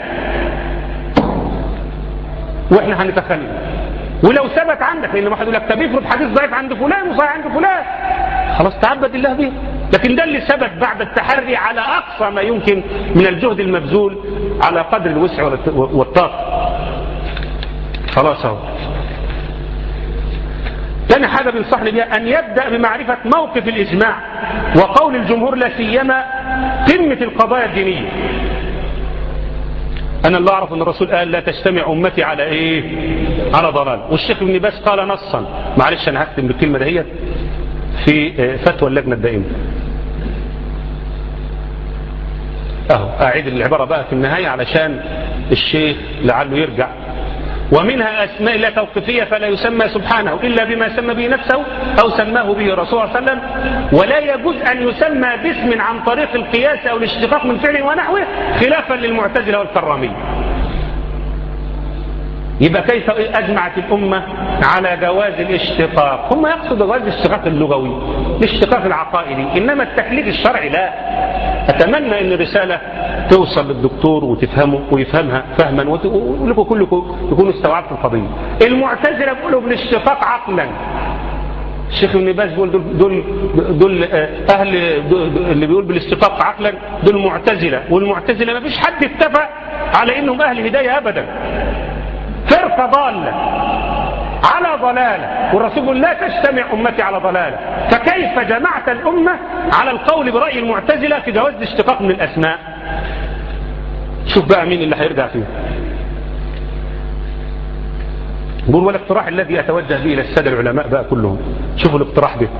واحنا هنتخلى. ولو ثبت عندك، لان واحد يقول لك طب افرض حديث ضعيف عند فلان وصحيح عند فلان، خلاص تعبد الله به. لكن ده اللي ثبت بعد التحري على اقصى ما يمكن من الجهد المبذول على قدر الوسع والطاقه. خلاص اهو. ثاني حاجه بنصحني بها ان يبدا بمعرفه موقف الاجماع وقول الجمهور، لا سيما قمه القضايا الدينيه. أنا اللي أعرف أن الرسول قال لا تجتمع أمتي على إيه؟ على ضلال. والشيخ ابن باز قال نصا، معلش أنا هختم بالكلمة دهيت في فتوى اللجنة الدائمة. أهو أعيد العبارة بقى في النهاية علشان الشيخ لعله يرجع. ومنها أسماء لا توقيفية فلا يسمى سبحانه إلا بما سمى به نفسه أو سماه به الرسول صلى الله عليه وسلم، ولا يجوز أن يسمى باسم عن طريق القياس أو الاشتقاق من فعل ونحوه، خلافا للمعتزلة والكرامية. يبقى كيف أجمعت الأمة على جواز الاشتقاق؟ هم يقصدوا جواز الاشتقاق اللغوي، الاشتقاق العقائدي، إنما التكليف الشرعي لا. أتمنى أن الرسالة توصل للدكتور وتفهمه ويفهمها فهما، ولكم كلكم يكونوا استوعبتوا القضية. المعتزلة بيقولوا بالاشتقاق عقلا. الشيخ ابن باز بيقول دول, دول, دول أهل دول اللي بيقول بالاشتقاق عقلا دول معتزلة، والمعتزلة ما فيش حد اتفق على إنهم أهل هداية أبدا، فرقة ضالة على ضلالة، والرسول يقول لا تجتمع أمتي على ضلالة. فكيف جمعت الأمة على القول برأي المعتزلة في جواز الاشتقاق من الأسماء؟ شوف بقى مين اللي هيرجع فيه. بقول والاقتراح الذي أتوجه به إلى السادة العلماء بقى كلهم، شوفوا الاقتراح ده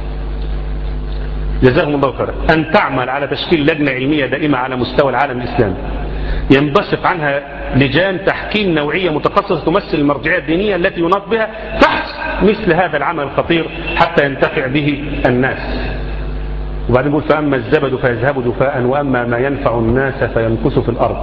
جزاهم الله خيرا، أن تعمل على تشكيل لجنة علمية دائمة على مستوى العالم الإسلامي ينبثق عنها لجان تحكيم نوعية متخصصة تمثل المرجعية الدينية التي يناط بها فحص مثل هذا العمل الخطير حتى ينتفع به الناس. وبعدين يقول فأما الزبد فيذهب جفاء وأما ما ينفع الناس فينكث في الأرض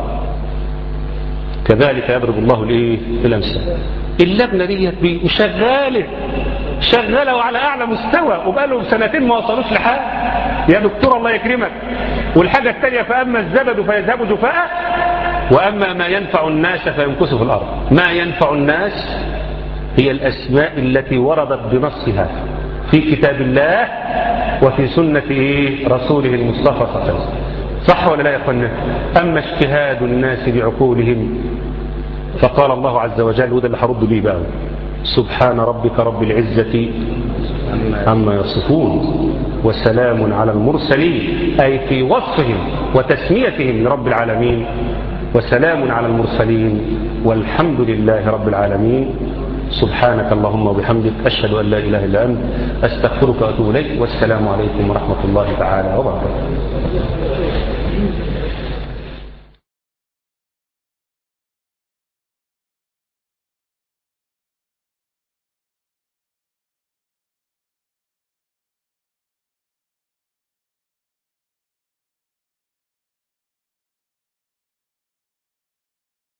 كذلك يضرب الله الايه الامثال. اللجنه ديت شغاله شغاله وعلى اعلى مستوى، وبقالهم سنتين ما وصلوش لحاجه يا دكتور الله يكرمك. والحاجه الثانيه فاما الزبد فيذهب جفاء واما ما ينفع الناس فينكث في الارض. ما ينفع الناس هي الاسماء التي وردت بنصها في كتاب الله وفي سنه رسوله المصطفى صلى الله عليه وسلم. صح ولا لا يا اخوانا؟ اما اجتهاد الناس بعقولهم فقال الله عز وجل، وده اللي هرد بيه بقى، سبحان ربك رب العزه عما يصفون وسلام على المرسلين، اي في وصفهم وتسميتهم لرب العالمين، وسلام على المرسلين والحمد لله رب العالمين. سبحانك اللهم وبحمدك أشهد أن لا إله إلا أنت أستغفرك وأتوب إليك، والسلام عليكم ورحمة الله تعالى وبركاته.